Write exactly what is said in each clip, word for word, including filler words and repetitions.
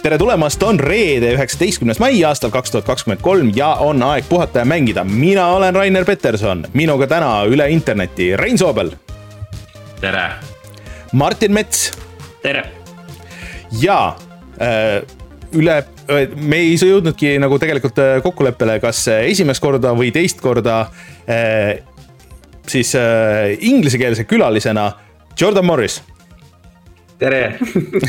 tere tulemast, on reede üheksateistkümnes mai aastal kaks tuhat kakskümmend kolm ja on aeg puhata ja mängida. Mina olen Rainer Peterson, minuga täna üle interneti Rein Soobel. Tere. Martin Mets. Tere. Ja äh, üle, me ei jõudnudki nagu tegelikult kokkuleppele, kas esimest korda või teist korda äh, siis äh, inglisekeelse külalisena Jordan Morris. Tere.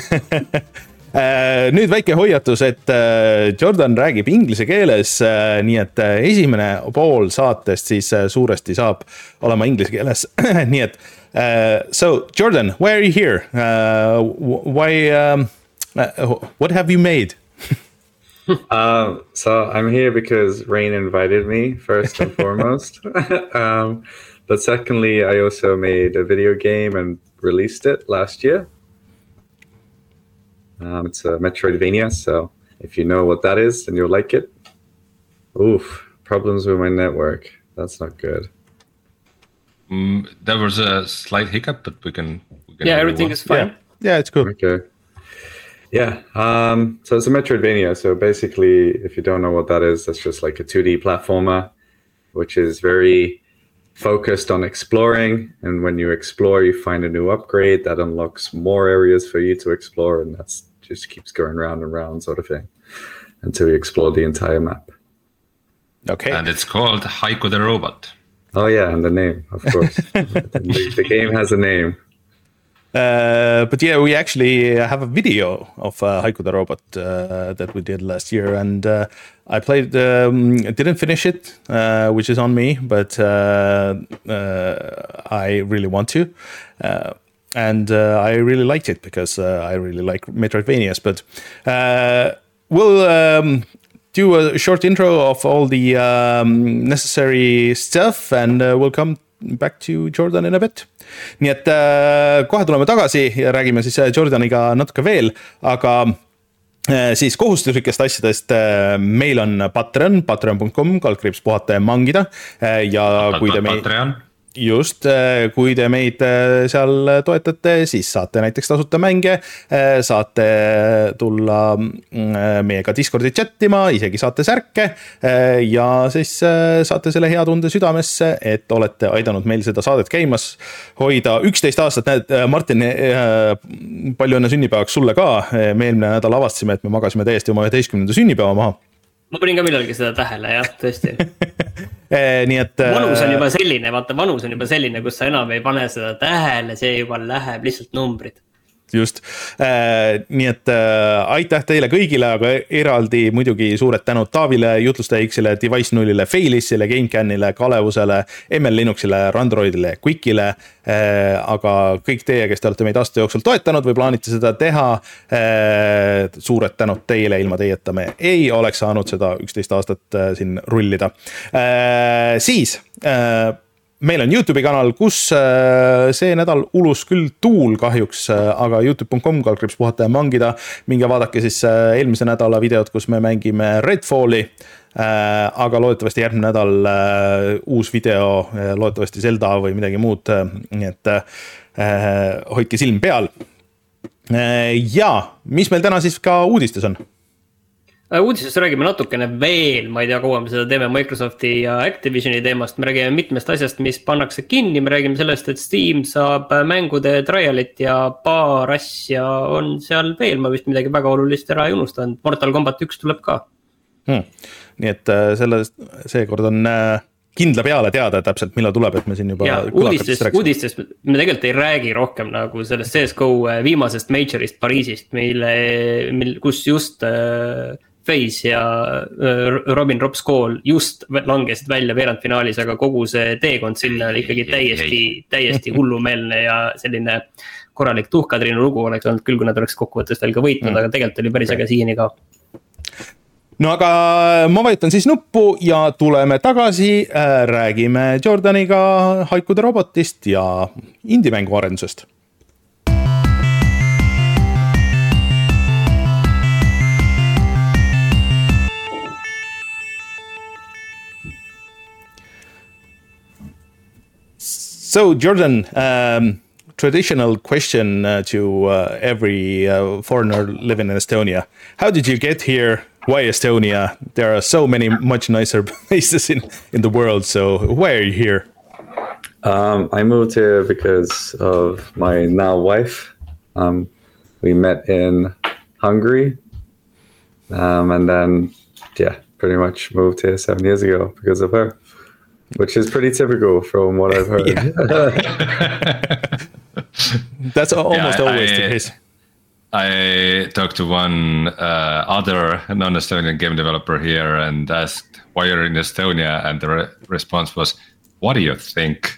Nüüd väike hoiatus, et Jordan räägib inglise keeles, nii et esimene pool saatest siis suuresti saab olema inglise keeles. Nii et, uh, so Jordan, why are you here? Uh, why, um, uh, what have you made? uh, so I'm here because Rain invited me first and foremost. um, but secondly, I also made a video game and released it last year. Um, it's a Metroidvania, so if you know what that is and you'll like it. Oof, problems with my network. That's not good. Mm, there was a slight hiccup, but we can... We can yeah, everything is fine. Yeah. yeah, it's cool. Okay. Yeah, um, so it's a Metroidvania. So basically, if you don't know what that is, that's just like a two D platformer, which is very focused on exploring, and when you explore you find a new upgrade that unlocks more areas for you to explore, and that's just keeps going round and round sort of thing until you explore the entire map. Okay. And it's called Haiku the Robot. Oh yeah, and the name, of course. the, the game has a name. Uh, but yeah, we actually have a video of uh, Haiku the Robot uh, that we did last year, and uh, I played, um, didn't finish it, uh, which is on me, but uh, uh, I really want to. Uh, and uh, I really liked it because uh, I really like Metroidvanias, but uh, we'll um, do a short intro of all the um, necessary stuff, and uh, we'll come back to Jordan in a bit. Nii et äh, kohe tuleme tagasi ja räägime siis Jordaniga natuke veel, aga äh, siis kohustuslikest asjadest äh, meil on Patreon, patreon dot com, kaldkriips puhata ja mangida äh, ja kui te meid... Patreon. Just, kui te meid seal toetate, siis saate näiteks tasuta mänge, saate tulla meiega Discordi chattima, isegi saate särke ja siis saate selle hea tunde südamesse, et olete aidanud meil seda saadet käimas hoida üksteist aastat. Näed, Martin, palju enne sünnipäevaks sulle ka. Me eelmine nädal avastasime, et me magasime täiesti oma üheteistkümnenda sünnipäeva maha. Ma panin ka millalgi seda tähele, jah, tõesti. Nii et, vanus on juba selline, vaata, vanus on juba selline, kus sa enam ei pane seda tähele, see juba läheb lihtsalt numbrid. Just, äh, nii et äh, aitäh teile kõigile, aga eraldi muidugi suured tänud Taavile, jutlustajaXile, Device nullile, Failisile, GameCanile, Kalevusele, M L Linuxile, Randroidile, Quickile, äh, aga kõik teie, kes te olete meid aasta jooksul toetanud või plaanite seda teha, äh, suured tänud teile, ilma teieta me ei oleks saanud seda üksteist aastat äh, siin rullida. Äh, siis... Äh, Meil on YouTube'i kanal, kus see nädal ulus küll tuul kahjuks, aga youtube dot com kaldkriips puhata ja mangida. Minge vaadake siis eelmise nädala videot, kus me mängime Redfalli, aga loodetavasti järgmine nädal uus video, loodetavasti Zelda või midagi muud, nii et hoidke silm peal. Ja mis meil täna siis ka uudistes on? Uudisest räägime natukene veel, ma ei tea, kuua me seda teeme Microsofti ja Activisioni teemast, me räägime mitmest asjast, mis pannakse kinni, me räägime sellest, et Steam saab mängude trialit ja paar asja on seal veel, ma vist midagi väga olulist ära ei unustanud, Mortal Kombat üks tuleb ka. Hmm. Nii et selle, seekord on kindla peale teada täpselt, millal tuleb, et me siin juba... Ja uudistest, uudistest me tegelikult ei räägi rohkem nagu sellest C S G O viimasest majorist Pariisist, mille, mil, kus just... Face ja Robin Robskool just langesid välja veerandfinaalis, aga kogu see teekond sinna oli ikkagi täiesti, täiesti hullumeelne ja selline korralik tuhkatriinu lugu oleks olnud küll, kui nad oleks kokkuvõttes veel ka võitnud, mm. aga tegelikult oli päris äge siiani ka. No aga ma vajutan siis nuppu ja tuleme tagasi, räägime Jordaniga Haiku the Robotist ja indie-mängu arendusest. So Jordan, um, traditional question uh, to uh, every uh, foreigner living in Estonia. How did you get here? Why Estonia? There are so many much nicer places in, in the world. So why are you here? Um, I moved here because of my now wife. Um, we met in Hungary. Um, and then, yeah, pretty much moved here seven years ago because of her, which is pretty typical from what I've heard. That's almost yeah, I, always I, the case. I talked to one uh, other non-Estonian game developer here and asked why you're in Estonia, and the re- response was, "What do you think?"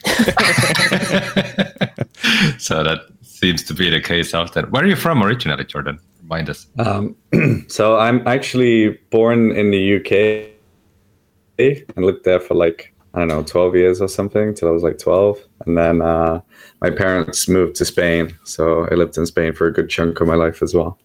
So that seems to be the case often. Where are you from originally, Jordan? Remind us. Um, so I'm actually born in the U K and lived there for like, I don't know, twelve years or something till I was like twelve. And then uh, my parents moved to Spain. So I lived in Spain for a good chunk of my life as well.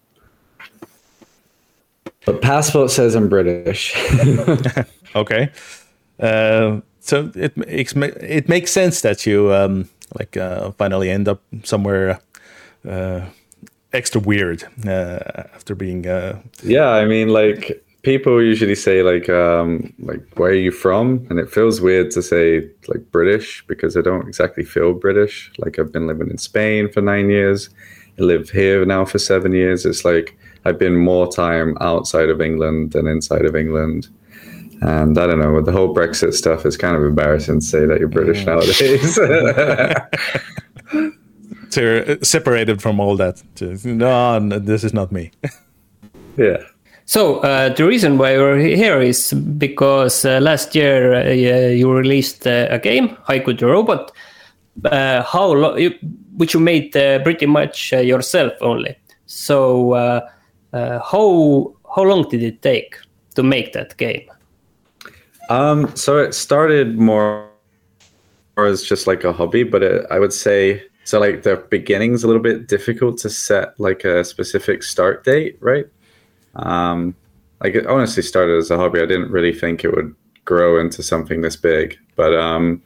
But passport says I'm British. Okay. Uh, so it makes it makes sense that you um, like uh, finally end up somewhere uh, extra weird uh, after being. Uh... Yeah, I mean, like people usually say like um, like where are you from, and it feels weird to say like British because I don't exactly feel British. Like I've been living in Spain for nine years, I live here now for seven years. It's like I've been more time outside of England than inside of England. And I don't know, with the whole Brexit stuff, it's kind of embarrassing to say that you're British nowadays. So you're separated from all that. No, no, this is not me. Yeah. So uh, the reason why you're here is because uh, last year uh, you released uh, a game, Haiku the Robot, uh, how lo- you, which you made uh, pretty much uh, yourself only. So uh, uh, how how long did it take to make that game? Um, so it started more as just like a hobby, but it, I would say, so like the beginning's a little bit difficult to set like a specific start date, right? Um, like it honestly started as a hobby. I didn't really think it would grow into something this big, but um,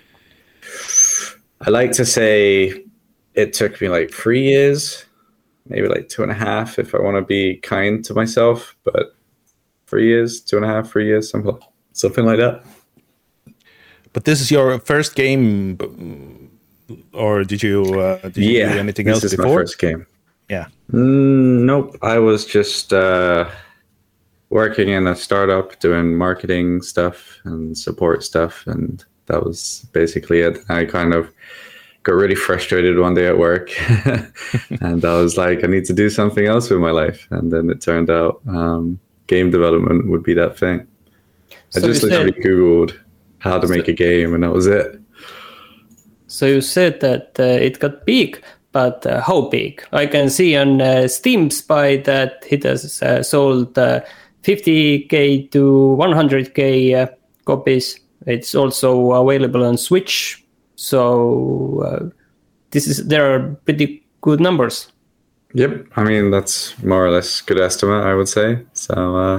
I like to say it took me like three years, maybe like two and a half if I want to be kind to myself, but three years, two and a half, three years, something like Something like that. But this is your first game, or did you uh, did you yeah, do anything this else is before? my first game. Yeah. Mm, nope. I was just uh, working in a startup doing marketing stuff and support stuff, and that was basically it. I kind of got really frustrated one day at work, and I was like, I need to do something else with my life. And then it turned out um, game development would be that thing. I So just you literally said- Googled how to make a game, and that was it. So you said that uh, it got big, but uh, how big? I can see on uh, Steam Spy that it has uh, sold uh, fifty K to one hundred K uh, copies. It's also available on Switch. So uh, this is there are pretty good numbers. Yep. I mean, that's more or less good estimate, I would say. So, uh,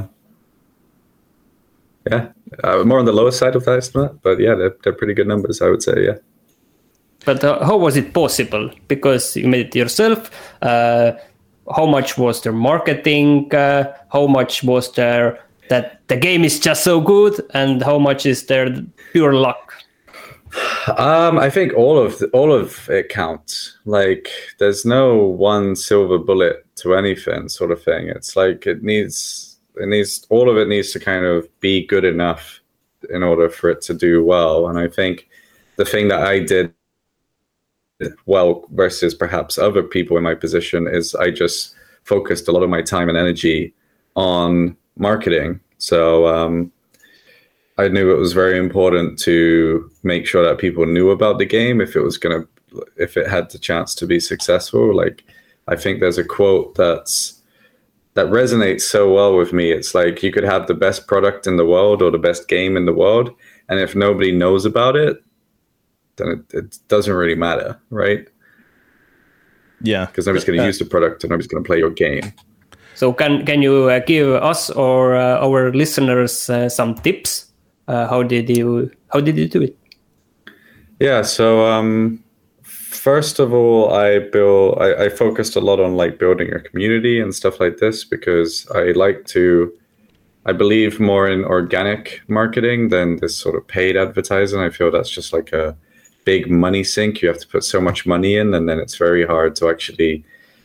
yeah, uh, more on the lower side of that estimate, but yeah, they're, they're pretty good numbers, I would say. Yeah. But uh, how was it possible? Because you made it yourself. Uh, how much was there marketing? Uh, how much was there that the game is just so good? And how much is there pure luck? Um, I think all of the, all of it counts. Like, there's no one silver bullet to anything, sort of thing. It's like it needs it needs all of it needs to kind of be good enough in order for it to do well. And I think the thing that I did well versus perhaps other people in my position is I just focused a lot of my time and energy on marketing. So um, I knew it was very important to make sure that people knew about the game if it was going to, if it had the chance to be successful. Like, I think there's a quote that's, that resonates so well with me. It's like, you could have the best product in the world or the best game in the world, and if nobody knows about it, then it, it doesn't really matter, right? Yeah. Because nobody's going to Uh, use the product and nobody's going to play your game. So can can you uh, give us or uh, our listeners uh, some tips? Uh, how did you how did you do it? Yeah, so um, first of all, I build. I, I focused a lot on like building a community and stuff like this because I like to. I believe more in organic marketing than this sort of paid advertising. I feel that's just like a big money sink. You have to put so much money in, and then it's very hard to actually,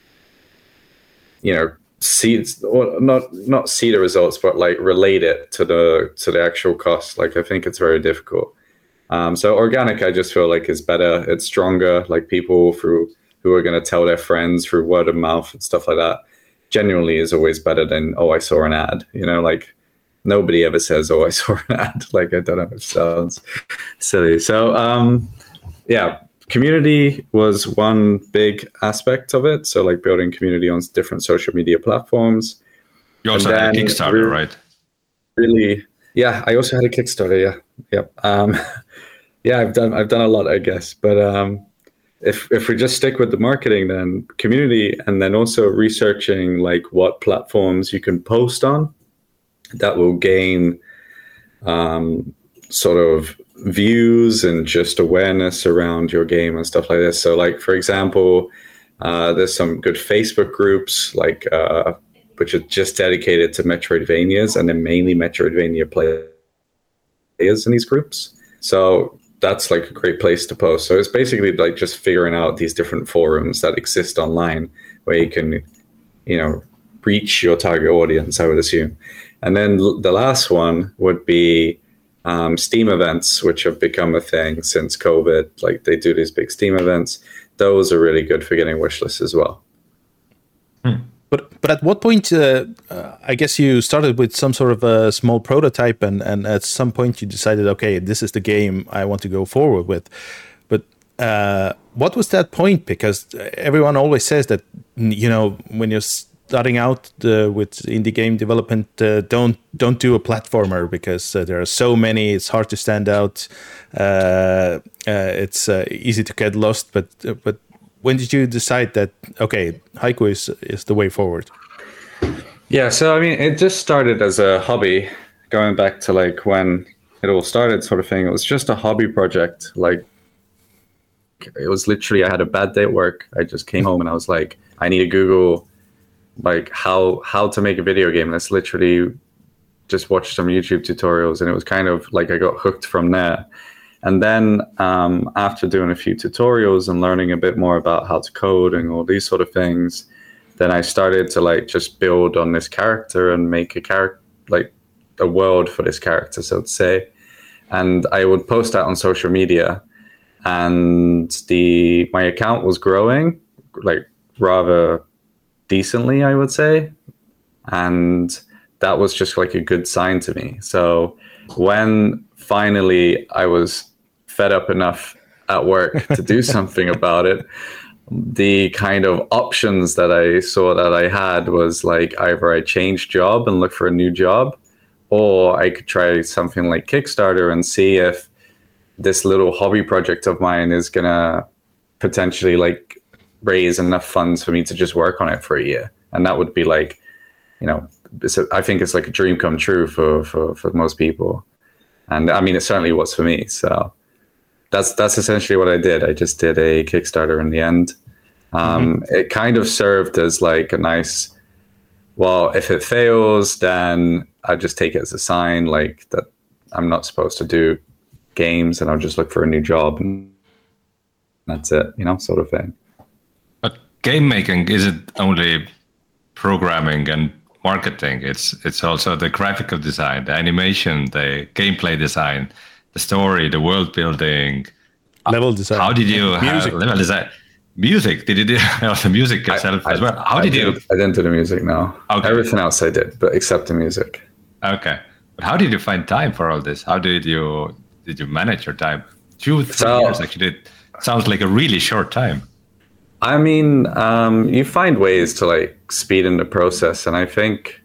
you know, see or not not see the results, but like relate it to the to the actual cost. Like I think it's very difficult. Um, so organic, I just feel like is better. It's stronger. Like people through who are going to tell their friends through word of mouth and stuff like that. Genuinely is always better than, oh, I saw an ad, you know, like nobody ever says, oh, I saw an ad. Like, I don't know, it sounds silly. So, um, yeah, community was one big aspect of it. So like building community on different social media platforms. You also had a Kickstarter, really, right? Really, yeah, I also had a Kickstarter, yeah. Yep. Um, yeah, I've done, I've done a lot, I guess, but, um, If if we just stick with the marketing, then community, and then also researching like what platforms you can post on that will gain um, sort of views and just awareness around your game and stuff like this. So like, for example, uh, there's some good Facebook groups like uh, which are just dedicated to Metroidvanias and then mainly Metroidvania players in these groups. So that's like a great place to post. So it's basically like just figuring out these different forums that exist online where you can, you know, reach your target audience, I would assume. And then the last one would be um, Steam events, which have become a thing since COVID. Like they do these big Steam events. Those are really good for getting wish lists as well. Hmm. But but at what point, uh, uh, I guess you started with some sort of a small prototype, and, and at some point you decided, okay, this is the game I want to go forward with. But uh, what was that point? Because everyone always says that, you know, when you're starting out uh, with indie game development, uh, don't don't do a platformer because uh, there are so many. It's hard to stand out. Uh, uh, it's uh, easy to get lost. But uh, but. When did you decide that, okay, Haiku is, is the way forward? Yeah, so I mean, it just started as a hobby, going back to like when it all started sort of thing. It was just a hobby project. Like, it was literally, I had a bad day at work. I just came home and I was like, I need to Google like how how to make a video game. Let's literally just watch some YouTube tutorials. And it was kind of like I got hooked from there. And then um, after doing a few tutorials and learning a bit more about how to code and all these sort of things, then I started to like just build on this character and make a character, like a world for this character, so to say. And I would post that on social media, and the my account was growing like rather decently, I would say. And that was just like a good sign to me. So when finally I was fed up enough at work to do something about it, the kind of options that I saw that I had was like either I change job and look for a new job, or I could try something like Kickstarter and see if this little hobby project of mine is gonna potentially like raise enough funds for me to just work on it for a year. And that would be like, you know, it's a, I think it's like a dream come true for, for, for most people. And I mean, it certainly was for me. So that's that's essentially what I did. I just did a Kickstarter in the end. Um, mm-hmm. It kind of served as like a nice, well, if it fails, then I just take it as a sign like that I'm not supposed to do games and I'll just look for a new job. And that's it, you know, sort of thing. But game making isn't only programming and marketing. It's it's also the graphical design, the animation, the gameplay design, the story, the world building, level design. How did you music. have level design? Music? Did you do the music yourself I, as well? How I did did, you? I didn't do the music. No. Okay. Everything else I did, but except the music. Okay, but how did you find time for all this? How did you did you manage your time? Two, three so, years actually. It sounds like a really short time. I mean, um, you find ways to like speed in the process, and I think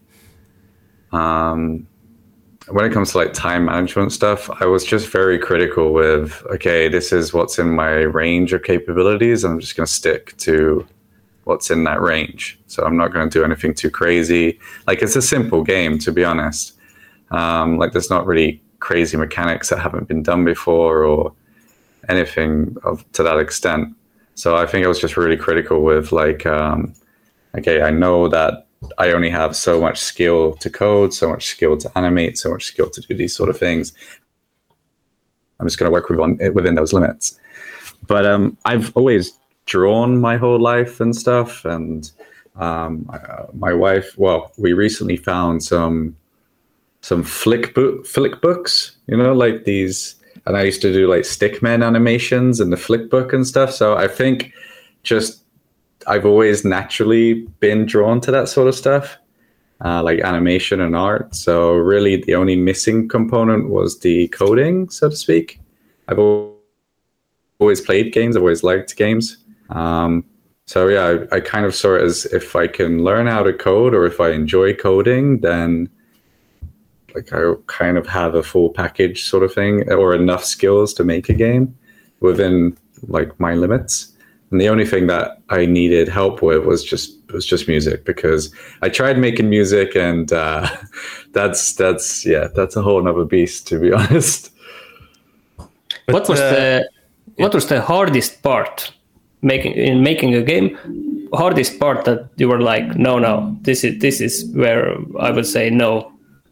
um, when it comes to like time management stuff, I was just very critical with, okay, this is what's in my range of capabilities, and I'm just going to stick to what's in that range. So I'm not going to do anything too crazy. Like, it's a simple game, to be honest. Um, like, there's not really crazy mechanics that haven't been done before or anything of to that extent. So I think I was just really critical with like, um, okay, I know that I only have so much skill to code, so much skill to animate, so much skill to do these sort of things. I'm just going to work with on, within those limits. But um, I've always drawn my whole life and stuff. And um, uh, my wife, well, we recently found some some flick book, flick books, you know, like these. And I used to do like stickman animations in the flick book and stuff. So I think just I've always naturally been drawn to that sort of stuff, uh, like animation and art. So really the only missing component was the coding, so to speak. I've always played games. I've always liked games. Um, so yeah, I, I kind of saw it as if I can learn how to code or if I enjoy coding, then like I kind of have a full package sort of thing or enough skills to make a game within like my limits. And the only thing that I needed help with was just was just music, because I tried making music and uh, that's that's yeah that's a whole nother beast, to be honest. But, what was uh, the what was the hardest part making in making a game? Hardest part that you were like, no, no, this is this is where I would say no.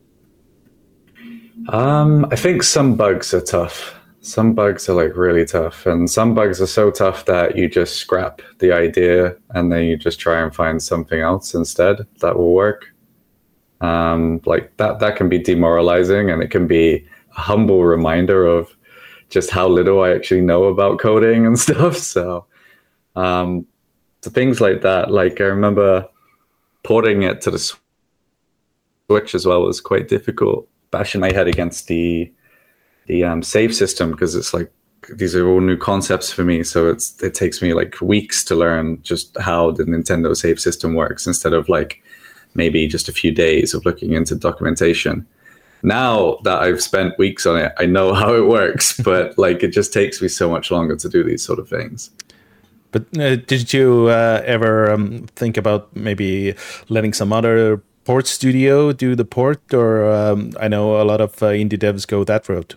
Um, I think some bugs are tough. Some bugs are like really tough, and some bugs are so tough that you just scrap the idea and then you just try and find something else instead that will work. Um, like that, that can be demoralizing, and it can be a humble reminder of just how little I actually know about coding and stuff. So, um, the things like that, like I remember porting it to the Switch as well was quite difficult. Bashing my head against the the um, save system, because it's like these are all new concepts for me, so it's it takes me like weeks to learn just how the Nintendo save system works, instead of like maybe just a few days of looking into documentation. Now that I've spent weeks on it, I know how it works, but like it just takes me so much longer to do these sort of things. But uh, did you uh, ever um, think about maybe letting some other port studio do the port, or um, I know a lot of uh, indie devs go that route?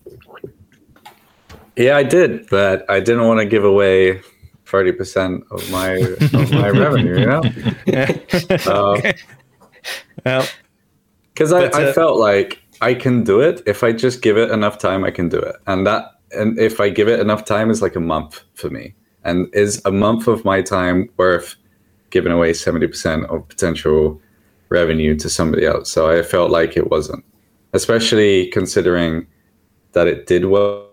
Yeah, I did, but I didn't want to give away thirty percent of my of my revenue, you know? uh, okay. Well, because I, uh, I felt like I can do it if I just give it enough time. I can do it, and that and if I give it enough time is like a month for me, and is a month of my time worth giving away seventy percent of potential revenue to somebody else? So I felt like it wasn't, especially considering that it did well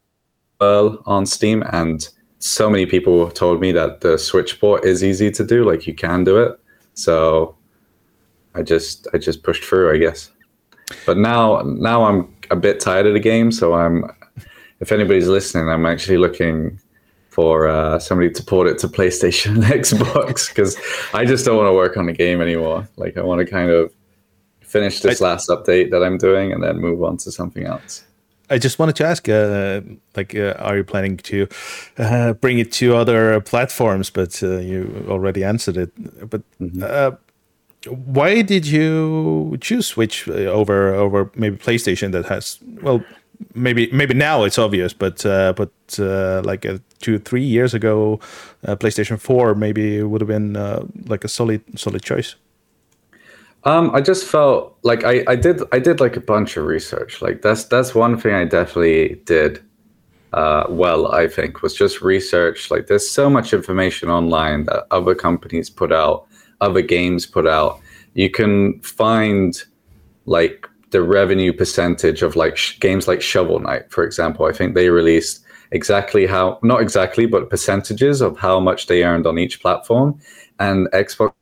on Steam, and so many people told me that the Switch port is easy to do, like you can do it. So I just I just pushed through, I guess. But now now I'm a bit tired of the game, so I'm if anybody's listening, I'm actually looking for uh, somebody to port it to PlayStation and Xbox, because I just don't want to work on the game anymore. Like I want to kind of finish this I, last update that I'm doing and then move on to something else. I just wanted to ask, uh, like, uh, are you planning to uh, bring it to other platforms? But uh, you already answered it. But mm-hmm. uh, why did you choose Switch over over maybe PlayStation that has, well, maybe maybe now it's obvious, but uh, but uh, like uh, two three years ago, uh, PlayStation four maybe would have been uh, like a solid solid choice. Um, I just felt like I, I did I did like a bunch of research. Like that's that's one thing I definitely did uh, well, I think, was just research. Like there's so much information online that other companies put out, other games put out. You can find like the revenue percentage of like sh- games like Shovel Knight, for example. I think they released exactly how, not exactly, but percentages of how much they earned on each platform. And Xbox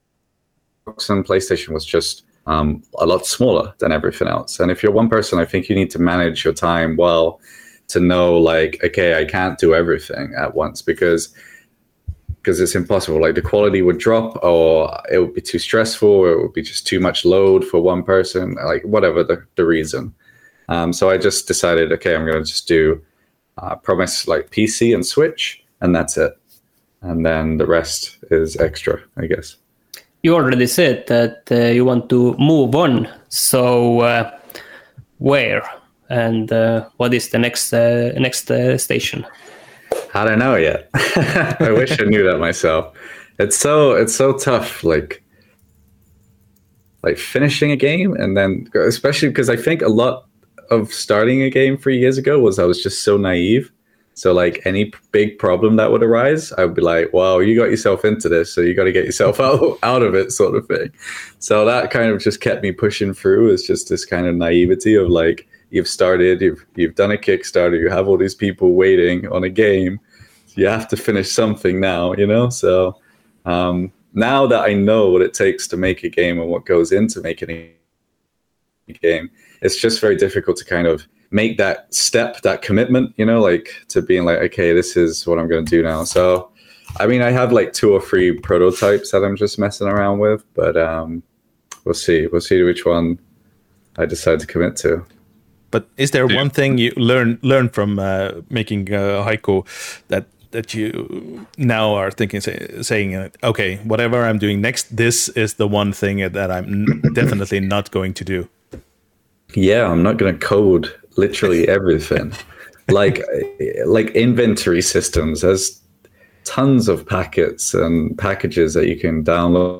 and PlayStation was just um, a lot smaller than everything else. And if you're one person, I think you need to manage your time well to know like, okay, I can't do everything at once because because it's impossible. Like the quality would drop, or it would be too stressful, or it would be just too much load for one person, like whatever the, the reason. Um, so I just decided, okay, I'm going to just do uh, promise like P C and Switch, and that's it. And then the rest is extra, I guess. You already said that uh, you want to move on. So uh, where and uh, what is the next uh, next uh, station? I don't know yet. I wish I knew that myself. It's so it's so tough, like like finishing a game, and then especially because I think a lot of starting a game three years ago was I was just so naive. So like any big problem that would arise, I would be like, wow, you got yourself into this, so you got to get yourself out, out of it, sort of thing. So that kind of just kept me pushing through. It's just this kind of naivety of like, you've started, you've you've done a Kickstarter, you have all these people waiting on a game. So you have to finish something now, you know? So um, now that I know what it takes to make a game and what goes into making a game, it's just very difficult to kind of make that step, that commitment, you know, like to being like, okay, this is what I'm going to do now. So, I mean, I have like two or three prototypes that I'm just messing around with, but um, we'll see. We'll see which one I decide to commit to. But is there one thing you learn learn from uh, making uh, Haiku that that you now are thinking, say, saying, okay, whatever I'm doing next, this is the one thing that I'm definitely not going to do? Yeah, I'm not going to code literally everything. like like inventory systems, there's tons of packets and packages that you can download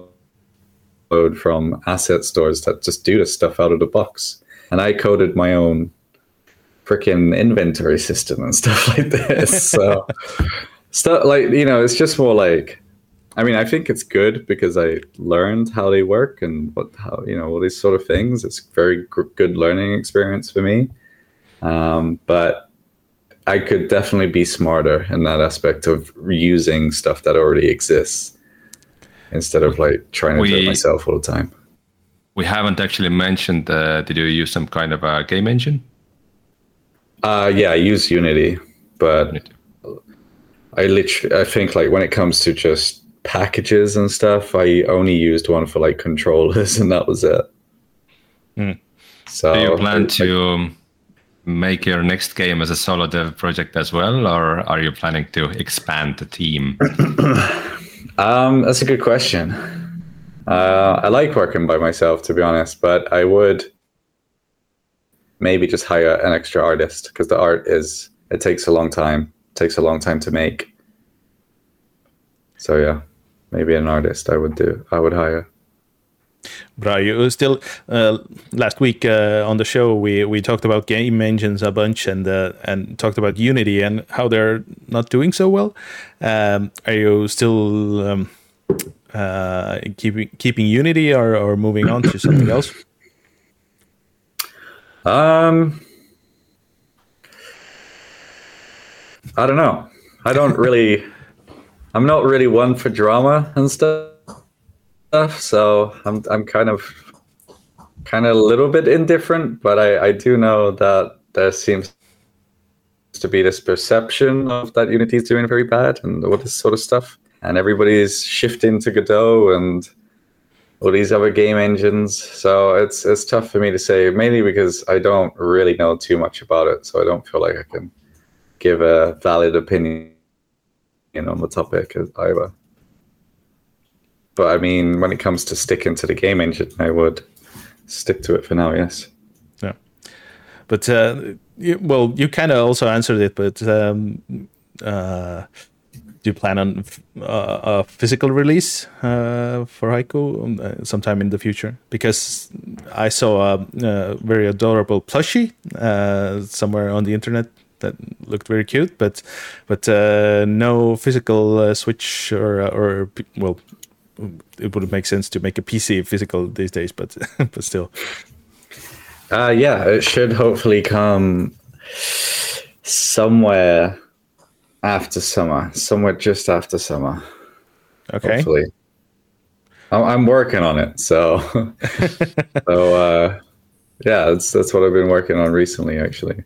from asset stores that just do this stuff out of the box. And I coded my own freaking inventory system and stuff like this. So stuff like, you know, it's just more like, I mean, I think it's good because I learned how they work and what, how, you know, all these sort of things. It's a very g- good learning experience for me. Um, but I could definitely be smarter in that aspect of reusing stuff that already exists instead of like trying to we, do it myself all the time. We haven't actually mentioned, uh, did you use some kind of a game engine? Uh, yeah, I use Unity, but Unity. I literally, I think like when it comes to just packages and stuff, I only used one for like controllers and that was it. Mm. So do you plan to um, make your next game as a solo dev project as well, or are you planning to expand the team? um, that's a good question. Uh, I like working by myself, to be honest, but I would maybe just hire an extra artist because the art is, it takes a long time, it takes a long time to make. So yeah, maybe an artist I would do, I would hire. But are you still, uh, last week uh, on the show, we, we talked about game engines a bunch and uh, and talked about Unity and how they're not doing so well. Um, are you still um, uh, keeping keeping Unity or, or moving on to something else? Um, I don't know. I don't really, I'm not really one for drama and stuff. So I'm I'm kind of kind of a little bit indifferent, but I, I do know that there seems to be this perception of that Unity is doing very bad and all this sort of stuff. And everybody's shifting to Godot and all these other game engines. So it's it's tough for me to say, mainly because I don't really know too much about it. So I don't feel like I can give a valid opinion on the topic either. But I mean, when it comes to sticking to the game engine, I would stick to it for now, yes. Yeah. But, uh, you, well, you kind of also answered it, but um, uh, do you plan on uh, a physical release uh, for Haiku uh, sometime in the future? Because I saw a, a very adorable plushie uh, somewhere on the internet that looked very cute, but but uh, no physical uh, Switch or, or, well, it would make sense to make a P C physical these days, but but still. Uh, yeah, it should hopefully come somewhere after summer, somewhere just after summer. Okay. Hopefully. I'm, I'm working on it, so so uh, yeah, that's that's what I've been working on recently, actually.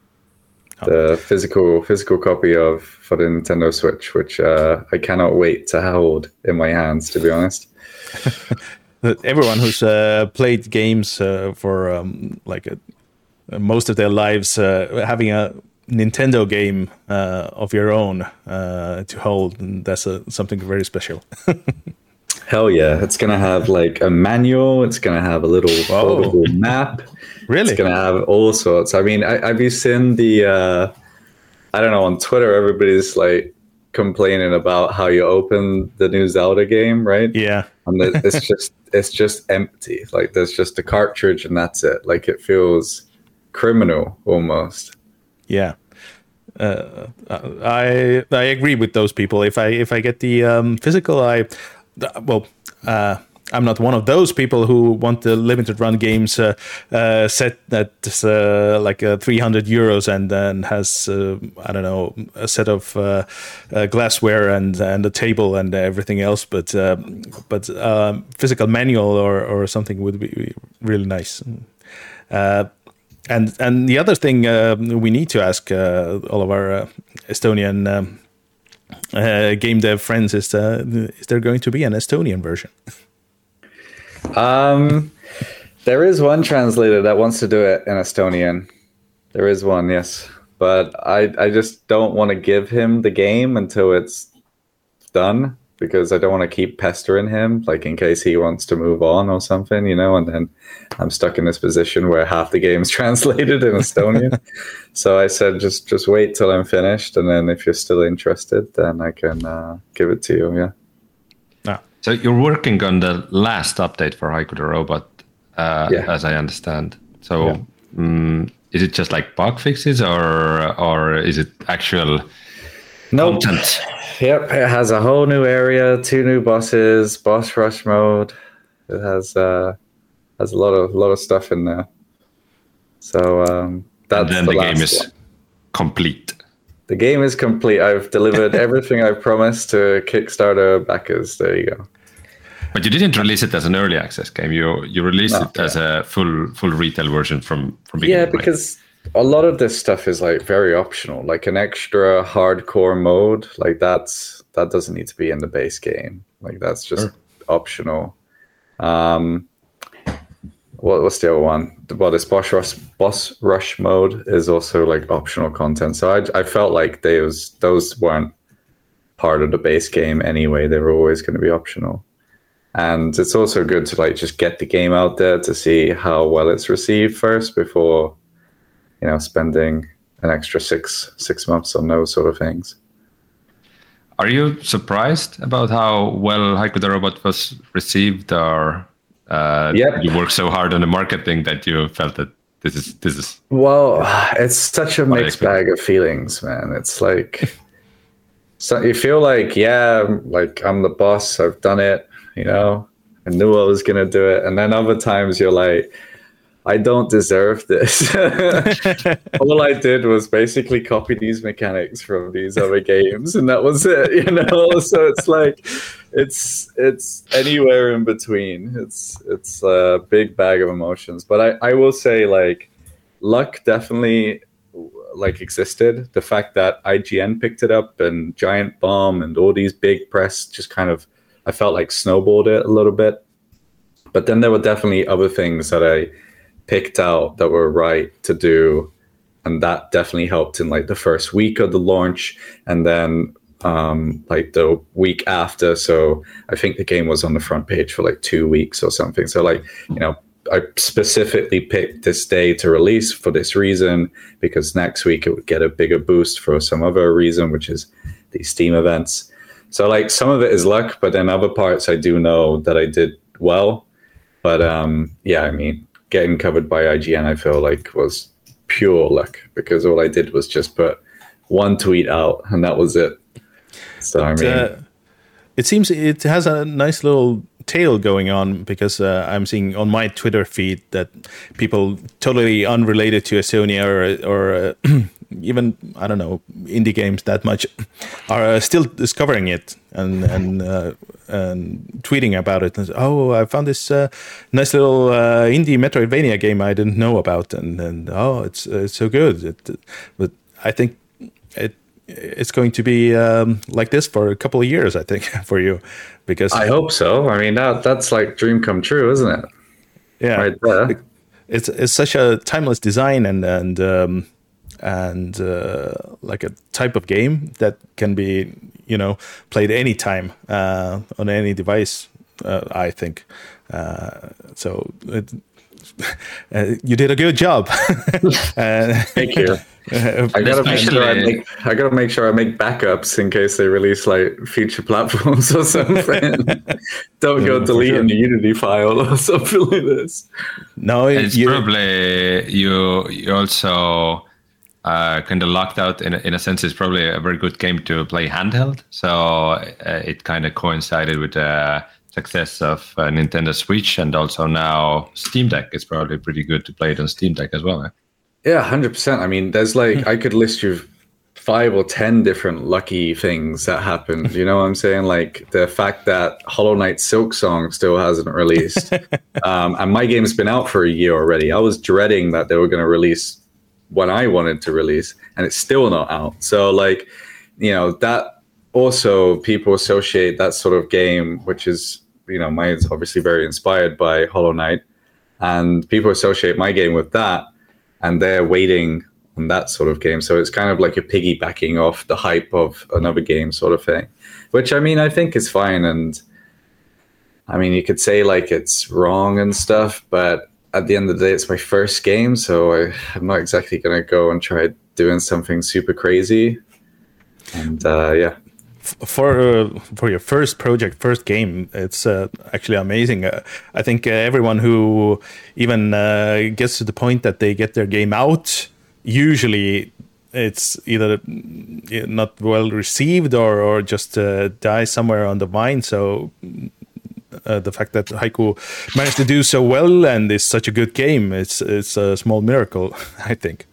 The physical physical copy of for the Nintendo Switch, which uh, I cannot wait to hold in my hands, to be honest. Everyone who's uh, played games uh, for um, like a, most of their lives, uh, having a Nintendo game uh, of your own uh, to hold, and that's a, something very special. Hell yeah. It's going to have like a manual. It's going to have a little portable map. Really? It's going to have all sorts. I mean, I, have you seen the, uh, I don't know, on Twitter, everybody's like complaining about how you open the new Zelda game, right? Yeah. And it's just it's just empty. Like there's just a cartridge and that's it. Like it feels criminal almost. Yeah. Uh, I I agree with those people. If I if I get the um, physical, I well, uh, I'm not one of those people who want the limited run games uh, uh, set that's uh, like uh, three hundred euros and then has uh, I don't know, a set of uh, uh, glassware and and a table and everything else. But uh, but um, physical manual or or something would be really nice. Uh, and and the other thing uh, we need to ask uh, all of our uh, Estonian um, uh, game dev friends is uh, is there going to be an Estonian version? Um, there is one translator that wants to do it in Estonian. There is one, yes, but I I just don't want to give him the game until it's done because I don't want to keep pestering him, like in case he wants to move on or something, you know. And then I'm stuck in this position where half the game's translated in Estonian. So I said, just just wait till I'm finished, and then if you're still interested, then I can uh, give it to you. Yeah. So you're working on the last update for Haiku the Robot, uh, yeah. as I understand. So yeah. um, is it just like bug fixes, or or is it actual nope. content? Yep, it has a whole new area, two new bosses, boss rush mode. It has uh, has a lot of lot of stuff in there. So um, that's and then the, the game one. is complete. The game is complete. I've delivered everything I've promised to Kickstarter backers. There you go. But you didn't release it as an early access game. You you released no, it yeah. as a full full retail version from from beginning. Yeah, because right? a lot of this stuff is like very optional. Like an extra hardcore mode, like that's that doesn't need to be in the base game. Like that's just sure. optional. Um, what what's the other one? Well, this boss rush boss rush mode is also like optional content. So I I felt like those those weren't part of the base game anyway. They were always going to be optional. And it's also good to like just get the game out there to see how well it's received first before, you know, spending an extra six six months on those sort of things. Are you surprised about how well Haiku the Robot was received, or uh, yep. you worked so hard on the marketing that you felt that this is this is? Well, it's such a mixed bag of feelings, man. It's like so you feel like, yeah, like I'm the boss, I've done it. You know, I knew I was going to do it. And then other times you're like, I don't deserve this. All I did was basically copy these mechanics from these other games. And that was it, you know? So it's like, it's it's anywhere in between. It's it's a big bag of emotions. But I, I will say, like, luck definitely, like, existed. The fact that I G N picked it up and Giant Bomb and all these big press just kind of, I felt like snowballed it a little bit. But then there were definitely other things that I picked out that were right to do. And that definitely helped in like the first week of the launch. And then um, like the week after. So I think the game was on the front page for like two weeks or something. So like, you know, I specifically picked this day to release for this reason, because next week it would get a bigger boost for some other reason, which is these Steam events. So like some of it is luck, but then other parts I do know that I did well. But um, yeah, I mean, getting covered by I G N, I feel like was pure luck, because all I did was just put one tweet out and that was it. So but, I mean, uh, it seems it has a nice little tail going on, because uh, I'm seeing on my Twitter feed that people totally unrelated to Estonia or or uh, even, I don't know, indie games that much are uh, still discovering it and and uh, and tweeting about it. And, oh, I found this uh, nice little uh, indie Metroidvania game I didn't know about, and and oh, it's uh, it's so good. It, but I think it it's going to be um, like this for a couple of years, I think, for you, because I hope so. I mean, that that's like dream come true, isn't it? Yeah, right there. It's it's such a timeless design and and. Um, and uh, like a type of game that can be, you know, played anytime uh, on any device, uh, I think. Uh, so it, uh, you did a good job. uh, Thank you. I gotta make sure I make I gotta make sure I make backups in case they release like future platforms or something. Don't go Yeah, deleting sure. a Unity file or something like this. No, It's you, probably you. You also uh, kind of locked out in a, in a sense. It's probably a very good game to play handheld. So uh, it kind of coincided with the success of uh, Nintendo Switch, and also now Steam Deck. It's probably pretty good to play it on Steam Deck as well. Eh? Yeah, one hundred percent. I mean, there's like, I could list you five or ten different lucky things that happened. You know what I'm saying? Like the fact that Hollow Knight Silk Song still hasn't released. um, and my game's been out for a year already. I was dreading that they were going to release when I wanted to release, and it's still not out. So like, you know, that also people associate that sort of game, which is, you know, mine's obviously very inspired by Hollow Knight, and people associate my game with that, and they're waiting on that sort of game. So it's kind of like a piggybacking off the hype of another game sort of thing, which I mean, I think is fine. And I mean, you could say like it's wrong and stuff, but at the end of the day, it's my first game. So I, I'm not exactly going to go and try doing something super crazy. And uh, yeah. for uh, for your first project, first game, it's uh, actually amazing. Uh, I think uh, everyone who even uh, gets to the point that they get their game out, usually it's either not well received or or just uh, dies somewhere on the vine. So uh, the fact that Haiku managed to do so well and is such a good game, it's it's a small miracle, I think.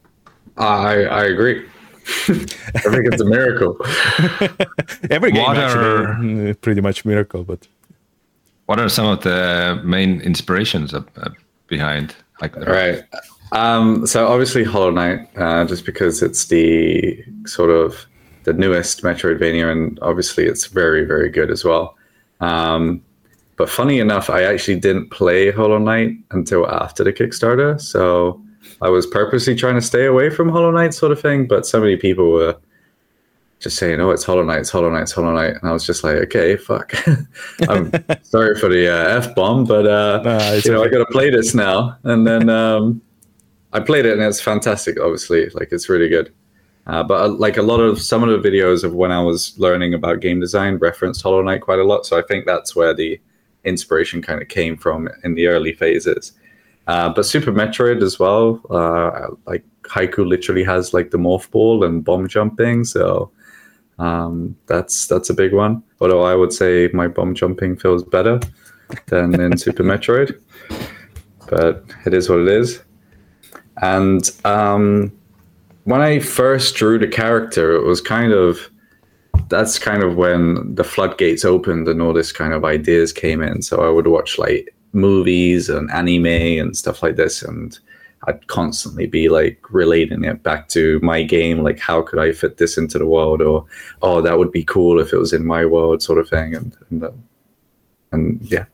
I I agree. I think it's a miracle. Every game What are- actually uh, pretty much miracle, but What are some of the main inspirations of, uh, behind like Right. Um, so obviously Hollow Knight, uh, just because it's the sort of the newest Metroidvania, and obviously it's very, very good as well. Um, but funny enough, I actually didn't play Hollow Knight until after the Kickstarter. So I was purposely trying to stay away from Hollow Knight sort of thing, but so many people were just saying, oh, it's Hollow Knight, it's Hollow Knight, it's Hollow Knight. And I was just like, okay, fuck. I'm sorry for the uh, F-bomb, but uh, Nah, it's you know, okay. I got to play this now. And then um, I played it, and it's fantastic, obviously. Like, it's really good. Uh, but uh, like a lot of, some of the videos of when I was learning about game design referenced Hollow Knight quite a lot. So I think that's where the inspiration kind of came from in the early phases. Uh, but Super Metroid as well, uh, like Haiku literally has like the morph ball and bomb jumping, so um, that's that's a big one. Although I would say my bomb jumping feels better than in Super Metroid, but it is what it is. And um, when I first drew the character, it was kind of, that's kind of when the floodgates opened and all this kind of ideas came in. So I would watch like movies and anime and stuff like this, and I'd constantly be like relating it back to my game, like how could I fit this into the world, or oh, that would be cool if it was in my world, sort of thing. And and, uh, and yeah.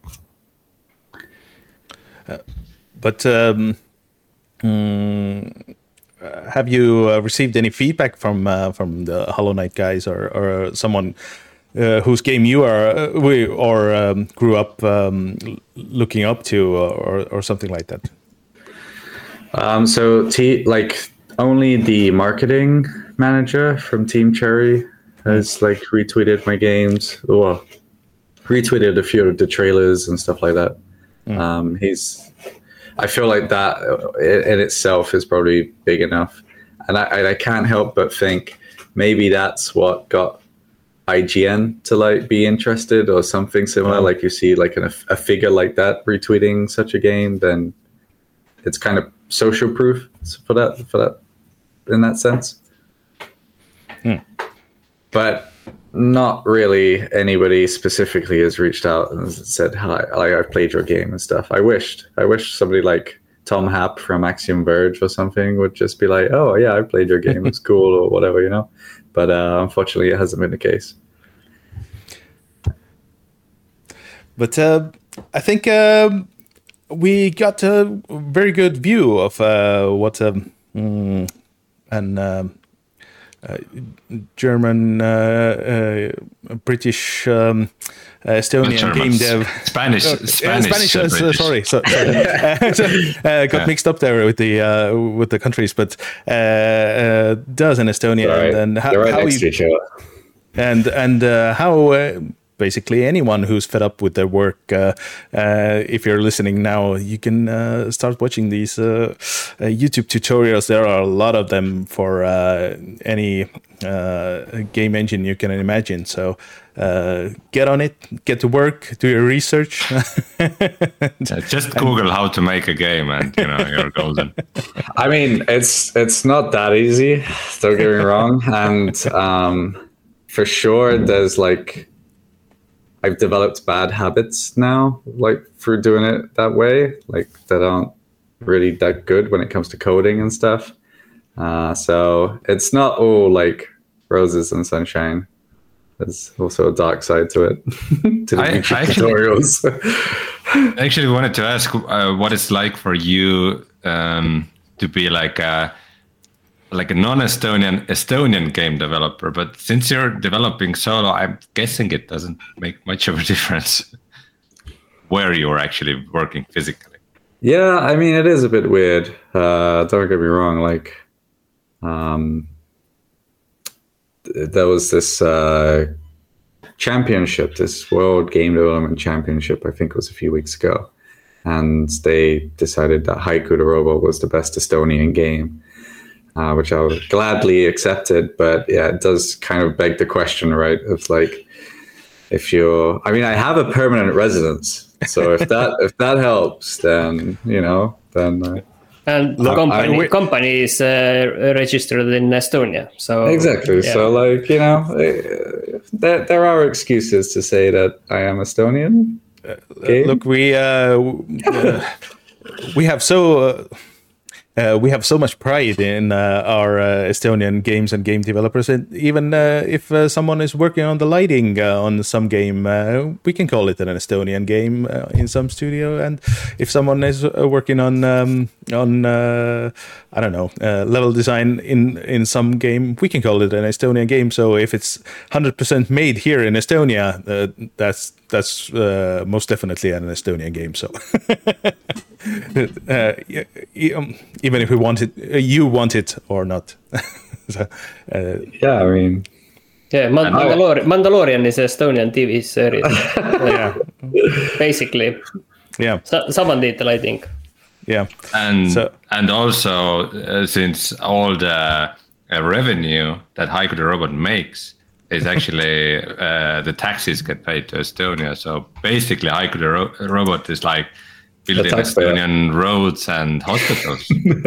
Uh, but um, mm, have you uh, received any feedback from uh, from the Hollow Knight guys, or or someone Uh, whose game you are uh, we, or um, grew up um, looking up to, or or something like that? Um, so T like only the marketing manager from Team Cherry has like retweeted my games, or retweeted a few of the trailers and stuff like that. Mm. Um, he's, I feel like that in itself is probably big enough, and I, I can't help but think maybe that's what got I G N to like be interested or something similar. Mm. Like you see like an, a figure like that retweeting such a game, then it's kind of social proof for that, for that, in that sense. Mm. But not really anybody specifically has reached out and said, hi, like, I've played your game and stuff. I wished, I wish somebody like Tom Happ from Axiom Verge or something would just be like, oh yeah, I played your game, it's cool, or whatever, you know. But uh, unfortunately, it hasn't been the case. But uh, I think um, we got a very good view of uh, what um, mm, an um, uh, German, uh, uh, British, um, Estonian game dev. Spanish, uh, Spanish, yeah, Spanish. uh, Uh, sorry, so, sorry. so, uh, got Yeah. mixed up there with the uh, with the countries, but uh, uh, does in Estonia, Right. and then how, They're right how next to you, each other. and and uh, how. Uh, Basically, anyone who's fed up with their work, uh, uh, if you're listening now, you can uh, start watching these uh, uh, YouTube tutorials. There are a lot of them for uh, any uh, game engine you can imagine. So uh, get on it, get to work, do your research. Yeah, just Google how to make a game, and you know you're golden. I mean, it's it's not that easy. Don't get me wrong, and um, for sure, there's like. I've developed bad habits now, like through doing it that way, like that aren't really that good when it comes to coding and stuff. Uh, so it's not all like roses and sunshine. There's also a dark side to it. to the I- YouTube I actually- tutorials. I actually wanted to ask uh, what it's like for you um, to be like a like a non-Estonian Estonian game developer. But since you're developing solo, I'm guessing it doesn't make much of a difference where you're actually working physically. Yeah, I mean, it is a bit weird. Uh, don't get me wrong. Like, um, th- there was this uh, championship, this World Game Development Championship, I think it was a few weeks ago. And they decided that Haiku the Robot was the best Estonian game, uh, which I was gladly accepted. But yeah, it does kind of beg the question, right? It's like, if you're, I mean, I have a permanent residence. So if that if that helps, then, you know, then... Uh, And the I- company, I- company is uh, registered in Estonia. So Exactly. yeah. So, like, you know, uh, there, there are excuses to say that I am Estonian. Okay. Look, we uh, w- uh, we have so uh, uh, we have so much pride in uh, our uh, Estonian games and game developers, and even uh, if uh, someone is working on the lighting uh, on some game, uh, we can call it an Estonian game uh, in some studio. And if someone is uh, working on um, on uh, I don't know uh, level design in in some game, we can call it an Estonian game. So if it's one hundred percent made here in Estonia, uh, that's that's uh, most definitely an Estonian game. So uh, y- y- um, even if we want it, uh, you want it or not. so, uh, Yeah, I mean, yeah, Man- Mandalorian, Mandalorian is Estonian T V series. yeah, Basically, yeah, Sa- saman tiitel, I think. yeah. And So- and also uh, since all the uh, revenue that Haiku the Robot makes is actually uh, the taxes get paid to Estonia. So basically, Haiku the Ro- Robot is like building taxpayer. Estonian roads and hospitals.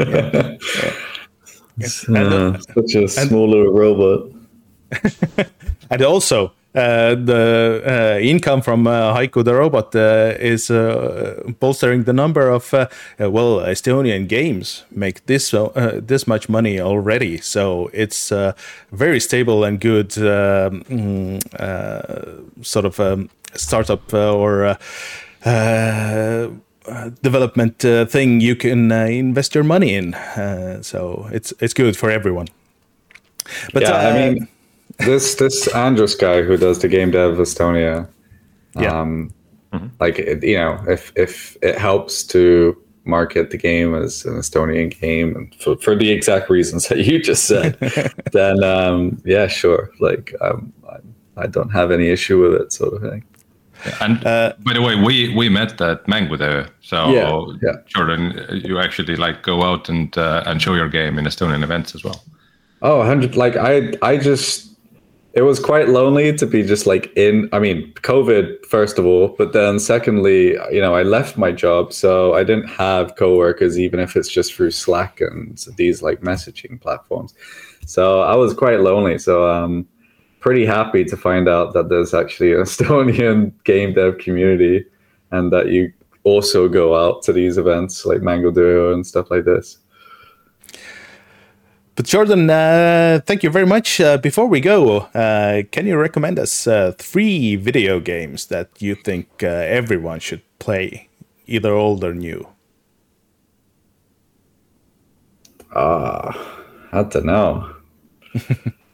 uh, such a small little robot. And also, uh, the uh, income from uh, Haiku the Robot uh, is uh, bolstering the number of uh, uh, well, Estonian games make this uh, this much money already. So it's uh, very stable and good um, mm, uh, sort of um, startup uh, or uh, uh, development uh, thing you can uh, invest your money in. Uh, so it's it's good for everyone. But Yeah, uh, I mean, this this Andrus guy who does the Game Dev Estonia, Yeah. um, like, it- you know, if if it helps to market the game as an Estonian game, and for, for the exact reasons that you just said, then um, yeah, sure. Like, um, I, I don't have any issue with it, sort of thing. And by the way, we we met at Mängutöö. So Yeah, yeah. Jordan, you actually like go out and uh, and show your game in Estonian events as well. Oh, one hundred. Like, I, I just, it was quite lonely to be just like in, I mean, COVID, first of all, but then secondly, you know, I left my job. So I didn't have coworkers, even if it's just through Slack and these like messaging platforms. So I was quite lonely. So I'm pretty happy to find out that there's actually an Estonian game dev community and that you also go out to these events like Mängutöö and stuff like this. But Jordan, uh, thank you very much. Uh, before we go, uh, can you recommend us uh, three video games that you think uh, everyone should play, either old or new? Ah, I don't know.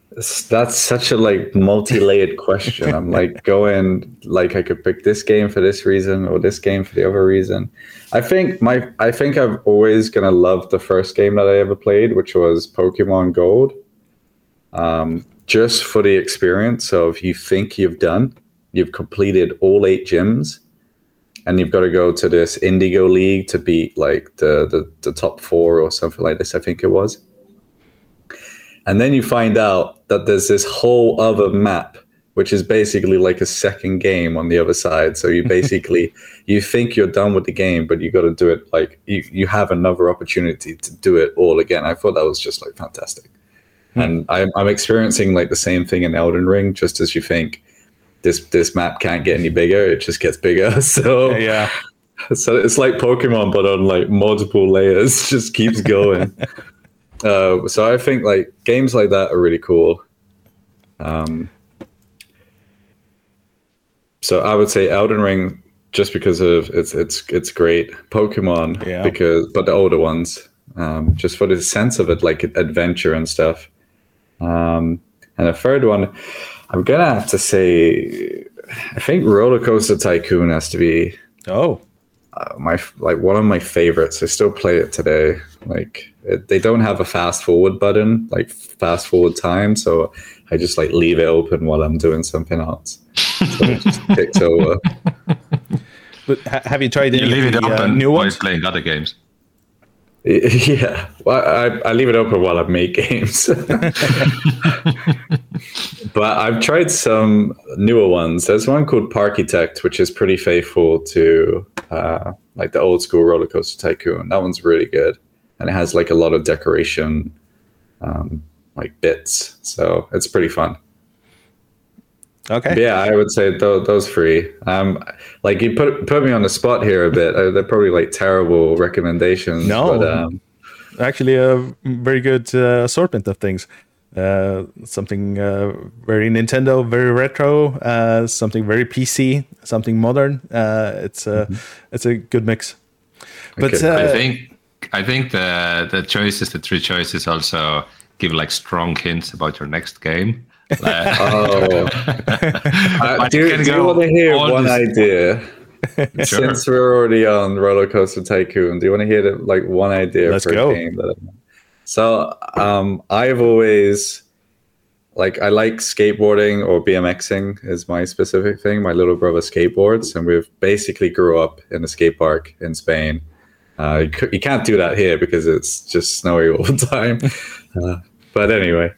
That's such a like multi-layered question. I'm like going like I could pick this game for this reason or this game for the other reason. I think my I think I'm always gonna love the first game that I ever played, which was Pokemon Gold. Um, just for the experience of you think you've done, you've completed all eight gyms, and you've got to go to this Indigo League to beat like the the, the top four or something like this. I think it was. And then you find out that there's this whole other map, which is basically like a second game on the other side. So you basically, you think you're done with the game, but you got to do it like you, you have another opportunity to do it all again. I thought that was just like fantastic. Hmm. And I'm, I'm experiencing like the same thing in Elden Ring, just as you think this, this map can't get any bigger. It just gets bigger. So yeah, so it's like Pokemon, but on like multiple layers, just keeps going. Uh, so I think like games like that are really cool. Um, so I would say Elden Ring just because of it's it's it's great. Pokemon yeah. because but the older ones um, just for the sense of it, like adventure and stuff. Um, and a third one, I'm gonna have to say, I think Roller Coaster Tycoon has to be oh uh, my like one of my favorites. I still play it today. Like it, they don't have a fast forward button, like fast forward time, so I just like leave it open while I'm doing something else. So it just kicks over. But ha- have you tried You leave it the, open uh, new while ones? playing other games. Yeah, well, I, I leave it open while I make games. But I've tried some newer ones. There's one called Parkitect, which is pretty faithful to uh, like the old school Roller Coaster Tycoon. That one's really good, and it has like a lot of decoration, um, like bits. So it's pretty fun. Okay. But yeah, I would say th- those three. Um, like you put put me on the spot here a bit. Uh, they're probably like terrible recommendations. No, but, um, actually, a very good uh, assortment of things. Uh, something uh, very Nintendo, very retro. Uh, something very P C. Something modern. Uh, it's a mm-hmm. it's a good mix. But okay. uh, I think I think the the choices, the three choices, also give like strong hints about your next game. Uh, oh, uh, do, do you want to hear one this... idea? Sure. Since we're already on Roller Coaster Tycoon, do you want to hear the, like one idea Let's for go. a game? That I... So um, I've always like I like skateboarding or BMXing is my specific thing. My little brother skateboards, and we've basically grew up in a skate park in Spain. Uh, you, you can't do that here because it's just snowy all the time. uh, but anyway.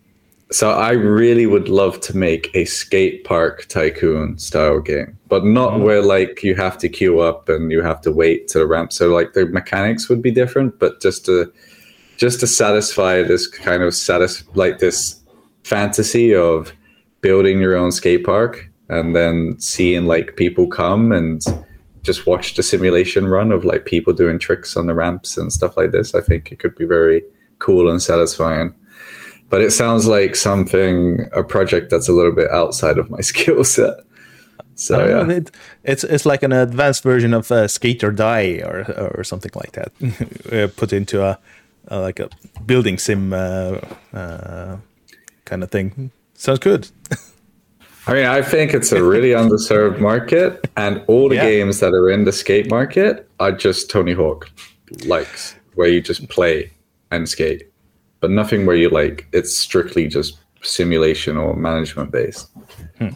So I really would love to make a skate park tycoon style game, but not mm. where like you have to queue up and you have to wait to the ramp. So like the mechanics would be different, but just to just to satisfy this kind of satis like this fantasy of building your own skate park and then seeing like people come and just watch the simulation run of like people doing tricks on the ramps and stuff like this. I think it could be very cool and satisfying. But it sounds like something, a project that's a little bit outside of my skill set. So yeah, know, it, it's it's like an advanced version of uh, Skate or Die or or something like that, uh, put into a, a like a building sim uh, uh, kind of thing. Sounds good. I mean, I think it's a really underserved market, and all the yeah. games that are in the skate market are just Tony Hawk likes, where you just play and skate. But nothing where you like it's strictly just simulation or management based. Hmm.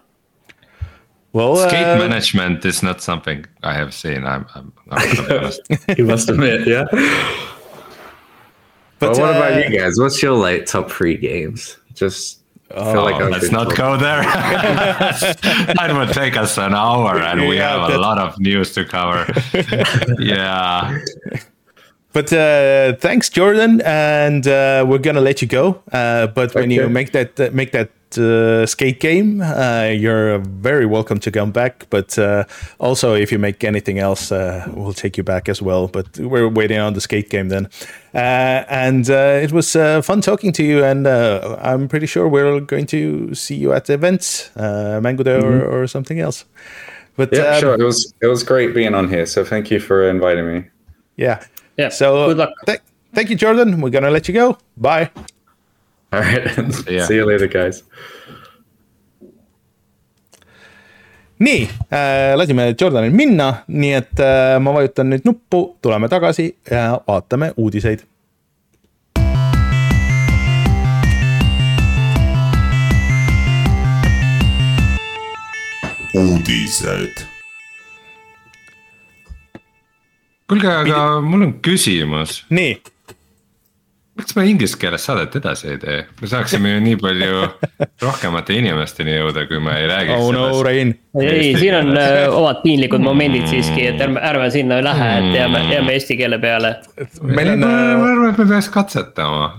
Well, skate uh, management is not something I have seen. I'm, I'm, I'm gonna be honest. You must admit, yeah. But, but what uh, about you guys? What's your like top three games? Just oh, feel like let's not go there. That would take us an hour, and yeah, we have a lot of news to cover. Yeah. But uh, thanks, Jordan, and uh, we're gonna let you go. Uh, but when okay. you make that uh, make that uh, skate game, uh, you're very welcome to come back. But uh, also, if you make anything else, uh, we'll take you back as well. But we're waiting on the skate game then. Uh, and uh, it was uh, fun talking to you, and uh, I'm pretty sure we're going to see you at events, uh, Mango Day mm-hmm. or, or something else. But yeah, um, sure. It was it was great being on here. So thank you for inviting me. Yeah. Yeah. So good luck. Th- thank you, Jordan. We're gonna let you go. Bye. All right, Yeah. see you later, guys. nii äh,, lasime Jordanil minna, nii et äh, ma vajutan nüüd nuppu, tuleme tagasi ja vaatame uudiseid. Uudised. Kuulge, aga mul on küsimus. Nii. Miks me inglise keeles saadet edasi ei tee? Me saaksime ju nii palju rohkemate inimesteni jõuda, kui me ei räägiks oh no, Rein. Ei, siin on äh, omad piinlikud momendid siiski, et ärme, ärme sinna lähe, et jääme, jääme eesti keele peale. Meil on... Ma arvan, et me peaks katsetama.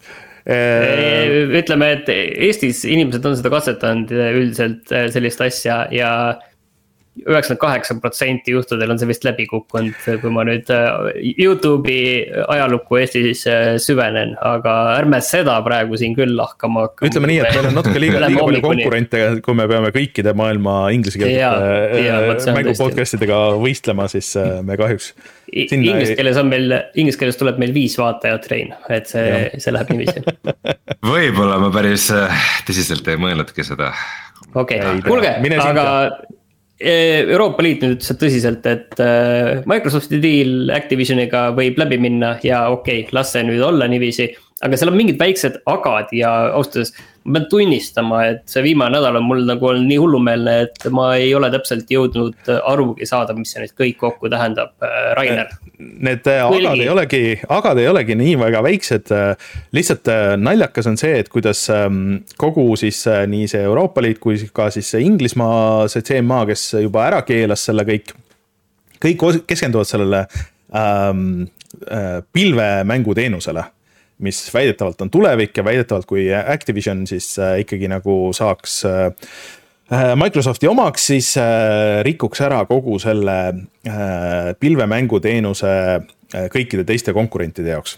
Ütleme, et Eestis inimesed on seda katsetanud üldiselt sellist asja ja üheksakümmend kaheksa protsenti juhtudel on see vist läbi kukkunud, kui ma nüüd YouTube'i ajalukku Eestis süvenen, aga ärme seda praegu siin küll lahkama hakkama. Ütleme nii, et meil on natuke liiga, liiga palju konkurente, kui me peame kõikide maailma inglise keelt mängu podcastidega võistlema, siis me kahjuks inglise keeles on meil, inglise keeles tuleb meil viis vaatajat, Rein, et see, see läheb niiviisi. Võib-olla ma päris tõsiselt ei mõelnudki seda. Okei, okay. Kuulge, aga Euroopa Liit nüüd ütles tõsiselt, et Microsofti deal Activisioniga võib läbi minna ja okei, okay, las see nüüd olla niiviisi, aga seal on mingid väiksed agad ja austus, ma pean tunnistama, et see viimane nädal on mul nagu on nii hullumeelne, et ma ei ole täpselt jõudnud arugi saada, mis see nüüd kõik kokku tähendab, Rainer. Need agad ei olegi, agad ei olegi nii väga väiksed, lihtsalt naljakas on see, et kuidas kogu siis nii see Euroopa Liit kui ka siis Inglismaa, see C M A, kes juba ära keelas selle kõik, kõik keskenduvad sellele ähm, pilvemänguteenusele, mis väidetavalt on tulevik ja väidetavalt kui Activision siis ikkagi nagu saaks Microsofti omaks, siis rikuks ära kogu selle pilvemänguteenuse kõikide teiste konkurentide jaoks.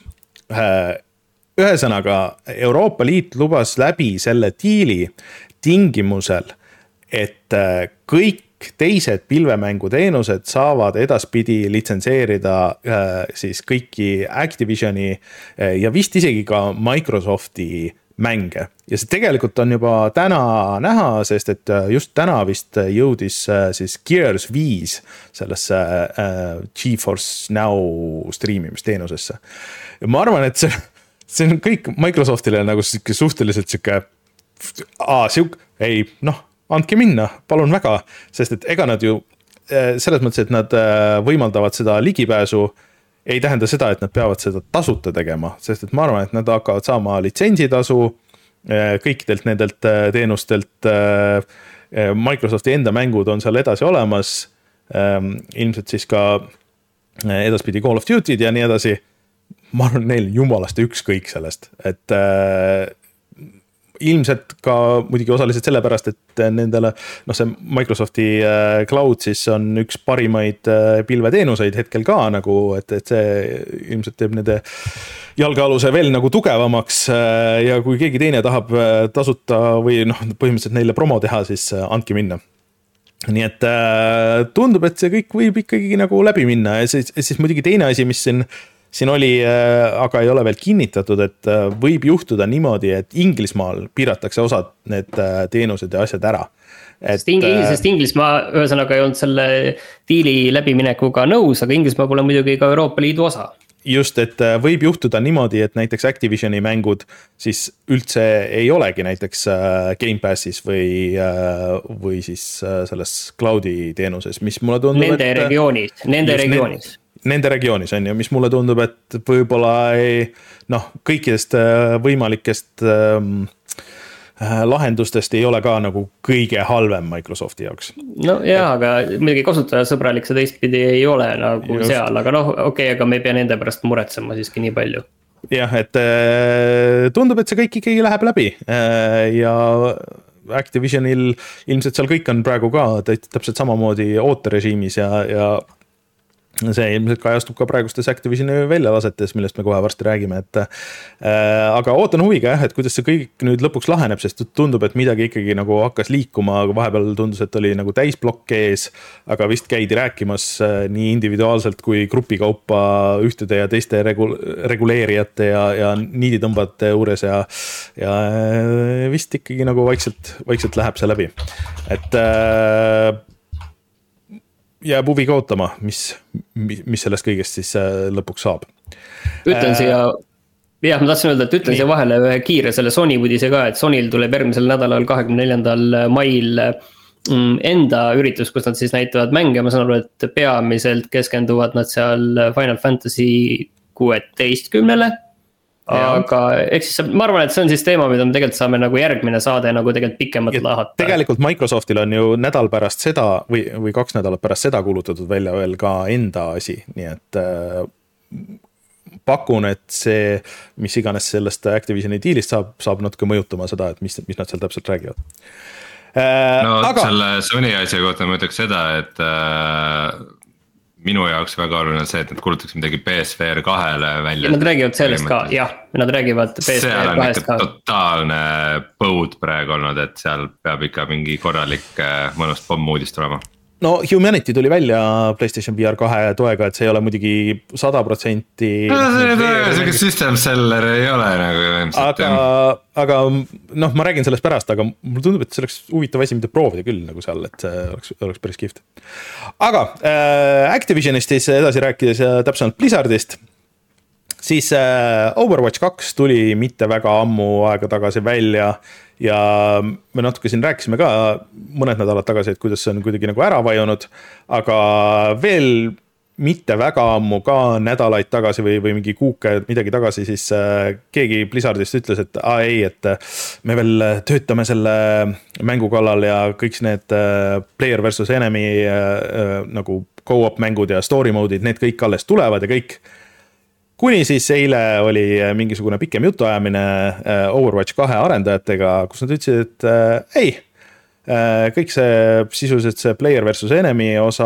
Ühesõnaga, Euroopa Liit lubas läbi selle diili tingimusel, et kõik teised pilvemänguteenused saavad edaspidi litsenseerida siis kõiki Activisioni ja vist isegi ka Microsofti mänge. Ja see tegelikult on juba täna näha, sest et just täna vist jõudis siis Gears viis sellesse GeForce Now streamimisteenusesse. Ja ma arvan, et see, see on kõik Microsoftile nagu suhteliselt siuke, aa, siuk, ei, noh, andke minna, palun väga, sest et ega nad ju selles mõttes, et nad võimaldavad seda ligipääsu, ei tähenda seda, et nad peavad seda tasuta tegema, sest et ma arvan, et nad hakkavad saama litsentsitasu kõikidelt nendelt teenustelt, Microsofti enda mängud on seal edasi olemas, ilmselt siis ka edaspidi Call of Duty'd ja nii edasi, ma arvan, neil jumalast ükskõik sellest, et ilmselt ka muidugi osaliselt sellepärast, et nendele, noh see Microsofti cloud siis on üks parimaid pilveteenuseid hetkel ka nagu, et, et see ilmselt teeb nende jalgealuse veel nagu tugevamaks ja kui keegi teine tahab tasuta või noh, põhimõtteliselt neile promo teha, siis andke minna. Nii et tundub, et see kõik võib ikkagi nagu läbi minna ja siis, siis muidugi teine asi, mis siin Siin oli, aga ei ole veel kinnitatud, et võib juhtuda niimoodi, et Inglismaal piiratakse osad need teenused ja asjad ära. Et, sest, Inglis, sest Inglismaa ühesõnaga ei olnud selle diili läbiminekuga nõus, aga Inglismaa pole muidugi ka Euroopa Liidu osa. Just, et võib juhtuda niimoodi, et näiteks Activisioni mängud siis üldse ei olegi näiteks Game Passis või, või siis selles cloudi teenuses, mis mulle tundub, nende et, regioonis, nende regioonis. Nende regioonis on ju, mis mulle tundub, et võib-olla ei, noh, kõikidest võimalikest ähm, lahendustest ei ole ka nagu kõige halvem Microsofti jaoks. No jah, aga muidugi kasutajasõbralik see teistpidi ei ole nagu Just. Seal, aga noh, okei, okay, aga me ei pea nende pärast muretsema siiski nii palju. Jah, et tundub, et see kõik ikkagi läheb läbi ja Activisionil ilmselt seal kõik on praegu ka täpselt samamoodi ooterežiimis ja, ja see ilmselt kajastub ka praegustes Activisioni väljalasetes, millest me kohe varsti räägime, et äh, aga ootan huviga jah, et kuidas see kõik nüüd lõpuks laheneb, sest tundub, et midagi ikkagi nagu hakkas liikuma, aga vahepeal tundus, et oli nagu täisblokk ees, aga vist käidi rääkimas äh, nii individuaalselt kui grupikaupa ühtede ja teiste regu- reguleerijate ja, ja niiditõmbajate juures ja, ja äh, vist ikkagi nagu vaikselt, vaikselt läheb see läbi, et äh, jääb huviga ootama, mis, mis sellest kõigest siis lõpuks saab. Ütlen siia, jah, ma tahtsin öelda, et ütlen Nii. siia vahele ühe kiire selle Sony uudise ka, et Sonyl tuleb järgmisel nädalal kahekümne neljandal mail enda üritus, kus nad siis näitavad mänge, ma saan aru, et peamiselt keskenduvad nad seal Final Fantasy kuueteistkümnele. Aga eks siis, ma arvan, et see on siis teema, mida me tegelikult saame nagu järgmine saade nagu tegelikult pikemalt ja lahata. Tegelikult Microsoftil on ju nädal pärast seda või, või kaks nädalat pärast seda kuulutatud välja veel ka enda asi, nii et äh, pakun, et see, mis iganes sellest Activisioni diilist saab, saab natuke mõjutama seda, et mis, mis nad seal täpselt räägivad. Äh, no aga... selle Sony asja kohta ma ütleks seda, et äh, minu jaoks väga oluline see, et nad kuulutaks midagi P S V R kahele välja. Nad räägivad sellest ka, jah, nad räägivad P S V R kahest ka. Seal on ikka totaalne põud praegu olnud, et seal peab ikka mingi korralik mõnust pommuudist tulema. No Humanity tuli välja PlayStation V R kahe toega, et see ei ole muidugi sada protsenti. No see ei ole, system seller ei ole nagu. Aga, aga noh, ma räägin sellest pärast, aga mulle tundub, et see oleks huvitav asi, mida proovida küll nagu seal, et see oleks, oleks päris kihvt. Aga äh, Activisionist siis edasi rääkides ja täpsemalt Blizzardist, siis äh, Overwatch kaks tuli mitte väga ammu aega tagasi välja ja me natuke siin rääkisime ka mõned nädalad tagasi, et kuidas see on kuidagi nagu ära vajunud, aga veel mitte väga ammu ka nädalaid tagasi või, või mingi kuuke midagi tagasi, siis äh, keegi Blizzardist ütles, et aa ei, et me veel töötame selle mängu kallal ja kõik need äh, player versus enemy äh, nagu co-op mängud ja story mode'id, need kõik alles tulevad ja kõik. Kuni siis eile oli mingisugune pikem jutuajamine Overwatch kahe arendajatega, kus nad ütlesid, et äh, ei, äh, kõik see sisuliselt see player versus enemy osa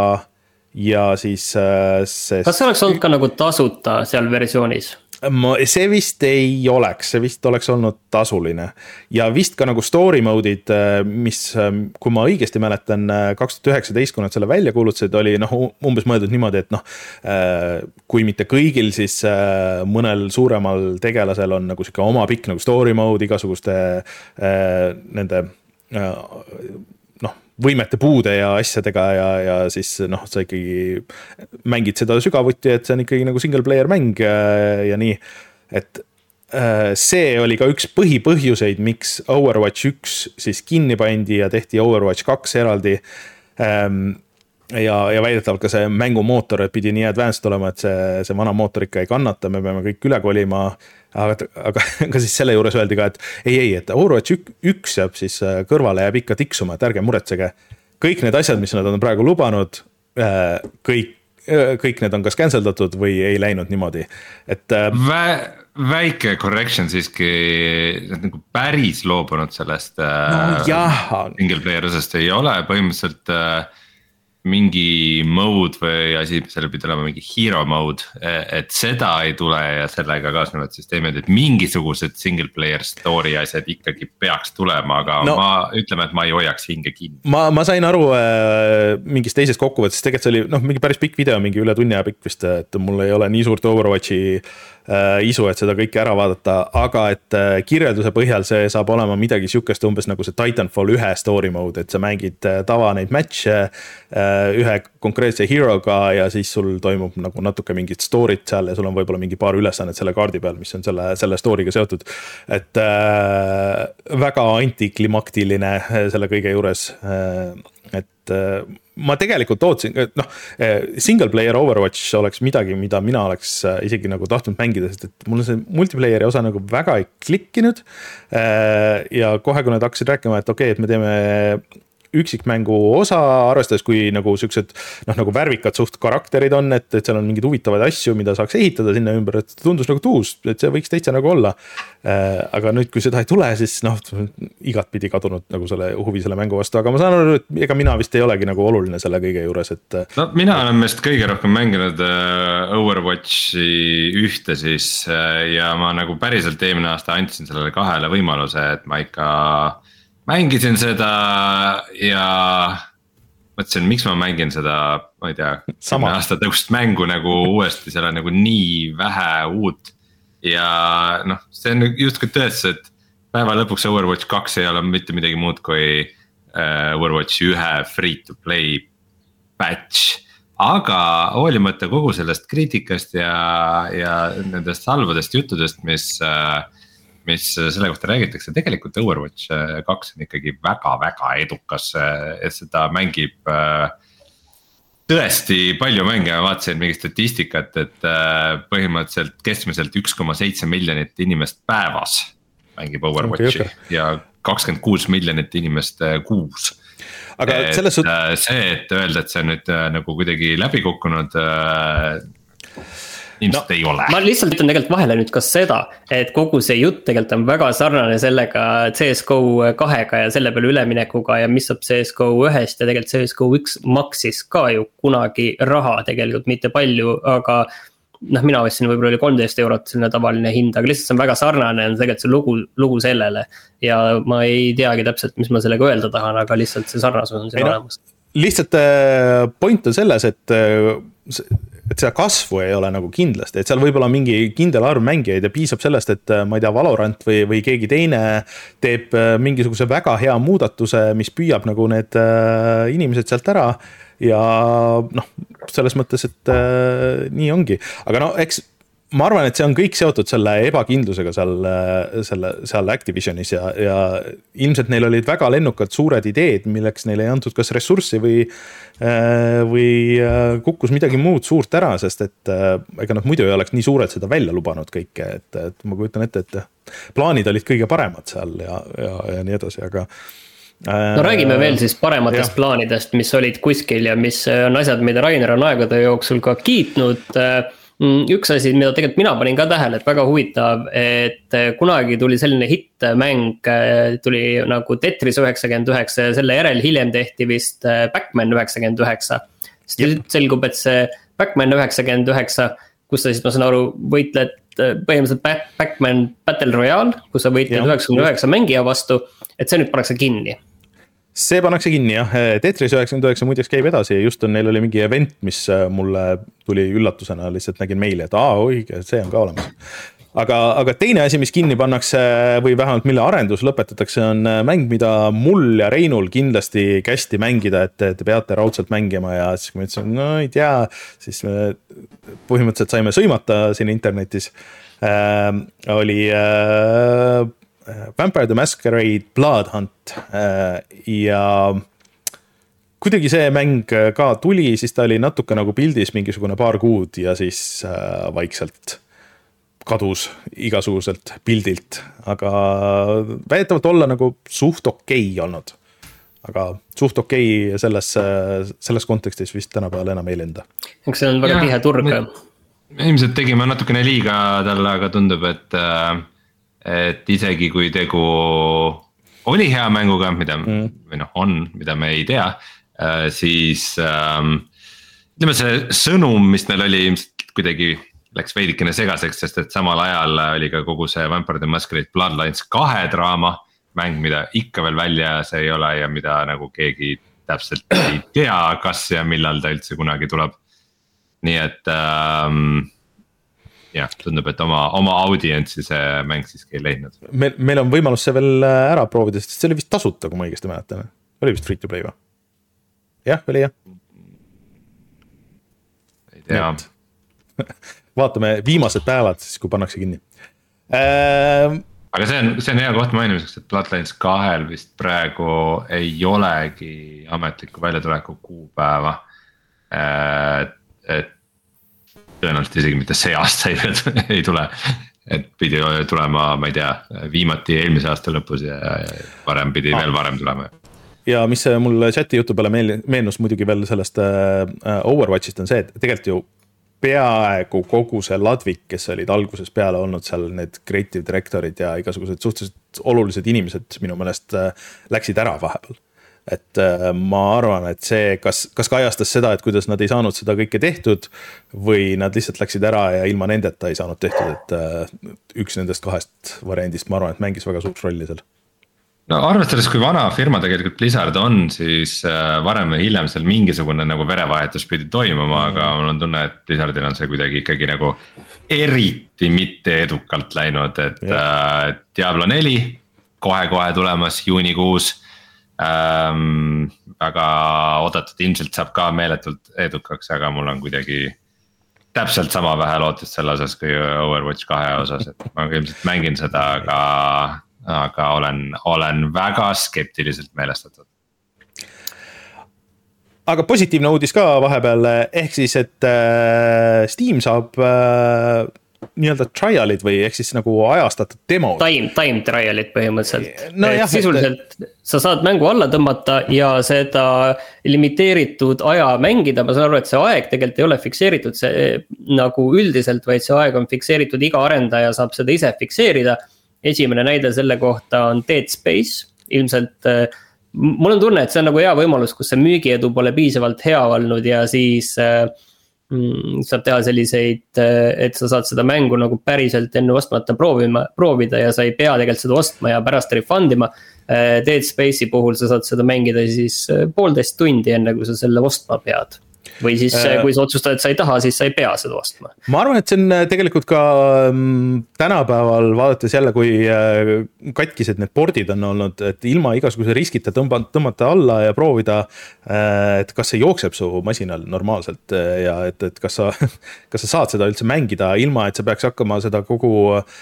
ja siis äh, see... Kas see oleks olnud ka nagu tasuta seal versioonis? Ma, see vist ei oleks, see vist oleks olnud tasuline ja vist ka nagu story mode'id, mis, kui ma õigesti mäletan, kaks tuhat üheksateist, kui nad selle välja kuulutasid, oli noh, umbes mõeldud niimoodi, et noh, kui mitte kõigil, siis mõnel suuremal tegelasel on nagu siuke oma pikk nagu story mode igasuguste nende noh, võimete puude ja asjadega ja, ja siis noh, sa ikkagi mängid seda sügavuti, et see on ikkagi nagu single player mäng ja, ja nii, et see oli ka üks põhipõhjuseid, miks Overwatch üks siis kinni pandi ja tehti Overwatch kaks eraldi ja, ja väidetavalt ka see mängumootor pidi nii advanced olema, et see, see vana mootor ikka ei kannata, me peame kõik üle kolima, aga, aga ka siis selle juures öeldi ka, et ei, ei, et Overwatch üks jääb siis kõrvale, jääb ikka tiksuma, et ärge muretsege. Kõik need asjad, mis nad on praegu lubanud, kõik, kõik need on kas canceldatud või ei läinud niimoodi. Et, Vä, väike correction siiski, nagu päris loobunud sellest no, single player osast ei ole, põhimõtteliselt mingi mode või asi, selle pidi olema mingi hero mode, et seda ei tule ja sellega kaasnevad süsteemid, et mingisugused single player story asjad ikkagi peaks tulema, aga no, ma ütleme, et ma ei hoiaks hinge kinni. Ma, ma sain aru äh, mingist teisest kokkuvõttes, tegelikult see oli noh, mingi päris pikk video, mingi üle tunni aja pikk vist, et mul ei ole nii suurt Overwatchi äh, isu, et seda kõike ära vaadata, aga et äh, kirjelduse põhjal see saab olema midagi siukest umbes nagu see Titanfall ühe story mode, et sa mängid äh, tava neid match'e äh, ühe konkreetse hero'ga ja siis sul toimub nagu natuke mingit story't seal ja sul on võib-olla mingi paar ülesannet selle kaardi peal, mis on selle, selle story'ga seotud. Et äh, väga antiklimaktiline selle kõige juures. Äh, et äh, ma tegelikult ootsin, noh, single player Overwatch oleks midagi, mida mina oleks isegi nagu tahtnud mängida, sest et mul see multiplayeri osa nagu väga ei klikkinud. Äh, ja kohe, kui nad hakkasid rääkima, et okei, okay, et me teeme üksikmängu osa, arvestades kui nagu siuksed noh, nagu värvikad suht karakterid on, et, et seal on mingeid huvitavaid asju, mida saaks ehitada sinna ümber, et tundus nagu tuus, et see võiks täitsa nagu olla. Aga nüüd, kui seda ei tule, siis noh, igat pidi kadunud nagu selle huvi selle mängu vastu, aga ma saan aru, et ega mina vist ei olegi nagu oluline selle kõige juures, et no mina olen meist kõige rohkem mänginud Overwatchi ühte siis ja ma nagu päriselt eelmine aasta andsin sellele kahele võimaluse, et ma ikka mängisin seda ja mõtlesin, miks ma mängin seda, ma ei tea, kümne aasta tõust mängu nagu uuesti, seal on nagu nii vähe uut. Ja noh, see on justkui tõestus, et päeva lõpuks Overwatch kaks ei ole mitte midagi muud kui Overwatch ühe free to play patch. Aga hoolimata kogu sellest kriitikast ja, ja nendest halvadest juttudest, mis, mis selle kohta räägitakse, tegelikult Overwatch kaks on ikkagi väga-väga edukas, et seda mängib tõesti palju mänge, ma vaatasin mingi statistikat, et põhimõtteliselt keskmiselt üks koma seitse miljonit inimest päevas mängib Overwatchi okay, okay. ja kakskümmend kuus miljonit inimest kuus. Aga et selles... see, et öelda, et see on nüüd nagu kuidagi läbi kukkunud, ilmselt no, ei ole. Ma lihtsalt ütlen tegelikult vahele nüüd ka seda, et kogu see jutt tegelikult on väga sarnane sellega C S G O kahega ja selle peale üleminekuga ja mis saab C S G O ühest ja tegelikult C S G O üks maksis ka ju kunagi raha tegelikult mitte palju, aga noh, mina ostsin võib-olla oli kolmteist eurot selline tavaline hind, aga lihtsalt see on väga sarnane on tegelikult see lugu, lugu sellele ja ma ei teagi täpselt, mis ma sellega öelda tahan, aga lihtsalt see sarnasus on siin olemas. Lihtsalt point on selles, et et seda kasvu ei ole nagu kindlasti, et seal võib-olla mingi kindel arv mängijaid ja piisab sellest, et ma ei tea, Valorant või, või keegi teine teeb mingisuguse väga hea muudatuse, mis püüab nagu need inimesed sealt ära ja noh, selles mõttes, et äh, nii ongi, aga no eks ma arvan, et see on kõik seotud selle ebakindlusega seal, selle, seal Activisionis ja, ja ilmselt neil olid väga lennukad suured ideed, milleks neile ei antud kas ressurssi või, või kukkus midagi muud suurt ära, sest et ega nad muidu ei oleks nii suurelt seda välja lubanud kõike, et, et ma kujutan ette, et plaanid olid kõige paremad seal ja, ja, ja nii edasi, aga no räägime veel siis parematest ja. Plaanidest, mis olid kuskil ja mis on asjad, mida Rainer on aegade jooksul ka kiitnud. Üks asi, mida tegelikult mina panin ka tähele, et väga huvitav, et kunagi tuli selline hittmäng, tuli nagu Tetris üheksakümmend üheksa ja selle järel hiljem tehti vist Pac-Man üheksakümmend üheksa. Sest selgub, et see Pac-Man üheksakümmend üheksa, kus sa siis, ma saan aru, võitled põhimõtteliselt Pac-Man Battle Royale, kus sa võitled üheksakümmend üheksa mängija vastu, et see nüüd pannakse kinni. See pannakse kinni jah, Tetris üheksakümmend üheksa muideks käib edasi, just on, neil oli mingi event, mis mulle tuli üllatusena, lihtsalt nägin meili, et aa, oige, see on ka olemas. Aga, aga teine asi, mis kinni pannakse või vähemalt mille arendus lõpetatakse, on mäng, mida mul ja Reinul kindlasti kästi mängida, et te peate raudselt mängima ja siis kui ma ütlesin, no ei tea, siis me põhimõtteliselt saime sõimata siin internetis. Äh, oli äh, Vampire the Masquerade Blood Hunt ja kuidagi see mäng ka tuli, siis ta oli natuke nagu pildis mingisugune paar kuud ja siis vaikselt kadus igasuguselt pildilt, aga väidetavalt olla nagu suht okei olnud, aga suht okei selles, selles kontekstis vist tänapäeval enam ei lenda. Eks see on väga ja, tihe turg. Ilmselt tegime natukene liiga talle, aga tundub, et et isegi kui tegu oli hea mänguga, mida mm. või noh, on, mida me ei tea, siis ähm, ütleme see sõnum, mis neil oli kuidagi läks veidikene segaseks, sest et samal ajal oli ka kogu see Vampire the Masquerade Bloodlines kahe draama mäng, mida ikka veel väljas ei ole ja mida nagu keegi täpselt ei tea, kas ja millal ta üldse kunagi tuleb. Nii et ähm, jah, tundub, et oma, oma audientsi see mäng siiski ei leidnud. Me, meil on võimalus see veel ära proovida, sest see oli vist tasuta, kui ma õigesti mäletan. Oli vist free to play või? Jah, oli jah. Ei tea. Vaatame viimased päevad, siis kui pannakse kinni. Äh... Aga see on, see on hea koht mainimiseks, et Bloodlines kahel vist praegu ei olegi ametliku väljatuleku kuupäeva. Et, et tõenäoliselt isegi mitte see aasta ei, ei tule, et pidi tulema, ma ei tea, viimati eelmise aasta lõpus ja varem pidi ah. veel varem tulema. ja mis mul chati jutu peale meenus muidugi veel sellest Overwatchist on see, et tegelikult ju peaaegu kogu see ladvik, kes olid alguses peale olnud seal need creative directorid ja igasugused suhteliselt olulised inimesed minu meelest läksid ära vahepeal. Et ma arvan, et see kas, kas kajastas seda, et kuidas nad ei saanud seda kõike tehtud või nad lihtsalt läksid ära ja ilma nendeta ei saanud tehtud, et üks nendest kahest variandist ma arvan, et mängis väga suurt rolli seal. No arvestades, kui vana firma tegelikult Blizzard on, siis varem või hiljem seal mingisugune nagu verevahetus pidi toimuma, aga mul on tunne, et Blizzardil on see kuidagi ikkagi nagu eriti mitte edukalt läinud, et yeah. Diablo neli kohe-kohe tulemas juunikuus. Ähm, väga oodatud, ilmselt saab ka meeletult edukaks, aga mul on kuidagi täpselt sama vähe lootust selle osas kui Overwatch kahe osas, et ma ilmselt mängin seda, aga aga olen, olen väga skeptiliselt meelestatud. Aga positiivne uudis ka vahepeal, ehk siis, et Steam saab nii-öelda trialid või ehk siis nagu ajastatud demod. Time, time trialid põhimõtteliselt. No jah, sisuliselt et... sa saad mängu alla tõmmata ja seda limiteeritud aja mängida. Ma saan aru, et see aeg tegelikult ei ole fikseeritud see, nagu üldiselt, vaid see aeg on fikseeritud, iga arendaja saab seda ise fikseerida. Esimene näide selle kohta on Dead Space. Ilmselt mul on tunne, et see on nagu hea võimalus, kus see müügiedu pole piisavalt hea olnud ja siis mm, saab teha selliseid, et sa saad seda mängu nagu päriselt enne ostmata proovima, proovida ja sa ei pea tegelikult seda ostma ja pärast refundima. Dead Space'i puhul sa saad seda mängida siis poolteist tundi enne, kui sa selle ostma pead. Või siis kui sa otsustad, et sa ei taha, siis sa ei pea seda ostma. Ma arvan, et see on tegelikult ka tänapäeval vaadates jälle, kui katkised need pordid on olnud, et ilma igasuguse riskita tõmmata alla ja proovida, et kas see jookseb su masinal normaalselt ja et, et kas, sa, kas sa saad seda üldse mängida ilma, et sa peaks hakkama seda kogu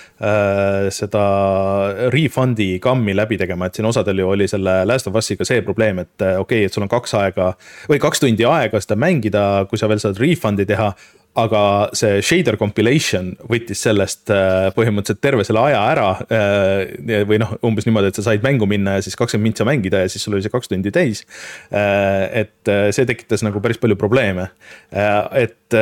seda refundi kammi läbi tegema, et siin osadel ju oli selle Last of Us'iga see probleem, et okei, okay, et sul on kaks aega või kaks tundi aega seda mängida, kui sa veel saad refundi teha, aga see shader compilation võttis sellest põhimõtteliselt terve selle aja ära või noh, umbes niimoodi, et sa said mängu minna ja siis kakskümmend mintsa mängida ja siis sul oli see kaks tundi täis. Et see tekitas nagu päris palju probleeme. Et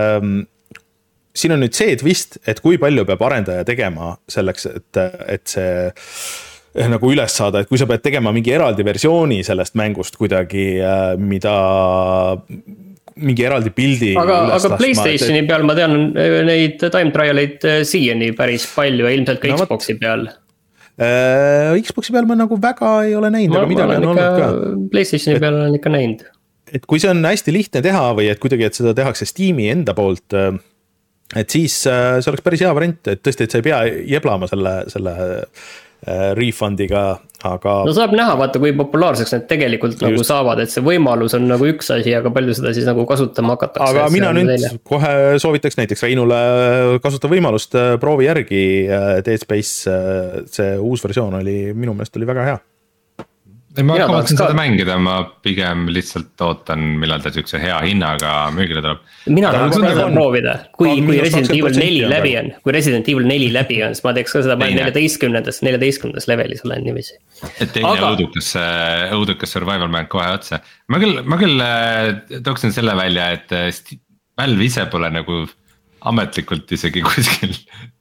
siin on nüüd see twist, et kui palju peab arendaja tegema selleks, et, et see nagu üles saada, et kui sa pead tegema mingi eraldi versiooni sellest mängust kuidagi, mida mingi eraldi pildi aga, aga PlayStationi et... peal ma tean neid time trial'id siiani päris palju ja ilmselt ka no, Xbox'i peal äh, Xbox'i peal ma nagu väga ei ole näinud, aga midagi on olnud ka PlayStationi et, peal olen ikka näinud et kui see on hästi lihtne teha või et kuidagi, et seda tehakse Steam'i enda poolt et siis see oleks päris hea variant, et tõesti, et sa ei pea jeblama selle, selle refundiga, aga no saab näha, vaata kui populaarseks need tegelikult just. Nagu saavad, et see võimalus on nagu üks asi, aga palju seda siis nagu kasutama hakatakse. Aga mina nüüd teile. Kohe soovitaks näiteks Reinule kasuta võimalust proovi järgi Dead Space, see uus versioon oli, minu meelest oli väga hea. Ma kavatsen seda mängida, ma pigem lihtsalt ootan, millal ta sükse hea hinnaga müügile tuleb. Mina tahan seda proovida, kui, kui Resident Evil neli läbi on, kui Resident Evil neli läbi on, siis ma teeks ka seda neljateistkümnendas, neljateistkümnendas levelis olen niiviisi. Et teine Aga... õudukas, õudukas survival mäng kohe otsa. Ma küll, ma küll tooksin selle välja, et Valve ise pole nagu ametlikult isegi kuskil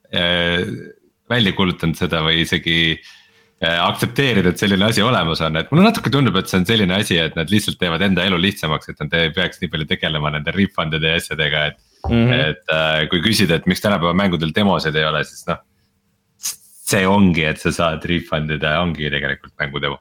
välja kuulutanud seda või isegi aktsepteerida, et selline asi olemas on, et mulle natuke tundub, et see on selline asi, et nad lihtsalt teevad enda elu lihtsamaks, et nad ei peaks nii palju tegelema nende refundide ja asjadega, et, mm-hmm. et äh, kui küsida, et miks tänapäeva mängudel demosid ei ole, siis noh, see ongi, et sa saad refundida, ongi tegelikult mängudemo.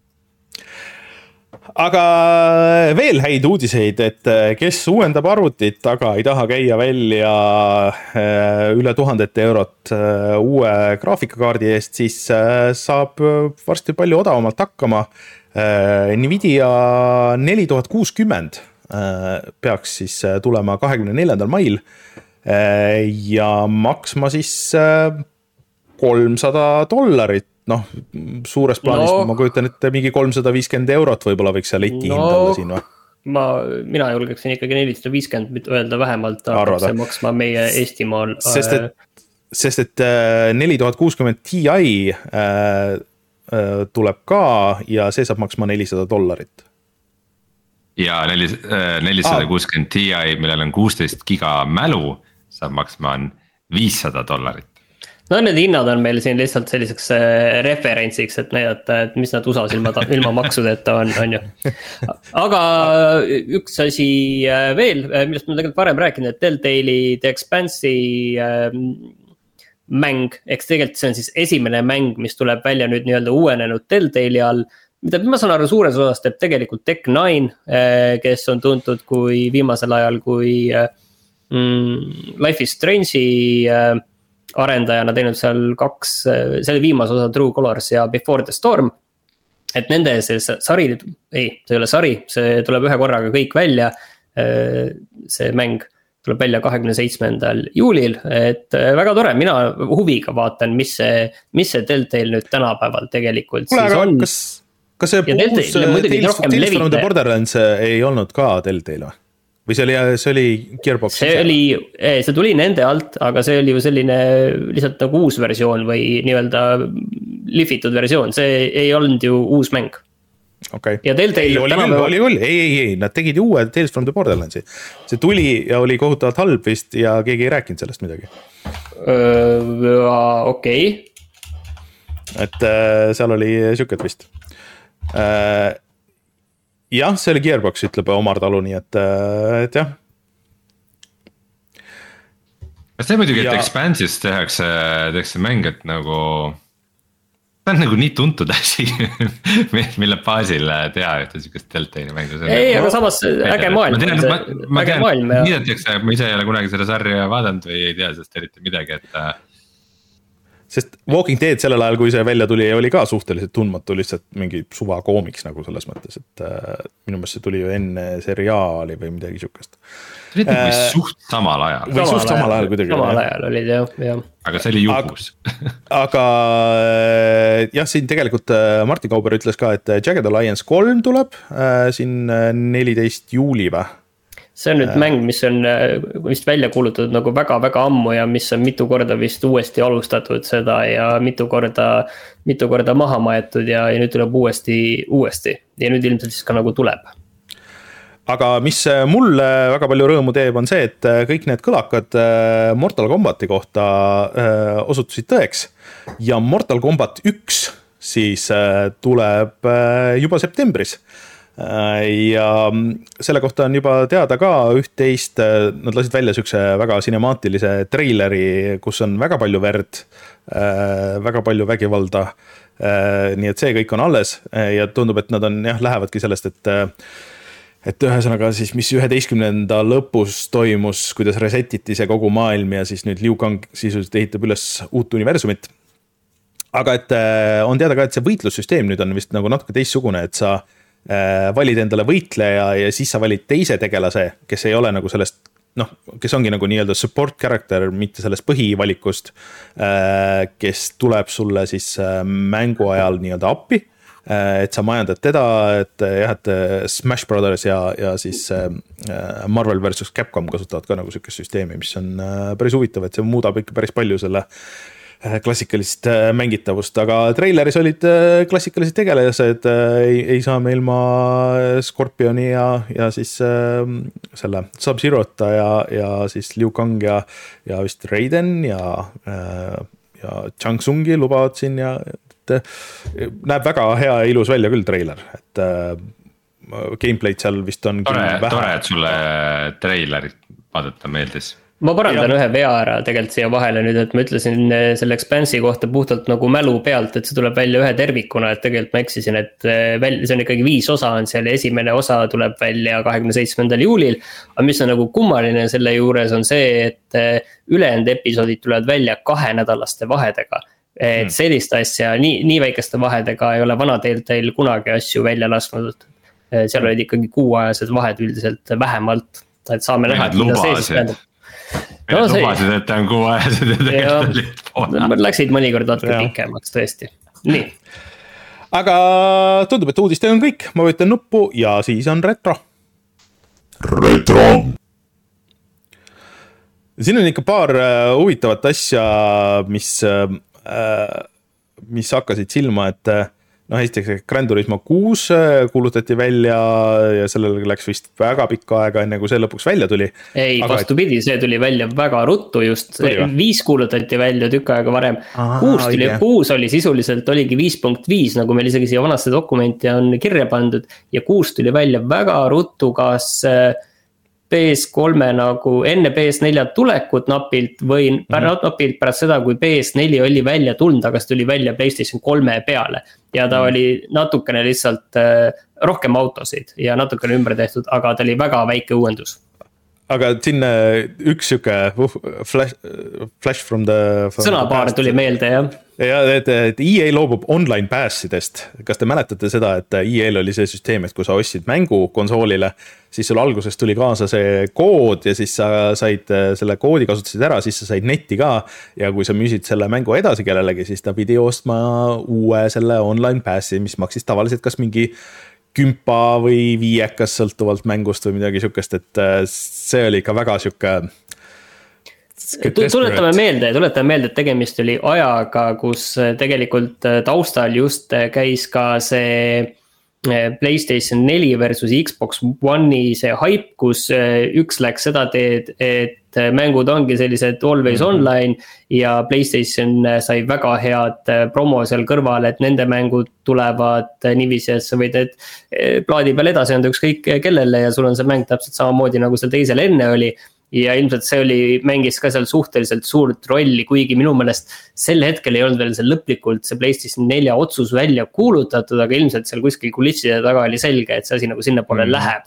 Aga veel häid uudiseid, et kes uuendab arvutit, aga ei taha käia välja üle tuhandete eurot uue graafikakaardi eest, siis saab varsti palju odavamalt hakkama. Nvidia neli tuhat kuuskümmend peaks siis tulema kahekümne neljandal mail ja maksma siis kolmsada dollarit. Noh, suures plaanis no, ma kujutan, et mingi kolmsada viiskümmend eurot võib-olla võiks see leti no, hindada siin või? Ma, mina julgeksin ikkagi nelisada viiskümmend öelda vähemalt, aga see maksma meie Eestimaal. Sest et, sest et neli tuhat kuuskümmend Ti tuleb ka ja see saab maksma nelisada dollarit. Ja nelisada kuuskümmend Ti, millel on kuusteist giga mälu, saab maksma on viissada dollarit. No need hinnad on meil siin lihtsalt selliseks referentsiks, et näidata, et mis nad U S A-s ilma, ilma maksudeta on, on ju. Aga üks asi veel, millest ma tegelikult varem rääkinud, et Telltale'i The Expanse'i mäng, eks tegelikult see on siis esimene mäng, mis tuleb välja nüüd nii-öelda uuenenud Telltale'i all, mida ma saan aru suures osas teeb tegelikult Tech Nine, kes on tuntud kui viimasel ajal kui mm, Life is Strange'i arendajana teinud seal kaks, selle viimase osa True Colors ja Before the Storm. Et nende see sari, ei, see ei ole sari, see tuleb ühe korraga kõik välja. See mäng tuleb välja kahekümne seitsmendal juulil, et väga tore, mina huviga vaatan, mis see, mis see Telltale nüüd tänapäeval tegelikult Kule, siis on. Kas, kas see uus Tales from the Borderlands ei olnud ka Telltale või? Või see oli, see oli Gearbox? See oli, see tuli nende alt, aga see oli ju selline lihtsalt nagu uus versioon või nii-öelda lihvitud versioon, see ei olnud ju uus mäng. Okay. Ja Telltale oli, tänapäeval... oli, oli, ei, ei, ei, nad tegid uue Tales from the Borderlandsi. See tuli ja oli kohutavalt halb vist ja keegi ei rääkinud sellest midagi. Okei. Okay. Et äh, seal oli sükket vist. Äh, jah, see oli Gearbox, ütleb Omar Talu, nii et, et jah. Kas see muidugi, et ja... Expanse'is tehakse, tehakse mäng, et nagu ta on nagu nii tuntud asi, mille baasil teha ühte sükest Telltale'i mängu. Ei, aga samas äge maailm. Ma tean, ma, ma tean, ma tean, ma ise ei ole kunagi selle sarja vaadanud või ei tea sellest eriti midagi, et sest Walking Dead sellel ajal, kui see välja tuli, oli ka suhteliselt tundmatu lihtsalt mingi suva koomiks nagu selles mõttes, et äh, minu meelest see tuli ju enne seriaali või midagi sükest. See oli äh, suht samal ajal. Või suht samal ajal kuidagi. Samal ajal olid jah, jah. Aga see oli juhus. Aga, aga jah, siin tegelikult Martin Kauber ütles ka, et Jagged Alliance kolm tuleb äh, siin neliteist juuli või? See on nüüd mäng, mis on vist välja kuulutatud nagu väga-väga ammu ja mis on mitu korda vist uuesti alustatud seda ja mitu korda, mitu korda maha maetud ja, ja nüüd tuleb uuesti, uuesti. Ja nüüd ilmselt siis ka nagu tuleb. Aga mis mulle väga palju rõõmu teeb on see, et kõik need kõlakad Mortal Kombati kohta osutusid tõeks ja Mortal Kombat üks siis tuleb juba septembris. Ja selle kohta on juba teada ka üht-teist, nad lasid välja sükse väga sinemaatilise treileri, kus on väga palju verd, väga palju vägivalda, nii et see kõik on alles ja tundub, et nad on jah, lähevadki sellest, et et ühesõnaga siis, mis üheteistkümnenda lõpus toimus, kuidas resetiti see kogu maailm ja siis nüüd Liu Kang sisuliselt ehitab üles uut universumit. Aga et on teada ka, et see võitlussüsteem nüüd on vist nagu natuke teistsugune, et sa valid endale võitleja ja siis sa valid teise tegelase, kes ei ole nagu sellest, noh, kes ongi nagu nii-öelda support character, mitte sellest põhivalikust, kes tuleb sulle siis mängu ajal nii-öelda appi, et sa majandad teda, et jah, et Smash Brothers ja, ja siis Marvel versus Capcom kasutavad ka nagu sükest süsteemi, mis on päris huvitav, et see muudab ikka päris palju selle klassikalist mängitavust, aga treileris olid klassikalised tegelased, ei, ei saa me ilma Scorpioni ja, ja siis äh, selle Sub-Zerota ja, ja siis Liu Kang ja, ja vist Raiden ja, äh, ja Shang Tsungi lubavad siin ja et, näeb väga hea ja ilus välja küll treiler, et äh, gameplay'd seal vist on tore, tore, et sulle treilerit vaadata meeldis. Ma parandan ja. ühe vea ära tegelikult siia vahele nüüd, et ma ütlesin selle Expanse'i kohta puhtalt nagu mälu pealt, et see tuleb välja ühe tervikuna, et tegelikult ma eksisin, et välja, see on ikkagi viis osa on seal ja esimene osa tuleb välja kahekümne seitsmendal juulil, aga mis on nagu kummaline selle juures on see, et ülejäänud episoodid tulevad välja kahenädalaste vahedega, et sellist asja nii, nii väikeste vahedega ei ole vana Telltale kunagi asju välja lasknud, seal olid ikkagi kuuajased vahed üldiselt vähemalt, et saame näha, et mida see siis tähendab. No, lubasid, et on kuuajased ja tegelikult poole. Läksid mõnikord natuke pikemaks tõesti. Nii. Aga tundub, et uudiste on kõik. Ma võtan nuppu ja siis on retro. Retro. Siin on ikka paar huvitavat asja, mis, mis hakkasid silma, et noh, esiteks Gran Turismo kuus kuulutati välja ja sellel läks vist väga pikka aega, enne kui see lõpuks välja tuli. Ei, aga vastupidi, see tuli välja väga ruttu just, viis kuulutati välja tükk aega varem. Kuus tuli, kuus oli sisuliselt, oligi viis punkt viis, nagu meil isegi siia vanasse dokumenti on kirja pandud ja kuus tuli välja väga ruttu, kas P S kolme nagu enne P S nelja tulekut napilt või mm-hmm. napilt pärast seda, kui P S neli oli välja tulnud, aga see tuli välja PlayStation kolme peale. Ja ta mm-hmm. oli natukene lihtsalt äh, rohkem autosid ja natukene ümber tehtud, aga ta oli väga väike uuendus. Aga siin üks siuke flash, flash from the... From sõnapaar tuli meelde, jah. Ja, et, et E A loobub online passidest. Kas te mäletate seda, et E A oli see süsteem, et kui sa ostsid mängu konsoolile, siis sul alguses tuli kaasa see kood ja siis sa said selle koodi kasutasid ära, siis sa said netti ka ja kui sa müüsid selle mängu edasi kellelegi, siis ta pidi ostma uue selle online passi, mis maksis tavaliselt kas mingi kümpa või viiekas sõltuvalt mängust või midagi sükest, et see oli ikka väga sükke tuletame meelde, tuletame meelde, et tegemist oli ajaga, kus tegelikult taustal just käis ka see PlayStation neli versus Xbox One'i see hype, kus üks läks seda teed, et mängud ongi sellised always mm-hmm. online ja PlayStation sai väga head promo seal kõrval, et nende mängud tulevad niiviisi, et sa võid need plaadi peal edasi anda ükskõik kellele ja sul on see mäng täpselt samamoodi nagu seal teisel enne oli. Ja ilmselt see oli, mängis ka seal suhteliselt suurt rolli, kuigi minu meelest sel hetkel ei olnud veel see lõplikult see PlayStation nelja otsus välja kuulutatud, aga ilmselt seal kuskil kulisside taga oli selge, et see asi nagu sinna poole mm. läheb.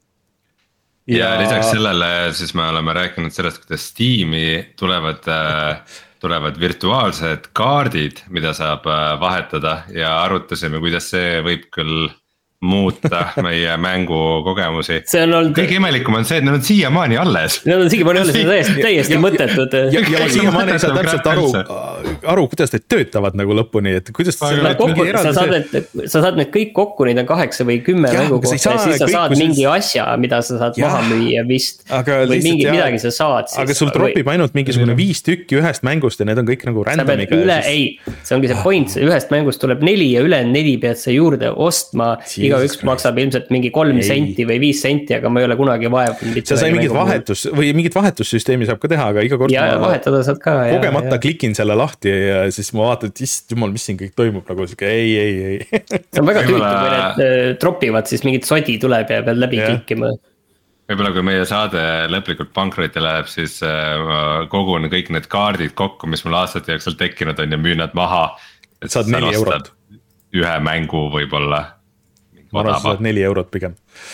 Ja, ja lisaks sellele siis me oleme rääkinud sellest, kuidas Steam'i tulevad, tulevad virtuaalsed kaardid, mida saab vahetada ja arutasime, kuidas see võib küll muuta meie mängu kogemusi. Olnud... Kõige imelikum on see, et need on siiamaani alles. Need on siiamaani alles, need on täiesti, täiesti mõttetud. Ja, ja, ja siiamaani ei saa täpselt aru, aru, kuidas need töötavad nagu lõpuni, et kuidas sa, kokku, sa, saad need, sa saad need kõik kokku, neid on kaheksa või kümme mängu kohta ja siis sa saad mingi siis... asja, mida sa saad ja, maha müüa vist. Või mingi, jah, midagi sa saad. Siis, aga sul tropib või... ainult mingisugune viis tükki ühest mängust ja need on kõik nagu randomiga. Üle, siis... ei, see ongi see point, ühest mängust tuleb neli ja üle neli pead sa juurde ostma. Iga üks maksab ilmselt mingi kolm ei. senti või viis senti, aga ma ei ole kunagi vaev. Sa sai mingit vahetus või mingit vahetussüsteemi saab ka teha, aga iga kord ja, ma vahetada saad ka, kogemata ja, klikin selle lahti ja siis ma vaatan, et ist, jumal, mis siin kõik toimub nagu siuke, ei, ei, ei. See on väga tüütu, kui need tropivad, siis mingit sodi tuleb ja pead läbi ja. klikkima. Võib-olla kui meie saade lõplikult pankrotti läheb, siis kogun kõik need kaardid kokku, mis mul aastate jooksul tekkinud on ja müün nad maha. Et saad neli eurot. Ühe mängu võib-olla. Ma arvan, sa saad neli eurot pigem.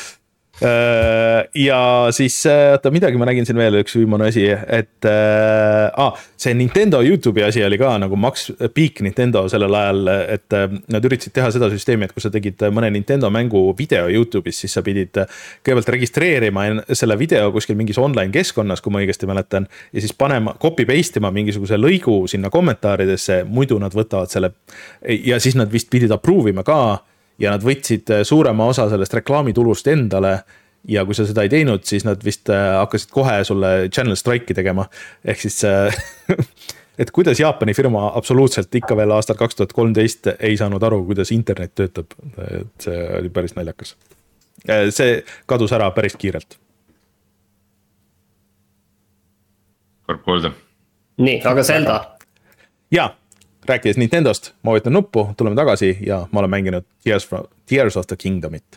Ja siis, oota, midagi ma nägin siin veel üks viimane asi, et ah, see Nintendo YouTube'i asi oli ka nagu Max Peak Nintendo sellel ajal, et nad üritasid teha seda süsteemi, et kui sa tegid mõne Nintendo mängu video YouTube'is, siis sa pidid kõigepealt registreerima selle video kuskil mingis online keskkonnas, kui ma õigesti mäletan, ja siis panema, copy paste ima mingisuguse lõigu sinna kommentaaridesse, muidu nad võtavad selle ja siis nad vist pidid approve ima ka ja nad võtsid suurema osa sellest reklaamitulust endale ja kui sa seda ei teinud, siis nad vist hakkasid kohe sulle channel strike'i tegema. Ehk siis, et kuidas Jaapani firma absoluutselt ikka veel aastal kaks tuhat kolmteist ei saanud aru, kuidas internet töötab. Et see oli päris naljakas. See kadus ära päris kiirelt. Korb kuulda. Nii, aga Zelda. Jaa. Rääkides Nintendost, ma võtan nuppu, tuleme tagasi ja ma olen mänginud Tears, from, Tears of the Kingdomit.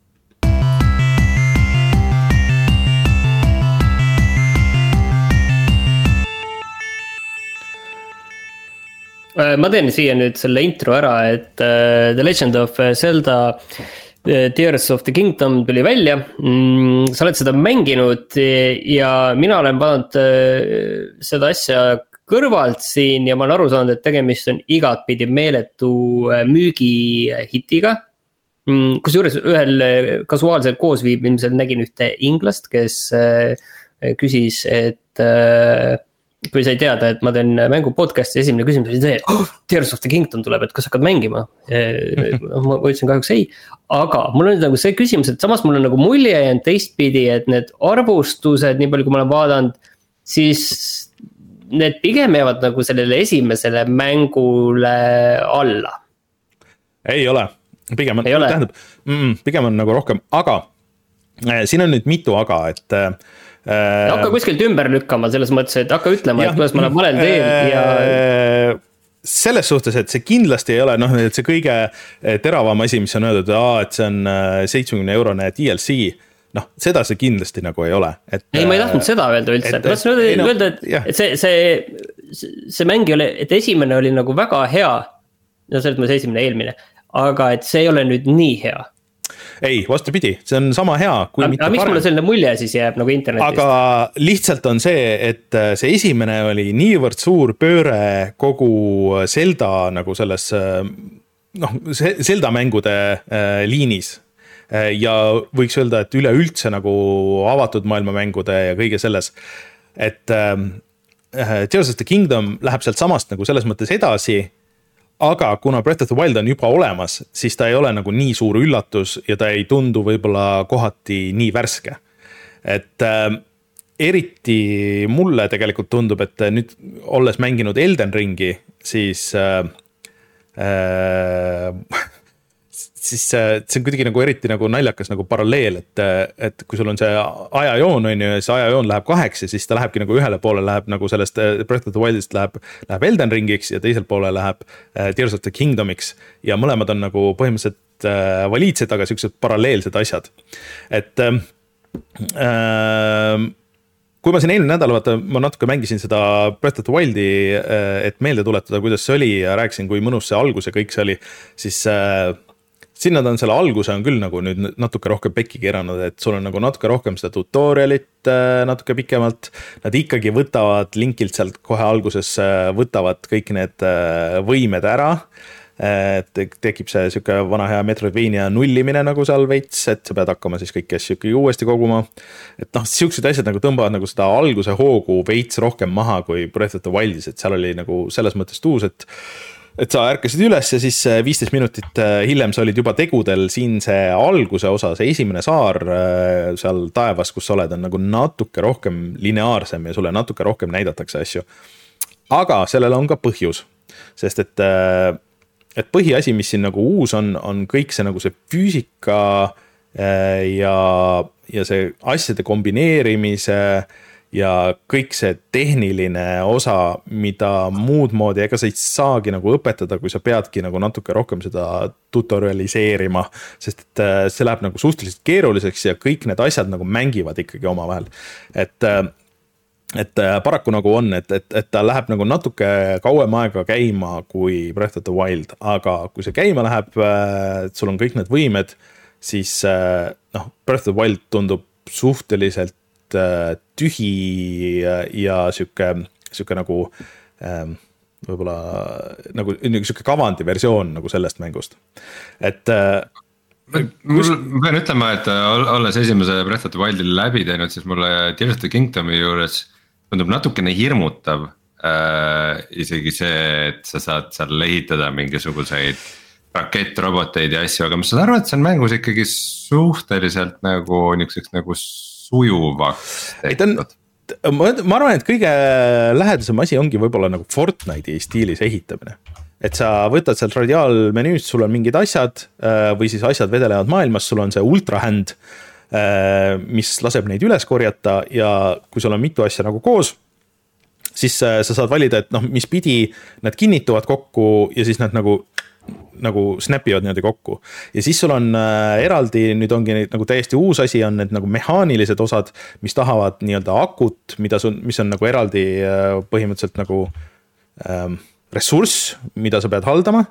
Ma teen siia nüüd selle intro ära, et The Legend of Zelda Tears of the Kingdom tuli välja. Sa oled seda mänginud ja mina olen pannud seda asja kõrvalt siin ja ma olen aru saanud, et tegemist on igatpidi meeletu müügihitiga. Kus juures ühel kasuaalsel koosviibimisel nägin ühte inglast, kes küsis, et kui sa ei teada, et ma teen mängu podcasti, esimene küsimus oli see, et oh, Tears of the Kingdom tuleb, et kas hakkad mängima? Ma ütlesin kahjuks ei, aga mul on nagu see küsimus, et samas mul on nagu mulje jäänud teistpidi, et need arvustused, nii palju kui ma olen vaadanud, siis need pigem jäävad nagu sellele esimesele mängule alla. ei ole, pigem on, tähendab, mm, pigem on nagu rohkem, aga äh, siin on nüüd mitu aga, et äh, hakka kuskilt ümber lükkama selles mõttes, et hakka ütlema, ja, et kuidas ma olen valel teel ja selles suhtes, et see kindlasti ei ole, noh, et see kõige teravam asi, mis on öeldud, et see on seitsmekümne eurone D L C, noh, seda see kindlasti nagu ei ole. Et, ei, ma ei tahtnud seda öelda üldse, et, et, et, no, öelda, et, et see, see, see mäng ei ole, et esimene oli nagu väga hea, no selles mõttes esimene eelmine, aga et see ei ole nüüd nii hea. Ei, vastupidi, see on sama hea kui aga, mitte aga miks parem. mulle selline mulje siis jääb nagu internetist? Aga lihtsalt on see, et see esimene oli niivõrd suur pööre kogu Zelda nagu selles, noh, Zelda mängude liinis. Ja võiks öelda, et üleüldse nagu avatud maailma mängude ja kõige selles, et Tears of the Kingdom läheb sealt samast nagu selles mõttes edasi, aga kuna Breath of the Wild on juba olemas, siis ta ei ole nagu nii suur üllatus ja ta ei tundu võib-olla kohati nii värske. Et äh, eriti mulle tegelikult tundub, et nüüd olles mänginud Elden Ringi, siis äh, äh, siis see on kuidagi nagu eriti nagu naljakas nagu paralleel, et, et kui sul on see ajajoon, on ju, ja see ajajoon läheb kaheks ja siis ta lähebki nagu ühele poole läheb nagu sellest Breath of the Wildist läheb, läheb Elden Ringiks ja teisel poole läheb Tears of the Kingdomiks ja mõlemad on nagu põhimõtteliselt valiidsed, aga siuksed paralleelsed asjad. Et äh, kui ma siin eelmine nädal, vaata, ma natuke mängisin seda Breath of the Wildi, et meelde tuletada, kuidas see oli ja rääkisin, kui mõnus see algus ja kõik see oli, siis äh, siin nad on selle alguse on küll nagu nüüd natuke rohkem pekki keeranud, et sul on nagu natuke rohkem seda tutorialit natuke pikemalt. Nad ikkagi võtavad linkilt sealt kohe alguses, võtavad kõik need võimed ära. Et tekib see siuke vana hea Metroidvania nullimine nagu seal veits, et sa pead hakkama siis kõiki asju uuesti koguma. Et noh, siuksed asjad nagu tõmbavad nagu seda alguse hoogu veits rohkem maha kui Breath of the Wildis, et seal oli nagu selles mõttes tuus, et et sa ärkasid üles ja siis viisteist minutit hiljem sa olid juba tegudel, siin see alguse osa, see esimene saar seal taevas, kus sa oled, on nagu natuke rohkem lineaarsem ja sulle natuke rohkem näidatakse asju. Aga sellel on ka põhjus, sest et, et põhiasi, mis siin nagu uus on, on kõik see nagu see füüsika ja, ja see asjade kombineerimise ja kõik see tehniline osa, mida muud moodi, ega sa ei saagi nagu õpetada, kui sa peadki nagu natuke rohkem seda tutorialiseerima, sest et see läheb nagu suhteliselt keeruliseks ja kõik need asjad nagu mängivad ikkagi oma vahel. Et, et paraku nagu on, et, et, et ta läheb nagu natuke kauem aega käima kui Breath of the Wild, aga kui see käima läheb, et sul on kõik need võimed, siis noh, Breath of the Wild tundub suhteliselt tühi ja siuke, siuke nagu võib-olla nagu siuke kavandi versioon nagu sellest mängust. Et ma, mul, ma pean ütlema, et olles esimese Breath of the Wildi läbi teinud, siis mulle Tears of the Kingdomi juures tundub natukene hirmutav äh, isegi see, et sa saad seal ehitada mingisuguseid rakettroboteid ja asju, aga ma saan aru, et see on mängus ikkagi suhteliselt nagu niisuguseks nagu sujuvaks tehtud. Ma, ma arvan, et kõige lähedasem asi ongi võib-olla nagu Fortnite'i stiilis ehitamine. Et sa võtad sealt radiaalmenüüst, sul on mingid asjad või siis asjad vedelevad maailmas, sul on see ultrahand, mis laseb neid üles korjata ja kui sul on mitu asja nagu koos, siis sa saad valida, et noh, mis pidi nad kinnituvad kokku ja siis nad nagu nagu snapivad niimoodi kokku. Ja siis sul on äh, eraldi, nüüd ongi nagu täiesti uus asi, on need nagu mehaanilised osad, mis tahavad nii-öelda akut, mida sul, mis on nagu eraldi äh, põhimõtteliselt nagu äh, ressurss, mida sa pead haldama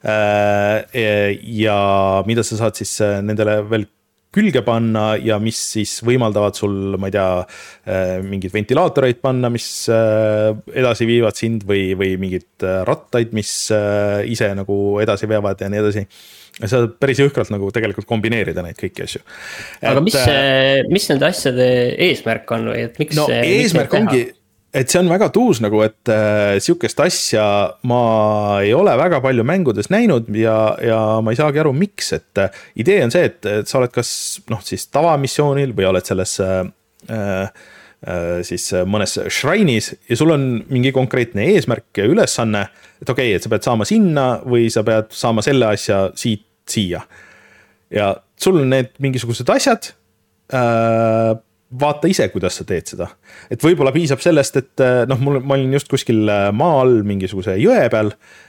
äh, ja mida sa saad siis äh, nendele veel külge panna ja mis siis võimaldavad sul, ma ei tea, mingid ventilaatoreid panna, mis edasi viivad sind või, või mingid rattaid, mis ise nagu edasi veavad ja nii edasi. Ja sa päris jõhkralt nagu tegelikult kombineerida neid kõiki asju. Aga et, mis, mis nende asjade eesmärk on või? Et miks, no eesmärk ongi, et see on väga tuus nagu, et äh, siukest asja ma ei ole väga palju mängudes näinud ja, ja ma ei saagi aru, miks, et äh, idee on see, et, et sa oled kas noh, siis tavamissioonil või oled selles äh, äh, siis mõnes shrine'is ja sul on mingi konkreetne eesmärk ja ülesanne, et okei okay,, et sa pead saama sinna või sa pead saama selle asja siit siia. Ja sul on need mingisugused asjad, vaata ise, kuidas sa teed seda. Et võib-olla piisab sellest, et noh, mul, ma olin just kuskil maa all mingisuguse jõe peal,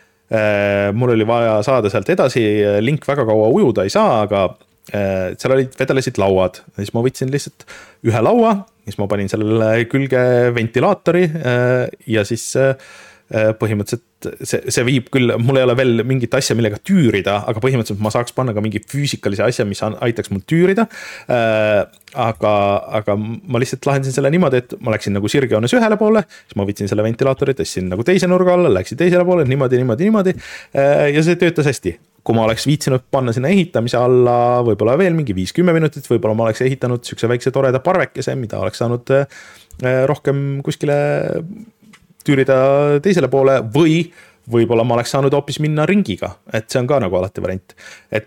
mul oli vaja saada sealt edasi, Link väga kaua ujuda ei saa, aga seal olid vedelesid lauad, siis ma võtsin lihtsalt ühe laua, siis ma panin sellele külge ventilaatori ja siis põhimõtteliselt see, see viib küll, mul ei ole veel mingit asja, millega tüürida, aga põhimõtteliselt ma saaks panna ka mingi füüsikalise asja, mis aitaks mul tüürida. Aga, aga ma lihtsalt lahendasin selle niimoodi, et ma läksin nagu sirgjoones ühele poole, siis ma võtsin selle ventilaatori, tõstsin nagu teise nurga alla, läksin teisele poole, niimoodi, niimoodi, niimoodi ja see töötas hästi. Kui ma oleks viitsinud panna sinna ehitamise alla võib-olla veel mingi viis kümme minutit, võib-olla ma oleks ehitanud sükse väikse toreda parvekese, mida oleks saanud rohkem kuskile tüürida teisele poole või võib-olla ma oleks saanud hoopis minna ringiga, et see on ka nagu alati variant. Et,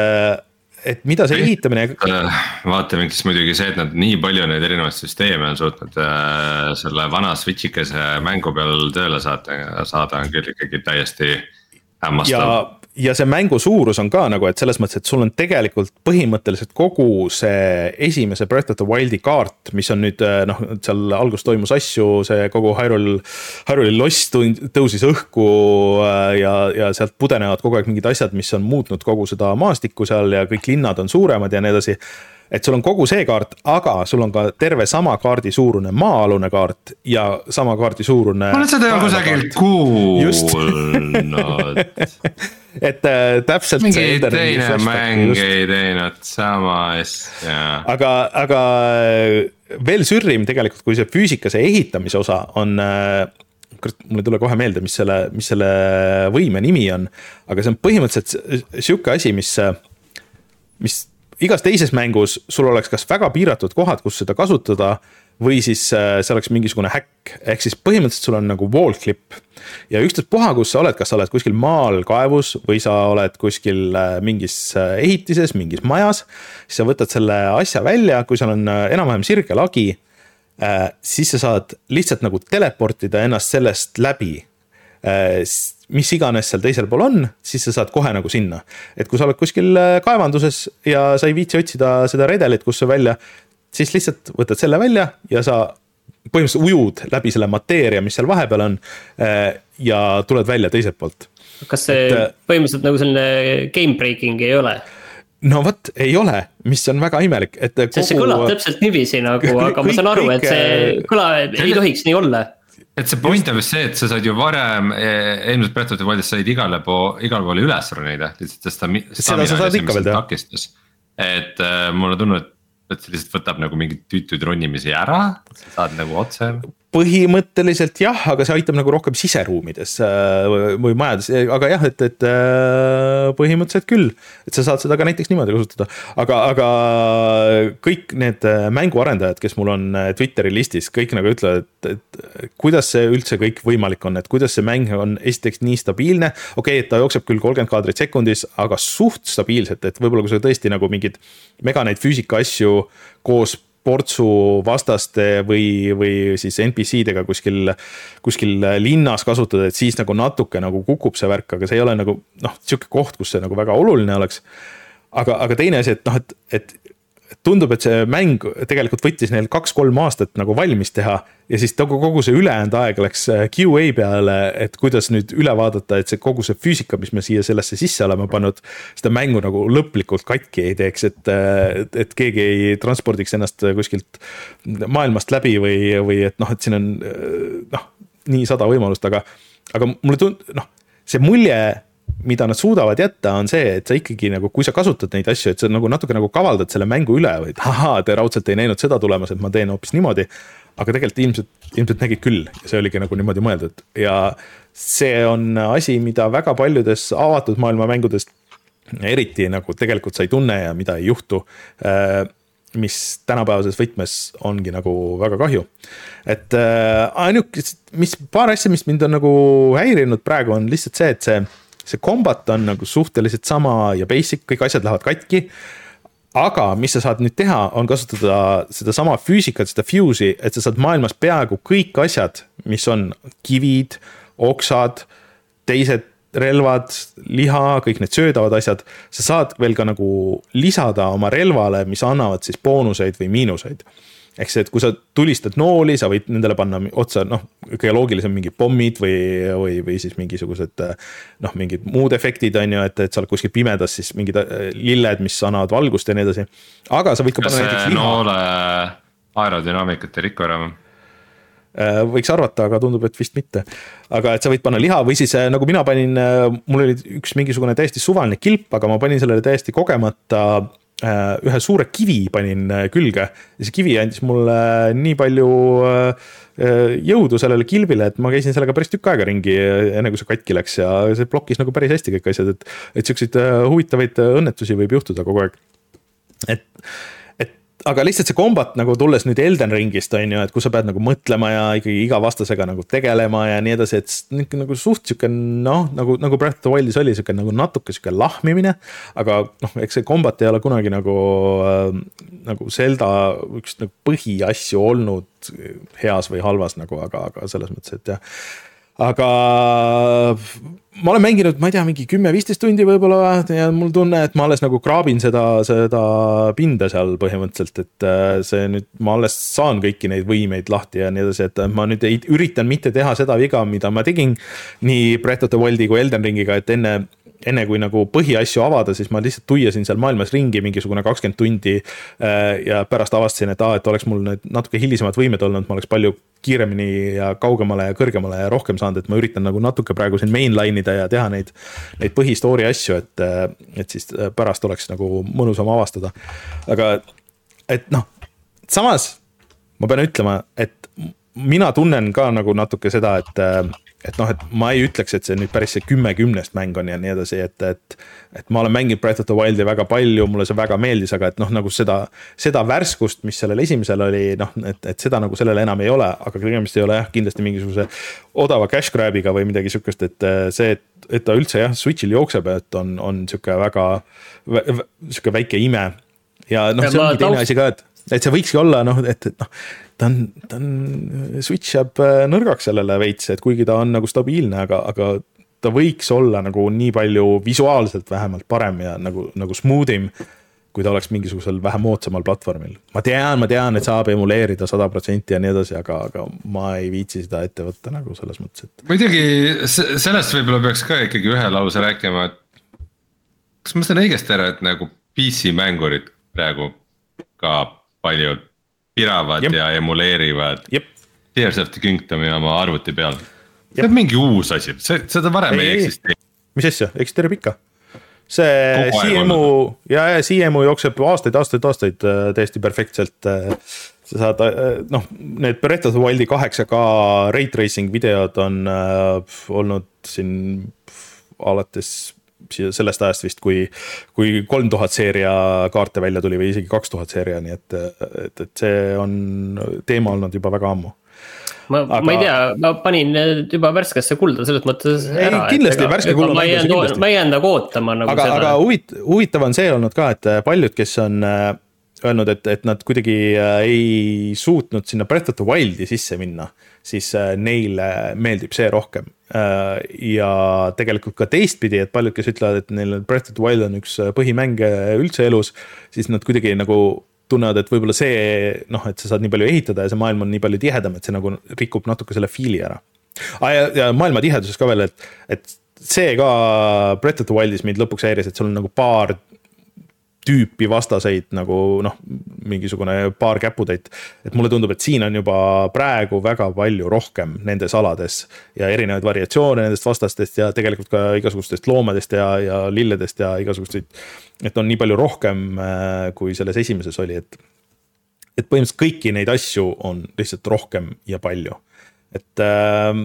et mida see ehitamine... Vaatamiks muidugi see, et nad nii palju neid erinevaid süsteeme on suutnud selle vana switchikese mängu peal tööle saada, saada on küll ikkagi täiesti hämmastav. Ja ja see mängu suurus on ka nagu, et selles mõttes, et sul on tegelikult põhimõtteliselt kogu see esimese Breath of the Wildi kaart, mis on nüüd, noh, seal algus toimus asju, see kogu Hyrule, Hyrule loss tõusis õhku ja, ja sealt pudenevad kogu aeg mingid asjad, mis on muutnud kogu seda maastikku seal ja kõik linnad on suuremad ja nii edasi. Et sul on kogu see kaart, aga sul on ka terve sama kaardi suurune maa-alune kaart ja sama kaardi suurune... Ma olen seda ju kusagilt kuulnud. Et äh, täpselt mingi see teine mäng ei teinud sama asja. Aga, aga veel sürrim tegelikult, kui see füüsika, see ehitamise osa on, mul ei tule kohe meelde, mis selle, mis selle võime nimi on, aga see on põhimõtteliselt siuke asi, mis, mis igas teises mängus sul oleks kas väga piiratud kohad, kus seda kasutada, või siis see oleks mingisugune häkk, ehk siis põhimõtteliselt sul on nagu wall clip ja üksteist puha, kus sa oled, kas sa oled kuskil maal kaevus või sa oled kuskil mingis ehitises, mingis majas, siis sa võtad selle asja välja, kui seal on enam-vähem sirge lagi, siis sa saad lihtsalt nagu teleportida ennast sellest läbi, mis iganes seal teisel pool on, siis sa saad kohe nagu sinna. Et kui sa oled kuskil kaevanduses ja sa ei viitsi otsida seda redelit, kus sa välja, siis lihtsalt võtad selle välja ja sa põhimõtteliselt ujud läbi selle mateeria, mis seal vahepeal on ja tuled välja teiselt poolt. Kas see et, põhimõtteliselt nagu selline game breaking ei ole? No võt, ei ole, mis on väga imelik. Et kogu... See kõlab täpselt nivisi nagu, aga kõik, ma saan aru, kõik, et see kõla ei tohiks nii olla. Et see point on vist see, et sa said ju varem eelmiselt Breath of the Wildis said igale poole, igale poole üles roneida, lihtsalt seda sa saad ikka veel teha. Et äh, mulle tunnu, et et see lihtsalt võtab nagu mingid tüütud ronimisi ära, sa saad nagu otse. Põhimõtteliselt jah, aga see aitab nagu rohkem siseruumides või majades, aga jah, et, et põhimõtteliselt küll, et sa saad seda ka näiteks niimoodi kasutada, aga, aga kõik need mänguarendajad, kes mul on Twitteri listis, kõik nagu ütlevad, et, et kuidas see üldse kõik võimalik on, et kuidas see mäng on esiteks nii stabiilne, okei, okay, et ta jookseb küll kolmkümmend kaadrit sekundis, aga suht stabiilselt, et võib-olla kui sa tõesti nagu mingid mega neid füüsika asju koos portsu vastaste või, või siis N P C-dega kuskil, kuskil linnas kasutada, et siis nagu natuke nagu kukub see värk, aga see ei ole nagu, noh, siuke koht, kus see nagu väga oluline oleks. Aga, aga teine asi, et noh, et, et tundub, et see mäng tegelikult võttis neil kaks-kolm aastat nagu valmis teha ja siis kogu see ülejäänud aeg läks Q A peale, et kuidas nüüd üle vaadata, et see kogu see füüsika, mis me siia sellesse sisse oleme pannud, seda mängu nagu lõplikult katki ei teeks, et, et keegi ei transpordiks ennast kuskilt maailmast läbi või, või et noh, et siin on noh, nii sada võimalust, aga, aga mulle tund-, noh, see mulje, mida nad suudavad jätta, on see, et sa ikkagi nagu, kui sa kasutad neid asju, et sa nagu natuke nagu kavaldad selle mängu üle või et ahaa, te raudselt ei näinud seda tulemas, et ma teen hoopis niimoodi, aga tegelikult ilmselt, ilmselt nägid küll ja see oligi nagu niimoodi mõeldud ja see on asi, mida väga paljudes avatud maailma mängudest eriti nagu tegelikult sa ei tunne ja mida ei juhtu, mis tänapäevases võtmes ongi nagu väga kahju. Et ainuk, mis paar asja, mis mind on nagu häirinud praegu on lihtsalt see, et see see kombat on nagu suhteliselt sama ja basic, kõik asjad lähevad katki, aga mis sa saad nüüd teha, on kasutada seda sama füüsikat, seda fuse'i, et sa saad maailmas peaaegu kõik asjad, mis on kivid, oksad, teised relvad, liha, kõik need söödavad asjad, sa saad veel ka nagu lisada oma relvale, mis annavad siis boonuseid või miinuseid. Ehk see, et kui sa tulistad nooli, sa võid nendele panna otsa, noh, kõige loogilisem mingid pommid või, või, või siis mingisugused, noh, mingid muud efektid on ju, et, et sa oled kuskil pimedas, siis mingid lilled, mis annavad valgust ja nii edasi. Aga sa võid ka panna näiteks liha. Noole aerodünaamikat ei rikku ära või? Võiks arvata, aga tundub, et vist mitte. Aga et sa võid panna liha või siis nagu mina panin, mul oli üks mingisugune täiesti suvaline kilp, aga ma panin sellele täiesti kogemata ühe suure kivi panin külge. Ja see kivi andis mulle nii palju jõudu sellele kilbile, et ma käisin sellega päris tükk aega ringi, enne kui see katki läks ja see blokkis nagu päris hästi kõik asjad, et, et selliseid huvitavaid õnnetusi võib juhtuda kogu aeg. Et aga lihtsalt see kombat nagu tulles nüüd Elden Ringist on ju, et kus sa pead nagu mõtlema ja ikkagi iga vastasega nagu tegelema ja nii edasi, et nagu suht siuke noh, nagu, nagu Breath of the Wildis oli siuke nagu natuke siuke lahmimine, aga noh, eks see kombat ei ole kunagi nagu äh, nagu Zelda üks nagu põhiasju olnud heas või halvas nagu, aga, aga selles mõttes, et jah. Aga ma olen mänginud, ma ei tea, mingi kümme viisteist tundi võib-olla ja mul tunne, et ma alles nagu kraabin seda, seda pinda seal põhimõtteliselt, et see nüüd, ma alles saan kõiki neid võimeid lahti ja nii edasi, et ma nüüd ei, üritan mitte teha seda viga, mida ma tegin nii Breath of the Wildi kui Elden Ringiga, et enne enne kui nagu põhiasju avada, siis ma lihtsalt tuiasin seal maailmas ringi mingisugune kakskümmend tundi ja pärast avastasin, et, aa, et oleks mul need natuke hilisemad võimed olnud, ma oleks palju kiiremini ja kaugemale ja kõrgemale ja rohkem saanud, et ma üritan nagu natuke praegu siin mainline ida ja teha neid, neid põhistoori asju, et, et siis pärast oleks nagu mõnusam avastada. Aga et noh, samas ma pean ütlema, et mina tunnen ka nagu natuke seda, et et noh, et ma ei ütleks, et see nüüd päris see kümme kümnest mäng on ja nii edasi, et, et, et ma olen mänginud Breath of the Wildi väga palju, mulle see väga meeldis, aga et noh, nagu seda, seda värskust, mis sellel esimesel oli, noh, et, et seda nagu sellele enam ei ole, aga tegemist ei ole jah, kindlasti mingisuguse odava cash grab'iga või midagi sükest, et see, et, et ta üldse jah, Switch'il jookseb, et on, on siuke väga, siuke väike ime ja noh, see ongi teine asi ka, et et see võikski olla, noh, et, et noh, ta on, ta on, Switch jääb nõrgaks sellele veits, et kuigi ta on nagu stabiilne, aga, aga ta võiks olla nagu nii palju visuaalselt vähemalt parem ja nagu, nagu smoothim, kui ta oleks mingisugusel vähem moodsamal platvormil. Ma tean, ma tean, et saab emuleerida sada protsenti ja nii edasi, aga, aga ma ei viitsi seda ette võtta nagu selles mõttes, et... Muidugi sellest võib-olla peaks ka ikkagi ühe lause rääkima, et kas ma saan õigesti ära, et nagu P C mängurid praegu ka paljud piravad Jep. ja emuleerivad Jep. Tears of the Kingdomi oma arvuti peal. See on mingi uus asi, seda varem ei, ei eksisteeri. Mis asja, eksisteerib ikka. See C M U, ja, ja C M U jookseb aastaid, aastaid, aastaid täiesti perfektselt. Sa saad, noh, need Breath of the Wildi kaheksa K ray tracing videod on äh, olnud siin alates sellest ajast vist, kui, kui kolm tuhat seeria kaarte välja tuli või isegi kaks tuhat seeria, nii et, et, et see on teema olnud juba väga ammu. Ma, aga... ma ei tea, ma panin juba värskesse kulda selles mõttes ei, ära. Kindlasti ega, värske kulda. Ma ei jäänud, ma ei jäänud nagu ootama nagu aga, seda. Aga huvit, huvitav on see olnud ka, et paljud, kes on öelnud, et, et nad kuidagi ei suutnud sinna Breath of the Wildi sisse minna, siis neile meeldib see rohkem. Ja tegelikult ka teistpidi, et paljud, kes ütlevad, et neil Breath of the Wild on üks põhimäng üldse elus, siis nad kuidagi nagu tunnevad, et võib-olla see, noh, et sa saad nii palju ehitada ja see maailm on nii palju tihedam, et see nagu rikub natuke selle fiili ära. Ah, ja, ja maailma tiheduses ka veel, et, et see ka Breath of the Wildis meid lõpuks häiris, et sul on nagu paar tüüpi vastaseid nagu noh, mingisugune paar käputäit, et mulle tundub, et siin on juba praegu väga palju rohkem nendes alades ja erinevaid variatsioone nendest vastastest ja tegelikult ka igasugustest loomadest ja, ja lilledest ja igasugusteid, et on nii palju rohkem kui selles esimeses oli, et, et põhimõtteliselt kõiki neid asju on lihtsalt rohkem ja palju, et äh,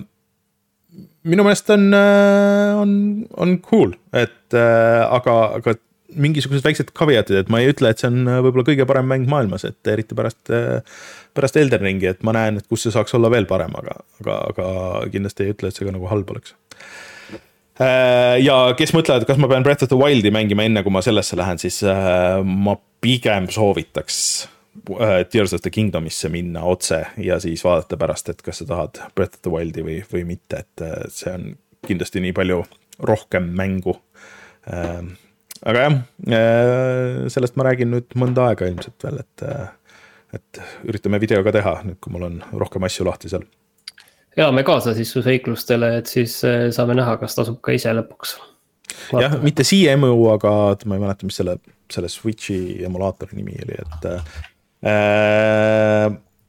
minu meelest on, on, on cool, et äh, aga, aga mingisugused väiksed kaviatid, et ma ei ütle, et see on võib-olla kõige parem mäng maailmas, et eriti pärast, pärast Elden Ringi, et ma näen, et kus see saaks olla veel parem, aga, aga, aga kindlasti ei ütle, et see ka nagu halb oleks. Ja kes mõtlevad, kas ma pean Breath of the Wildi mängima enne, kui ma sellesse lähen, siis ma pigem soovitaks Tears of the Kingdomisse minna otse ja siis vaadata pärast, et kas sa tahad Breath of the Wildi või, või mitte, et see on kindlasti nii palju rohkem mängu. Aga jah, sellest ma räägin nüüd mõnda aega ilmselt veel, et, et üritame video ka teha, nüüd kui mul on rohkem asju lahti seal. Ja me kaasa siis su seiklustele, et siis saame näha, kas tasub ka ise lõpuks. Vaata. Jah, mitte C M U, aga ma ei mäleta, mis selle, selle Switchi emulaatori nimi oli, et äh,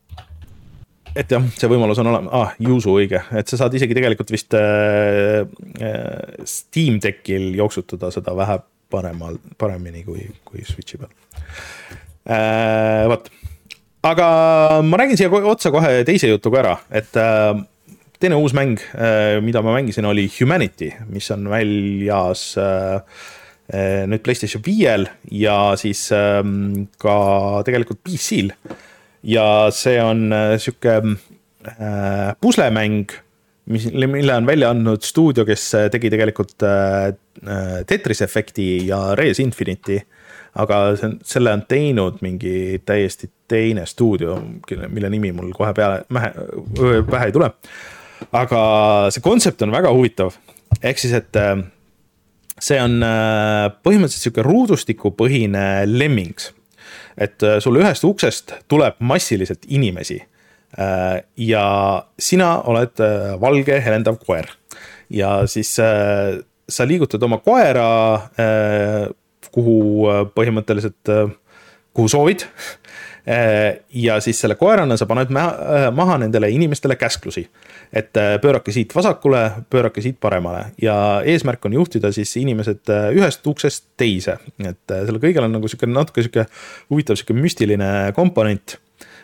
et jah, see võimalus on olema, ah, Juusu õige, et sa saad isegi tegelikult vist äh, Steam Deckil jooksutada seda vähe paremal, paremini kui, kui Switchi peal. Äh, vaat. Aga ma räägin siia otsa kohe teise jutuga ära, et äh, teine uus mäng, äh, mida ma mängisin, oli Humanity, mis on väljas äh, nüüd PlayStation viiel ja siis äh, ka tegelikult P C-l. Ja see on siuke äh, puslemäng, mis, mille on välja andnud stuudio, kes tegi tegelikult äh, Tetris Effecti ja Res Infinity, aga see, selle on teinud mingi täiesti teine stuudio, mille nimi mul kohe peale mähe, pähe ei tule. Aga see kontsept on väga huvitav. Ehk siis, et äh, see on äh, põhimõtteliselt siuke ruudustiku põhine lemmings. Et sul ühest uksest tuleb massiliselt inimesi ja sina oled valge helendav koer ja siis sa liigutad oma koera kuhu põhimõtteliselt kuhu soovid ja siis selle koerana sa paned maha nendele inimestele käsklusi, et pöörake siit vasakule, pöörake siit paremale ja eesmärk on juhtida siis inimesed ühest uksest teise, et selle kõigel on nagu siuke natuke siuke huvitav siuke müstiline komponent,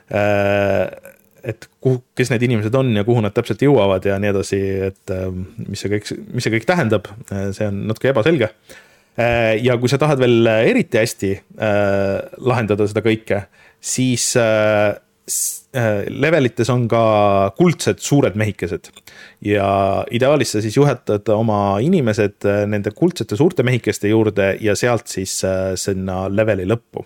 et kuhu, kes need inimesed on ja kuhu nad täpselt jõuavad ja nii edasi, et mis see kõik, mis see kõik tähendab, see on natuke ebaselge. Ja kui sa tahad veel eriti hästi lahendada seda kõike, siis levelites on ka kuldsed suured mehikesed ja ideaalis sa siis juhetad oma inimesed nende kuldsete suurte mehikeste juurde ja sealt siis sinna leveli lõppu.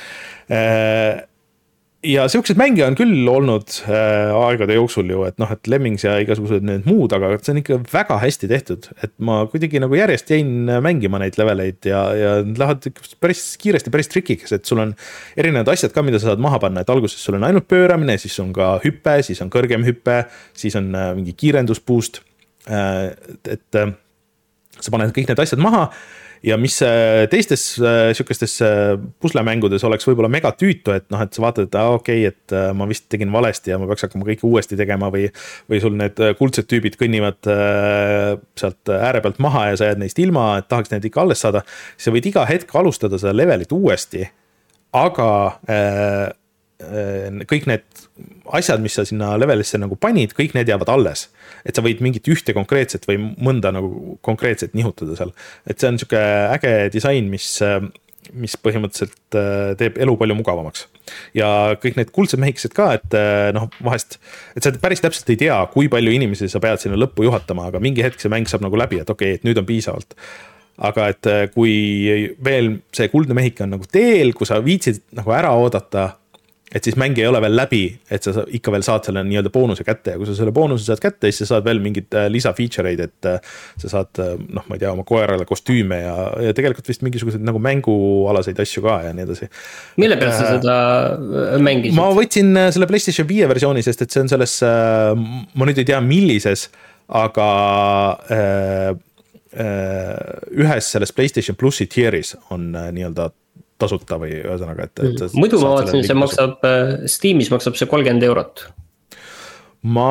Ja siuksed mänge on küll olnud äh, aegade jooksul ju, et noh, et Lemmings ja igasugused need muud, aga see on ikka väga hästi tehtud, et ma kuidagi nagu järjest jäin mängima neid leveleid ja, ja lähevad päris kiiresti, päris trikiks, et sul on erinevad asjad ka, mida sa saad maha panna, et alguses sul on ainult pööramine, siis on ka hüppe, siis on kõrgem hüppe, siis on äh, mingi kiirenduspuust, äh, et äh, sa paned kõik need asjad maha. Ja mis teistes siukestes puslemängudes oleks võib-olla mega tüütu, et noh, et sa vaatad, et ah, okei, okay, et ma vist tegin valesti ja ma peaks hakkama kõike uuesti tegema või, või sul need kuldsed tüübid kõnnivad sealt ääre pealt maha ja sa jääd neist ilma, et tahaks need ikka alles saada. Sa võid iga hetk alustada seda levelit uuesti, aga äh, kõik need asjad, mis sa sinna levelisse nagu panid, kõik need jäävad alles. Et sa võid mingit ühte konkreetset või mõnda nagu konkreetset nihutada seal. Et see on siuke äge disain, mis, mis põhimõtteliselt teeb elu palju mugavamaks. Ja kõik need kuldsed mehikesed ka, et noh, vahest, et sa päris täpselt ei tea, kui palju inimesi sa pead sinna lõppu juhatama, aga mingi hetk see mäng saab nagu läbi, et okei, okay, et nüüd on piisavalt. Aga et kui veel see kuldne mehike on nagu teel, kui sa viitsid nagu ära oodata, et siis mäng ei ole veel läbi, et sa ikka veel saad selle nii-öelda boonuse kätte ja kui sa selle boonuse saad kätte, siis sa saad veel mingid lisa feature'id, et sa saad, noh, ma ei tea, oma koerale kostüüme ja, ja tegelikult vist mingisugused nagu mängualaseid asju ka ja nii edasi. Mille pealt sa seda mängisid? Ma võtsin selle PlayStation viie versiooni, sest et see on selles, ma nüüd ei tea millises, aga äh, äh, ühes selles PlayStation Plusi tieris on nii-öelda tasuta või ühesõnaga, et, et muidu ma vaatasin, see maksab, Steamis maksab see kolmkümmend eurot. Ma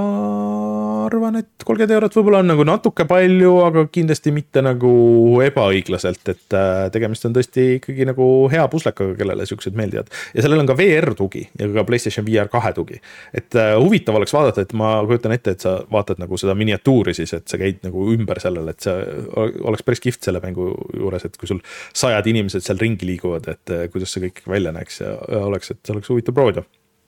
arvan, et kolmkümmend eurot võib-olla on nagu natuke palju, aga kindlasti mitte nagu ebaõiglaselt, et tegemist on tõesti ikkagi nagu hea puslekaga, kellele siuksed meeldivad. Ja sellel on ka V R tugi ja ka PlayStation V R kahe tugi. Et huvitav oleks vaadata, et ma kujutan ette, et sa vaatad nagu seda miniatuuri siis, et sa käid nagu ümber sellele, et see oleks päris kihvt selle mängu juures, et kui sul sajad inimesed seal ringi liiguvad, et kuidas see kõik välja näeks ja oleks, et see oleks huvitav proovida.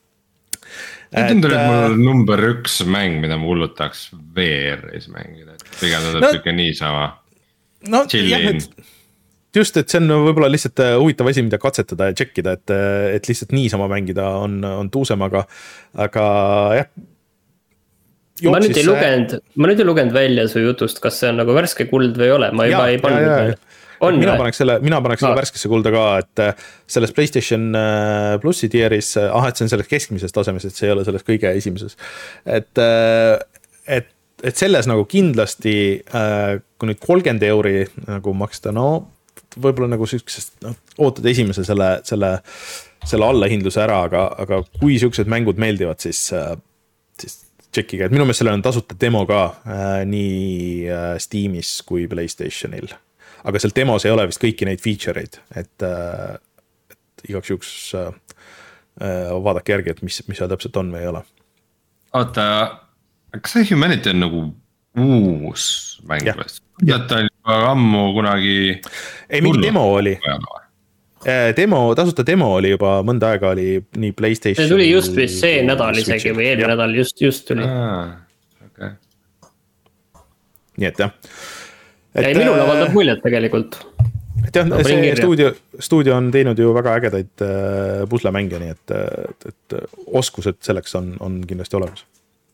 See tundub, et mul on number üks mäng, mida ma hullutaks V R-is mängida. Pigem ta no, tükka niisama no, chill jah, in. et, just, et see on võib-olla lihtsalt huvitav asi, mida katsetada ja tšekkida, et, et lihtsalt niisama mängida on, on tuusem, aga, aga jah. Ma nüüd, ei lugenud, ma nüüd ei lugenud välja su jutust, kas see on nagu värske kuld või ei ole, ma juba ja, ei pannud ja, ja. On, mina paneks selle, mina paneks selle värskesse kulda ka, et selles PlayStation Plussi tieris, ah, et see on selles keskmises tasemes, et see ei ole selles kõige esimeses. Et, et, et selles nagu kindlasti, kui nüüd kolmkümmend euri nagu maksta, no võib-olla nagu sükesest, no, ootad esimese selle, selle, selle allahindluse ära, aga, aga kui sükesed mängud meeldivad, siis, siis tšekkiga, et minu meelest sellel on tasuta demo ka nii Steamis kui PlayStationil. Aga seal demos ei ole vist kõiki neid feature'id, et, et igaks juks vaadake järgi, et mis, mis seal täpselt on või ei ole. Oota, kas see Humanity on nagu uus mäng? Ja ta oli ammu kunagi... Ei, mingi demo oli. Demo, tasuta demo oli juba mõnda aega oli nii PlayStation. See tuli just vist see nädal isegi või eelmine nädal just, just tuli. Ah, okay. Nii et jah. Et, ei, minul avaldab muljet tegelikult. Et jah, no, see stuudio, stuudio on teinud ju väga ägedaid äh, puslemänge, nii et, et, et oskused selleks on, on kindlasti olemas.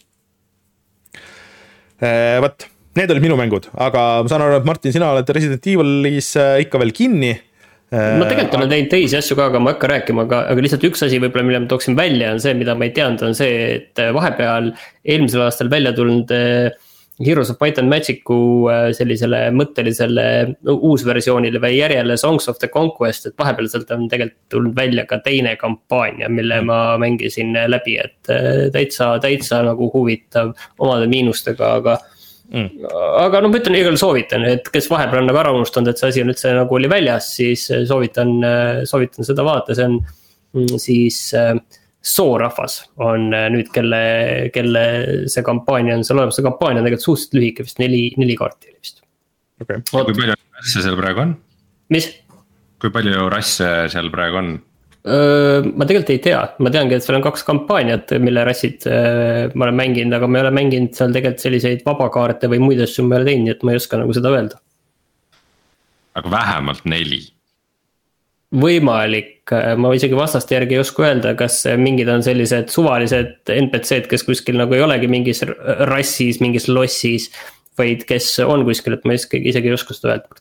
Äh, võt, need olid minu mängud, aga ma saan aru, et Martin, sina oled Resident Evilis äh, ikka veel kinni. Ma tegelikult olen teinud teisi asju ka, aga ma hakka rääkima, aga, aga lihtsalt üks asi võib-olla, mille ma tooksin välja, on see, mida ma ei teanud, on see, et vahepeal eelmisel aastal välja tulnud Heroes of Might and Magic'u sellisele mõttelisele uusversioonile või järjele Songs of the Conquest, et vahepeal sealt on tegelikult tulnud välja ka teine kampaania, mille ma mängisin läbi, et täitsa, täitsa nagu huvitav omade miinustega, aga mm. aga no ma ütlen, igal soovitan, et kes vahepeal on nagu ära unustanud, et see asi on üldse nagu oli väljas, siis soovitan, soovitan seda vaata, see on siis Soorahvas on nüüd, kelle, kelle see kampaania on, seal olemas see kampaania on tegelikult suhteliselt lühike, vist neli, neli kaarti vist. Okay. Kui palju rasse seal praegu on? Mis? Kui palju rasse seal praegu on? Öö, ma tegelikult ei tea, ma teangi, et seal on kaks kampaaniat, mille rassid öö, ma olen mänginud, aga ma ei ole mänginud seal tegelikult selliseid vabakaarte või muid asju ma ei ole teinud, et ma ei oska nagu seda öelda. Aga vähemalt neli? Võimalik, ma isegi vastaste järgi ei oska öelda, kas mingid on sellised suvalised N P C-d, kes kuskil nagu ei olegi mingis rassis, mingis lossis, vaid kes on kuskil, et ma isegi ei oska seda öelda.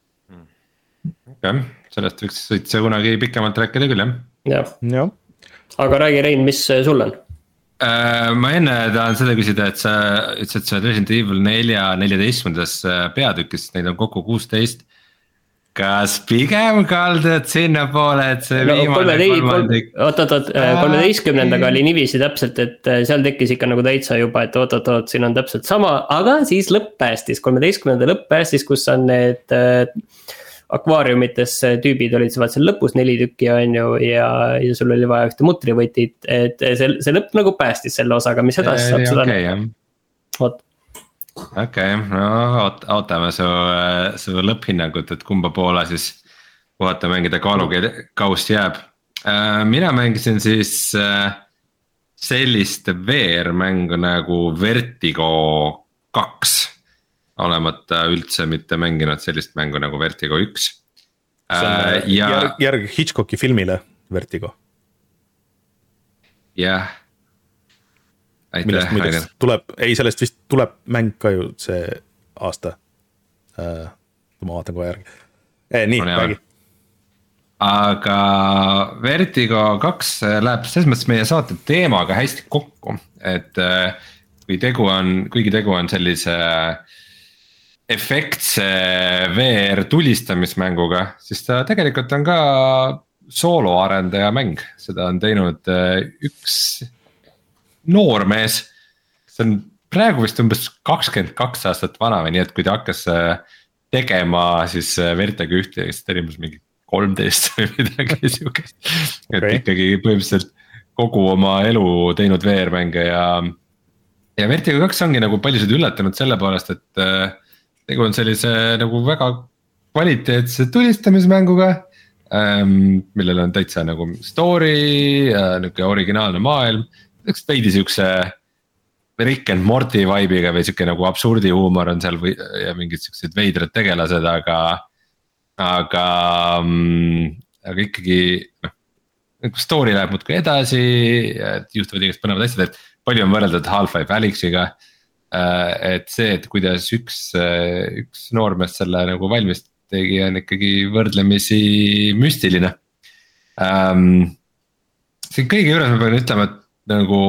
Okay. Sellest võiks see kunagi pikemalt rääkida küll, jah? Ja. Aga räägi, Rein, mis sul on? Ma enne tahan seda küsida, et sa ütlesid, et sa oled Resident Evil nelja neljateistkümnendas peatükis, neid on kokku kuusteist. Kas pigem kaldud sinna poole, et see no, viimane kolmandik? Oot, oot, oot, kolmeteistkümnendaga oli nivisi täpselt, et seal tekkis ikka nagu täitsa juba, et oot, oot, oot, siin on täpselt sama, aga siis lõpp päästis, kolmeteistkümnenda lõpp päästis, kus on need äh, akvaariumites tüübid olid seal lõpus neli tükki on ju, ja, ja sul oli vaja ühte mutrivõtit, et see, see lõpp nagu päästis selle osaga, mis edasi saab seda okay, oot. Okei, okay, no oot, ootame su, su lõpphinnangut, et kumba poole siis puhata mängida kaalugi kaust jääb. Mina mängisin siis sellist V R-mängu nagu Vertigo kaks, olemata üldse mitte mänginud sellist mängu nagu Vertigo üks. Ja... Järg, järg Hitchcocki filmile Vertigo. Jah. Millest muideks tuleb, ei sellest vist tuleb mäng ka ju see aasta. äh, ma vaatan kohe järgi eh, nii, no, räägi. Aga Vertigo kaks läheb selles mõttes meie saate teemaga hästi kokku, et äh, kui tegu on, kuigi tegu on sellise efektse V R tulistamismänguga, siis ta tegelikult on ka sooloarendaja mäng, seda on teinud äh, üks noormees, see on praegu vist umbes kakskümmend kaks aastat vana või nii, et kui ta hakkas tegema siis Vertigo ühte, siis ta oli mingi kolmteist või midagi siukest. Et okay. Ikkagi põhimõtteliselt kogu oma elu teinud V R-mänge ja, ja Vertigo kaks ongi nagu paljusid üllatanud selle poolest, et tegu on sellise nagu väga kvaliteetse tulistamismänguga, millel on täitsa nagu story, niisugune originaalne maailm, üks veidi siukse Rick and Morty vibe'iga või siuke nagu absurdi huumor on seal või, ja mingid siuksed veidrad tegelased, aga, aga, aga ikkagi noh, story läheb muudkui edasi, juhtuvad igast põnevad asjad, et palju on võrreldud Half-Life Alyxiga. Et see, et kuidas üks, üks noormees selle nagu valmis tegi, on ikkagi võrdlemisi müstiline. See kõige juures ma pean ütlema, et nagu,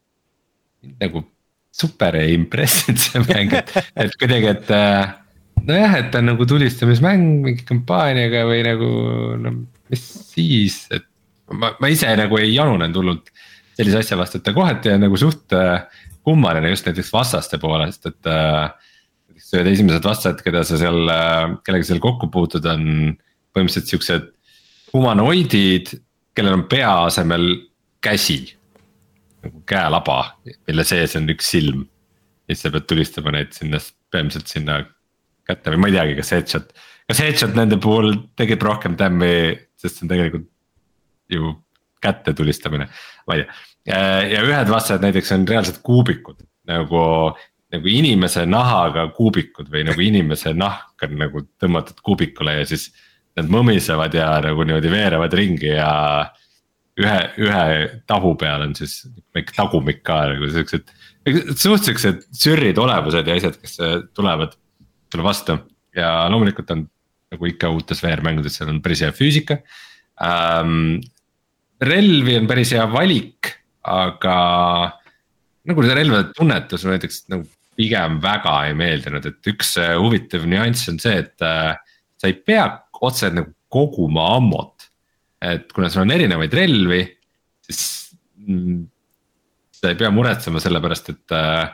nagu super impressive see mäng, et, et kuidagi, et nojah, et ta on nagu tulistamismäng mingi kampaaniaga või nagu no mis siis, et ma, ma ise nagu ei janunenud hullult sellise asja vastu, et ta kohati on nagu suht kummaline just näiteks vastaste poolest, et need esimesed vastased, keda sa seal, kellega seal kokku puutud on põhimõtteliselt siuksed humanoidid, kellel on pea asemel käsi, nagu käelaba, mille sees on üks silm. Ja sa pead tulistama neid sinna, peamiselt sinna kätte või ma ei teagi, kas headshot, kas headshot nende puhul tegib rohkem tämmi, sest see on tegelikult ju kätte tulistamine, ma ei tea. Ja ühed vastased näiteks on reaalselt kuubikud, nagu, nagu inimese nahaga kuubikud või nagu inimese nahk on nagu tõmmatud kuubikule ja siis nad mõmisevad ja nagu niimoodi veerevad ringi ja ühe, ühe tahu peal on siis mingi tagumik ka nagu sellised, suht sellised sürrid olevused ja asjad, kes tulevad sulle vastu ja loomulikult on nagu ikka uutes V R-mängudes, seal on päris hea füüsika ähm,. Relvi on päris hea valik, aga nagu see relvade tunnetus näiteks nagu pigem väga ei meeldinud, et üks huvitav nüanss on see, et äh, sa ei pea otse nagu koguma ammot, et kuna sul on erinevaid relvi, siis mm, sa ei pea muretsema selle pärast, et äh,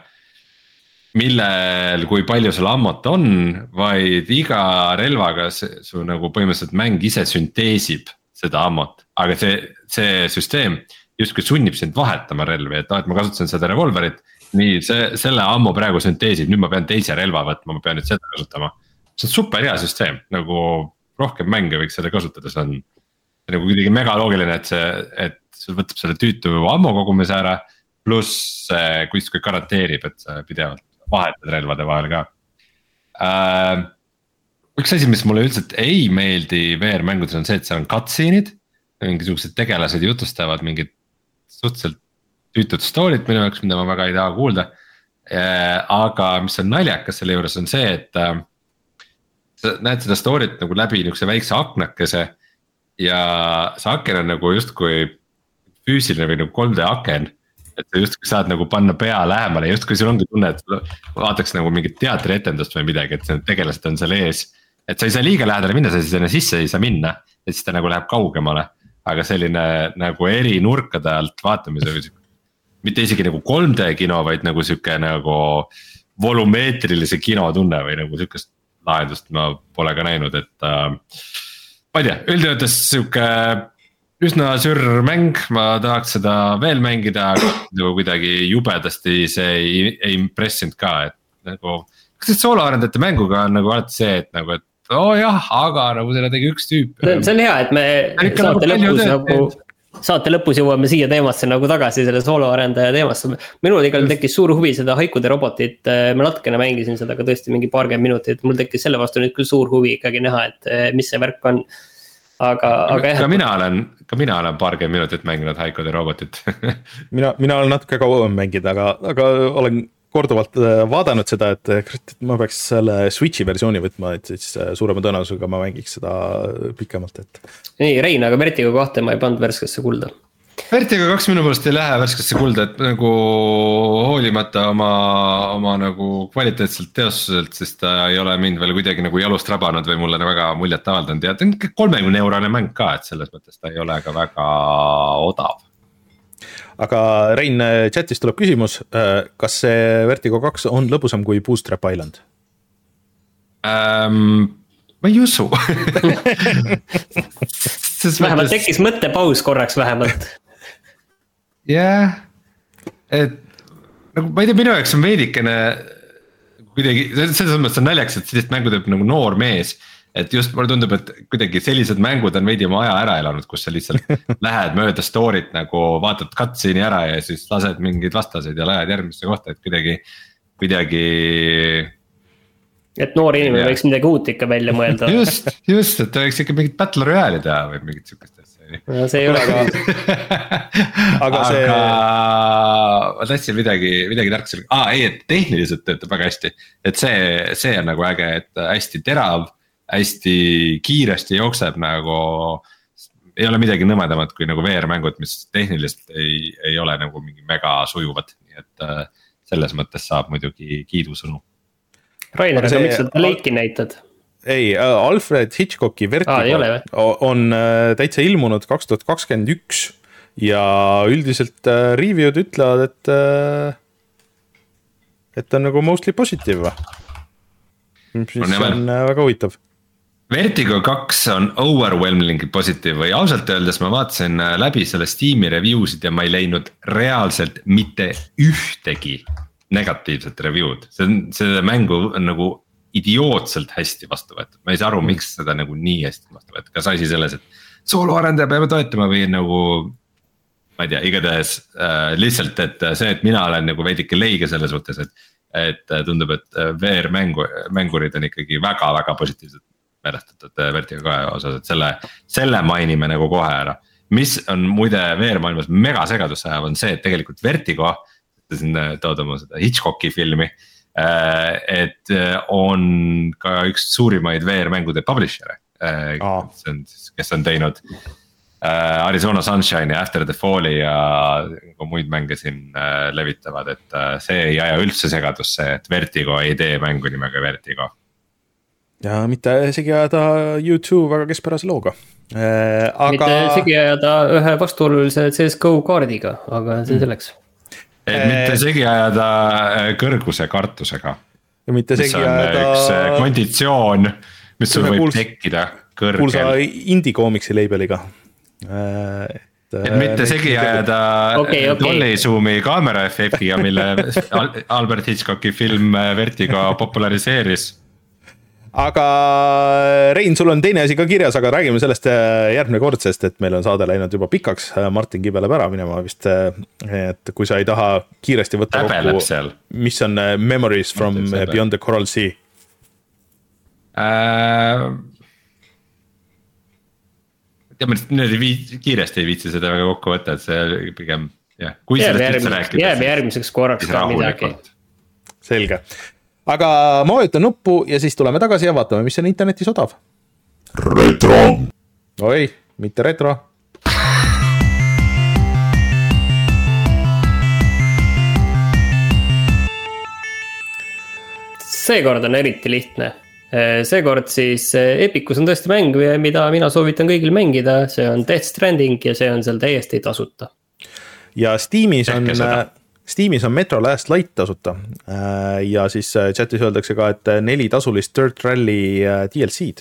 millel, kui palju sul ammot on, vaid iga relvaga see, su nagu põhimõtteliselt mäng ise sünteesib seda ammot, aga see, see süsteem justkui sunnib sind vahetama relvi, et, et ma kasutasin seda revolverit, nii see, selle ammo praegu sünteesib, nüüd ma pean teise relva võtma, ma pean nüüd seda kasutama. See on super hea süsteem, nagu rohkem mänge võiks seda kasutada, see on nagu kuidagi mega loogiline, et see, et sul võtab selle tüütu ammo kogumise ära, pluss kuskil garanteerib, et sa pidevalt vahetad relvade vahel ka äh,. Üks asi, mis mulle üldiselt ei meeldi V R-mängudes on see, et seal on cutscene'id, mingisugused tegelased jutustavad mingid suhteliselt tüütud story't minu jaoks, mida ma väga ei taha kuulda. Aga mis on naljakas selle juures on see, et sa näed seda story't nagu läbi niukse väikse aknakese ja see aken on nagu justkui füüsiline või nagu kolm D aken. Et sa justkui saad nagu panna pea lähemale, justkui sul ongi tunne, et vaataks nagu mingit teatrietendust või midagi, et tegelased on seal ees. Et sa ei saa liiga lähedale minna, sa siis enne sisse ei saa minna, et siis ta nagu läheb kaugemale. Aga selline nagu eri nurkade alt vaatamise või mitte isegi nagu kolm D kino, vaid nagu siuke nagu volumeetrilise kino tunne või nagu siukest lahendust ma pole ka näinud, et äh, ma ei tea, üldjõudes siuke üsna sürr mäng, ma tahaks seda veel mängida, aga nagu kuidagi jubedasti see ei, ei impressinud ka, et nagu kas see sooloarendajate mänguga on nagu alati see, et nagu, et oo oh jah, aga nagu selle tegi üks tüüp. See on hea, et me saate lõpus nagu, saate lõpus jõuame siia teemasse nagu tagasi selle sooloarendaja teemasse. Minul igal tekkis suur huvi seda Haikude robotit, ma natukene mängisin seda ka tõesti mingi paarkümmend minutit, mul tekkis selle vastu nüüd küll suur huvi ikkagi näha, et mis see värk on. Aga, aga ka mina olen, ka mina olen paarkümmend minutit mänginud Haikude robotit. mina, mina olen natuke kauem mängida, aga, aga olen korduvalt vaadanud seda, et ma peaks selle Switchi versiooni võtma, et siis suurema tõenäosusega ma mängiks seda pikemalt. Et... nii, Rein, aga Vertigo kahte ma ei pannud värskesse kulda. Vertigo kaks minu poolest ei lähe värskesse kulda, et nagu hoolimata oma, oma nagu kvaliteetselt teosuselt, siis ta ei ole mind veel kuidagi nagu jalust rabanud või mulle väga muljet avaldanud ja ta on kolmekümne eurone mäng ka, et selles mõttes ta ei ole ka väga odav. Aga Rein, chatis tuleb küsimus, kas see Vertigo kaks on lõbusam kui Bootstrap Island? Ähm, ma ei usu. Vähemalt tekkis mõttepaus korraks vähemalt. Jah, et nagu ma ei tea, minu jaoks on veidikene kuidagi, selles mõttes on naljaks, et sellist mängu teeb nagu noor mees. Et just mulle tundub, et kuidagi sellised mängud on veidi oma aja ära elanud, kus sa lihtsalt lähed mööda story't nagu vaatad cutscene'i ära ja siis lased mingeid vastaseid ja lähed järgmisse kohta, et kuidagi, kuidagi et noor inimene võiks midagi uut ikka välja mõelda. just, just, et võiks ikka mingit Battle Royale'i teha või mingit sihukest asja. no see ei ole ka. aga see. aga ma tahtsin midagi, midagi tark selle, aa ei, et tehniliselt töötab väga hästi. et see, see on nagu äge, et hästi terav, hästi kiiresti jookseb nagu. ei ole midagi nõmedamat kui nagu V R-mängud, mis tehniliselt ei, ei ole nagu mingi mega sujuvad, nii et selles mõttes saab muidugi kiidusõnu. Rainer, aga miks sa Blake'i näitad? Ei, Alfred Hitchcocki Vertigo ah, on täitsa ilmunud kaks tuhat kakskümmend üks ja üldiselt review'd ütlevad, et et on nagu mostly positiive. Mis on, on väga huvitav. Vertigo kaks on overwhelmingly positiiv või ausalt öeldes ma vaatasin läbi selle Steam'i review'sid ja ma ei leidnud reaalselt mitte ühtegi negatiivset review'd, see on, see mängu on nagu idiootselt hästi vastu võetud, ma ei saa aru, miks seda nagu nii hästi vastu võetud, kas asi selles, et sooloarendaja peame toetama või nagu. Ma ei tea, igatahes äh, lihtsalt, et see, et mina olen nagu veidike leige selle suhtes, et, et tundub, et V R mängu, mängurid on ikkagi väga-väga positiivselt mälestatud Vertigo kahe osas, et selle, selle mainime nagu kohe ära. Mis on muide V R maailmas mega segadus ajav on see, et tegelikult Vertigo siin tood oma seda Hitchcocki filmi, et on ka üks suurimaid V R-mängude publisher'e, oh. kes on teinud Arizona Sunshine ja After the Falli ja muid mänge siin levitavad, et see ei aja üldse segadusse, et Vertigo ei tee mängu nimega Vertigo. Ja mitte segi ajada YouTube väga keskpärase looga. Aga... Mitte segi ajada ühe vastuolulise C S G O kaardiga, aga see selleks. Et mitte segi ajada kõrguse kartusega. Ja mitte segi ajada. Üks konditsioon, mis sul võib puls, tekkida kõrgel. Pulsa indie-koomiksi labeliga. Et, et mitte segi ajada okay, okay. Dolly Zoomi kaamera efektiga, mille Albert Hitchcocki film Vertigo populariseeris. Aga Rein, sul on teine asi ka kirjas, aga räägime sellest järgmine kord, sest et meil on saade läinud juba pikaks. Martin kibeleb ära minema vist, et kui sa ei taha kiiresti võtta Täbeleb kokku, seal. Mis on Memories from Beyond the Coral Sea? Äh, teame, nüüd viit, kiiresti ei viitsi seda väga kokku võtta, et see pigem jah, kui jääb järgmiseks, jääb järgmiseks korraks ka midagi. Selge. Aga ma vajutan nuppu ja siis tuleme tagasi ja vaatame, mis on internetis odav. Retro. Oi, mitte retro. Seekord on eriti lihtne. Seekord siis Epicus on tõesti mäng, mida mina soovitan kõigil mängida. See on Death Stranding ja see on seal täiesti tasuta. Ja Steamis on... Steamis on Metro Last Light tasuta ja siis chatis öeldakse ka, et neli tasulist Dirt Rally D L C-d.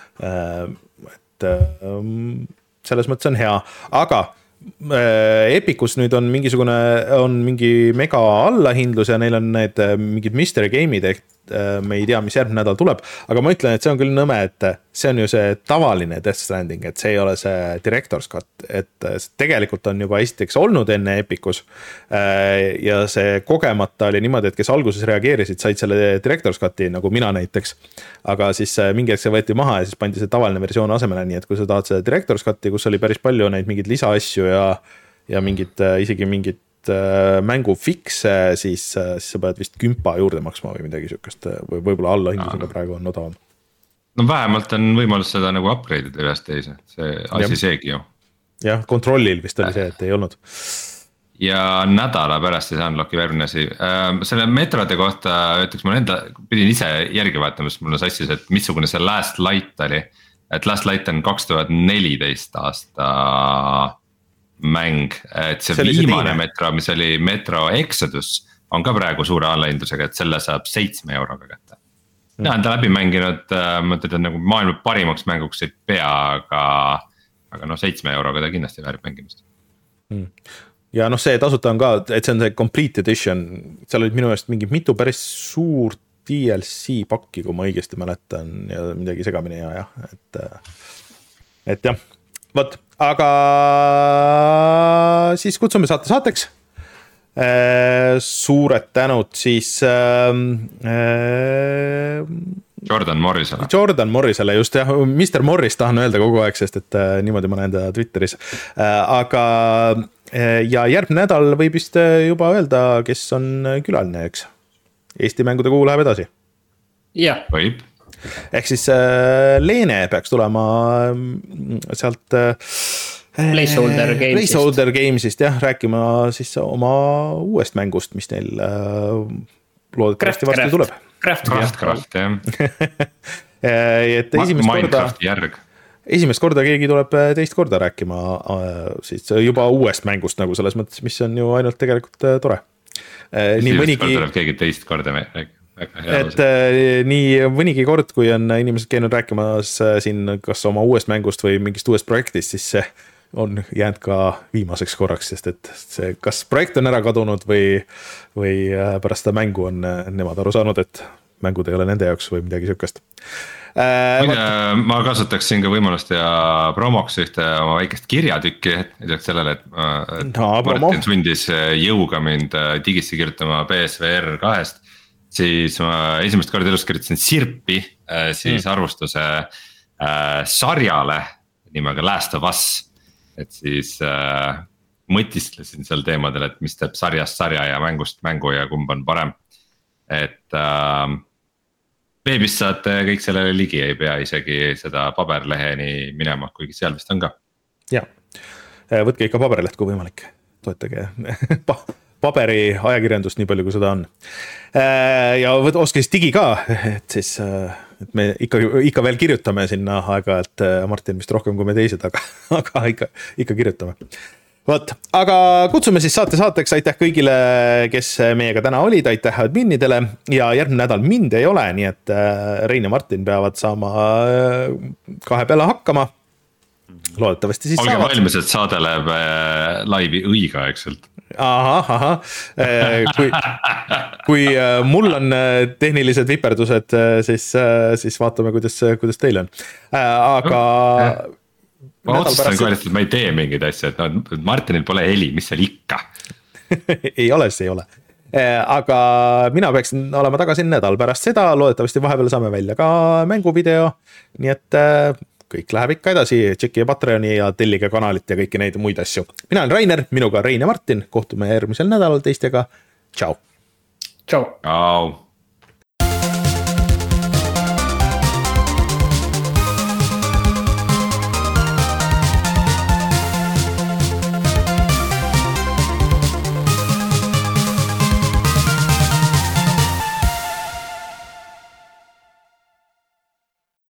Et selles mõttes on hea, aga Epicus nüüd on mingisugune, on mingi mega allahindlus ja neil on need mingid mystery game'id, ehk me ei tea, mis järgmine nädal tuleb, aga ma ütlen, et see on küll nõme, et see on ju see tavaline Death Stranding, et see ei ole see Director's Cut, et tegelikult on juba esiteks olnud enne Epicus ja see kogemata oli niimoodi, et kes alguses reageerisid, said selle Director's Cut'i, nagu mina näiteks, aga siis mingi hetk see võeti maha ja siis pandi see tavaline versioon asemele, nii et kui sa tahad selle Director's Cut'i, kus oli päris palju neid mingid lisaasju ja, ja mingid, isegi mingid mängu fikse, siis, siis sa pead vist kümpa juurde maksma või midagi sükast, või võib-olla alla hindlusega praegu on odavam. No vähemalt on võimalus seda nagu upgrade'ida ühest teise, see asi seegi ju. Jah, kontrollil vist oli see, et ei olnud. Ja nädala pärast siis unlock'i järgmine asi. Selle metrode kohta ütleks, ma enda pidin ise järgi vaatama, sest mul on sassis, et missugune see Last Light oli. Et Last Light on kaks tuhat neliteist aasta mäng, et see, see viimane see metro, mis oli Metro Exodus, on ka praegu suure allahindlusega, et selle saab seitsme euroga kätte. Ja on ta läbi mänginud, ma teda nagu maailma parimaks mänguks ei pea, aga, aga no seitsme euroga ta kindlasti väärib mängimist. Ja noh, see tasuta on ka, et see on see complete edition, seal olid minu eest mingi mitu päris suurt D L C pakki, kui ma õigesti mäletan ja midagi segamini ja jah, et, et jah, võt. Aga siis kutsume saate saateks. suured tänud siis Jordan Morrisele. Jordan Morrisele, just jah, mister Morris tahan öelda kogu aeg, sest et niimoodi ma näen teda Twitteris. Aga ja järgmine nädal võib vist juba öelda, kes on külaline, eks. Eesti mängude kuu läheb edasi. Jah. Võib. Ehk siis Leene peaks tulema sealt Placeholder Gamesist. Placeholder Gamesist, jah, rääkima siis oma uuest mängust, mis neil loodetavasti varsti tuleb. Craft, Craft, Craft, jah. Et esimest korda, järg. esimest korda keegi tuleb teist korda rääkima siis juba uuest mängust, nagu selles mõttes, mis on ju ainult tegelikult tore. Nii mõnigi... tuleb keegi teist korda rääkima. Et äh, nii mõnigi kord, kui on inimesed käinud rääkimas äh, siin kas oma uuest mängust või mingist uuest projektist, siis see on jäänud ka viimaseks korraks, sest et see, kas projekt on ära kadunud või, või äh, pärast seda mängu on äh, nemad aru saanud, et mängud ei ole nende jaoks või midagi sükast. Äh, Muide, ma kasutaksin ka võimalust ja promoks ühte oma väikest kirjatükki, lisaks sellele, et, et no, Martin sundis jõuga mind digisse kirjutama P S V R kahest. Siis ma esimest korda elus kirjutasin Sirpi, siis mm. arvustuse äh, sarjale nimega Last of Us. Et siis äh, mõtistlesin seal teemadel, et mis teeb sarjast sarja ja mängust mängu ja kumb on parem. Et äh, veebist saate kõik sellele ligi, ei pea isegi seda paberleheni minema, kuigi seal vist on ka. Ja, võtke ikka paberleht kui võimalik, toetage paberi ajakirjandust nii palju, kui seda on. Ja võt, oska siis digi ka, et siis et me ikka, ikka veel kirjutame sinna aega, et Martin vist rohkem kui me teised, aga, aga ikka, ikka kirjutame. Võt, aga kutsume siis saate saateks, aitäh kõigile, kes meiega täna olid, aitäh adminidele ja järgmine nädal mind ei ole, nii et Rein ja Martin peavad saama kahe peale hakkama. Loodetavasti siis Olge saavad. valmis, et saade läheb laivi õigeaegselt. Aha, aha. Kui, kui mul on tehnilised viperdused, siis, siis vaatame, kuidas, kuidas teil on. Aga ma otsustan kohe, et ma ei tee mingeid asju, et no, Martinil pole heli, mis seal ikka. Ei ole, see ei ole. Aga mina peaksin olema tagasi nädal pärast seda, loodetavasti vahepeal saame välja ka mänguvideo, nii et kõik läheb ikka edasi, tšeki Patreoni ja tellige kanalit ja kõiki neid muid asju. Mina olen Rainer, minuga Rein ja Martin, kohtume järgmisel nädalal teistega. Tšau. Tšau. Tšau.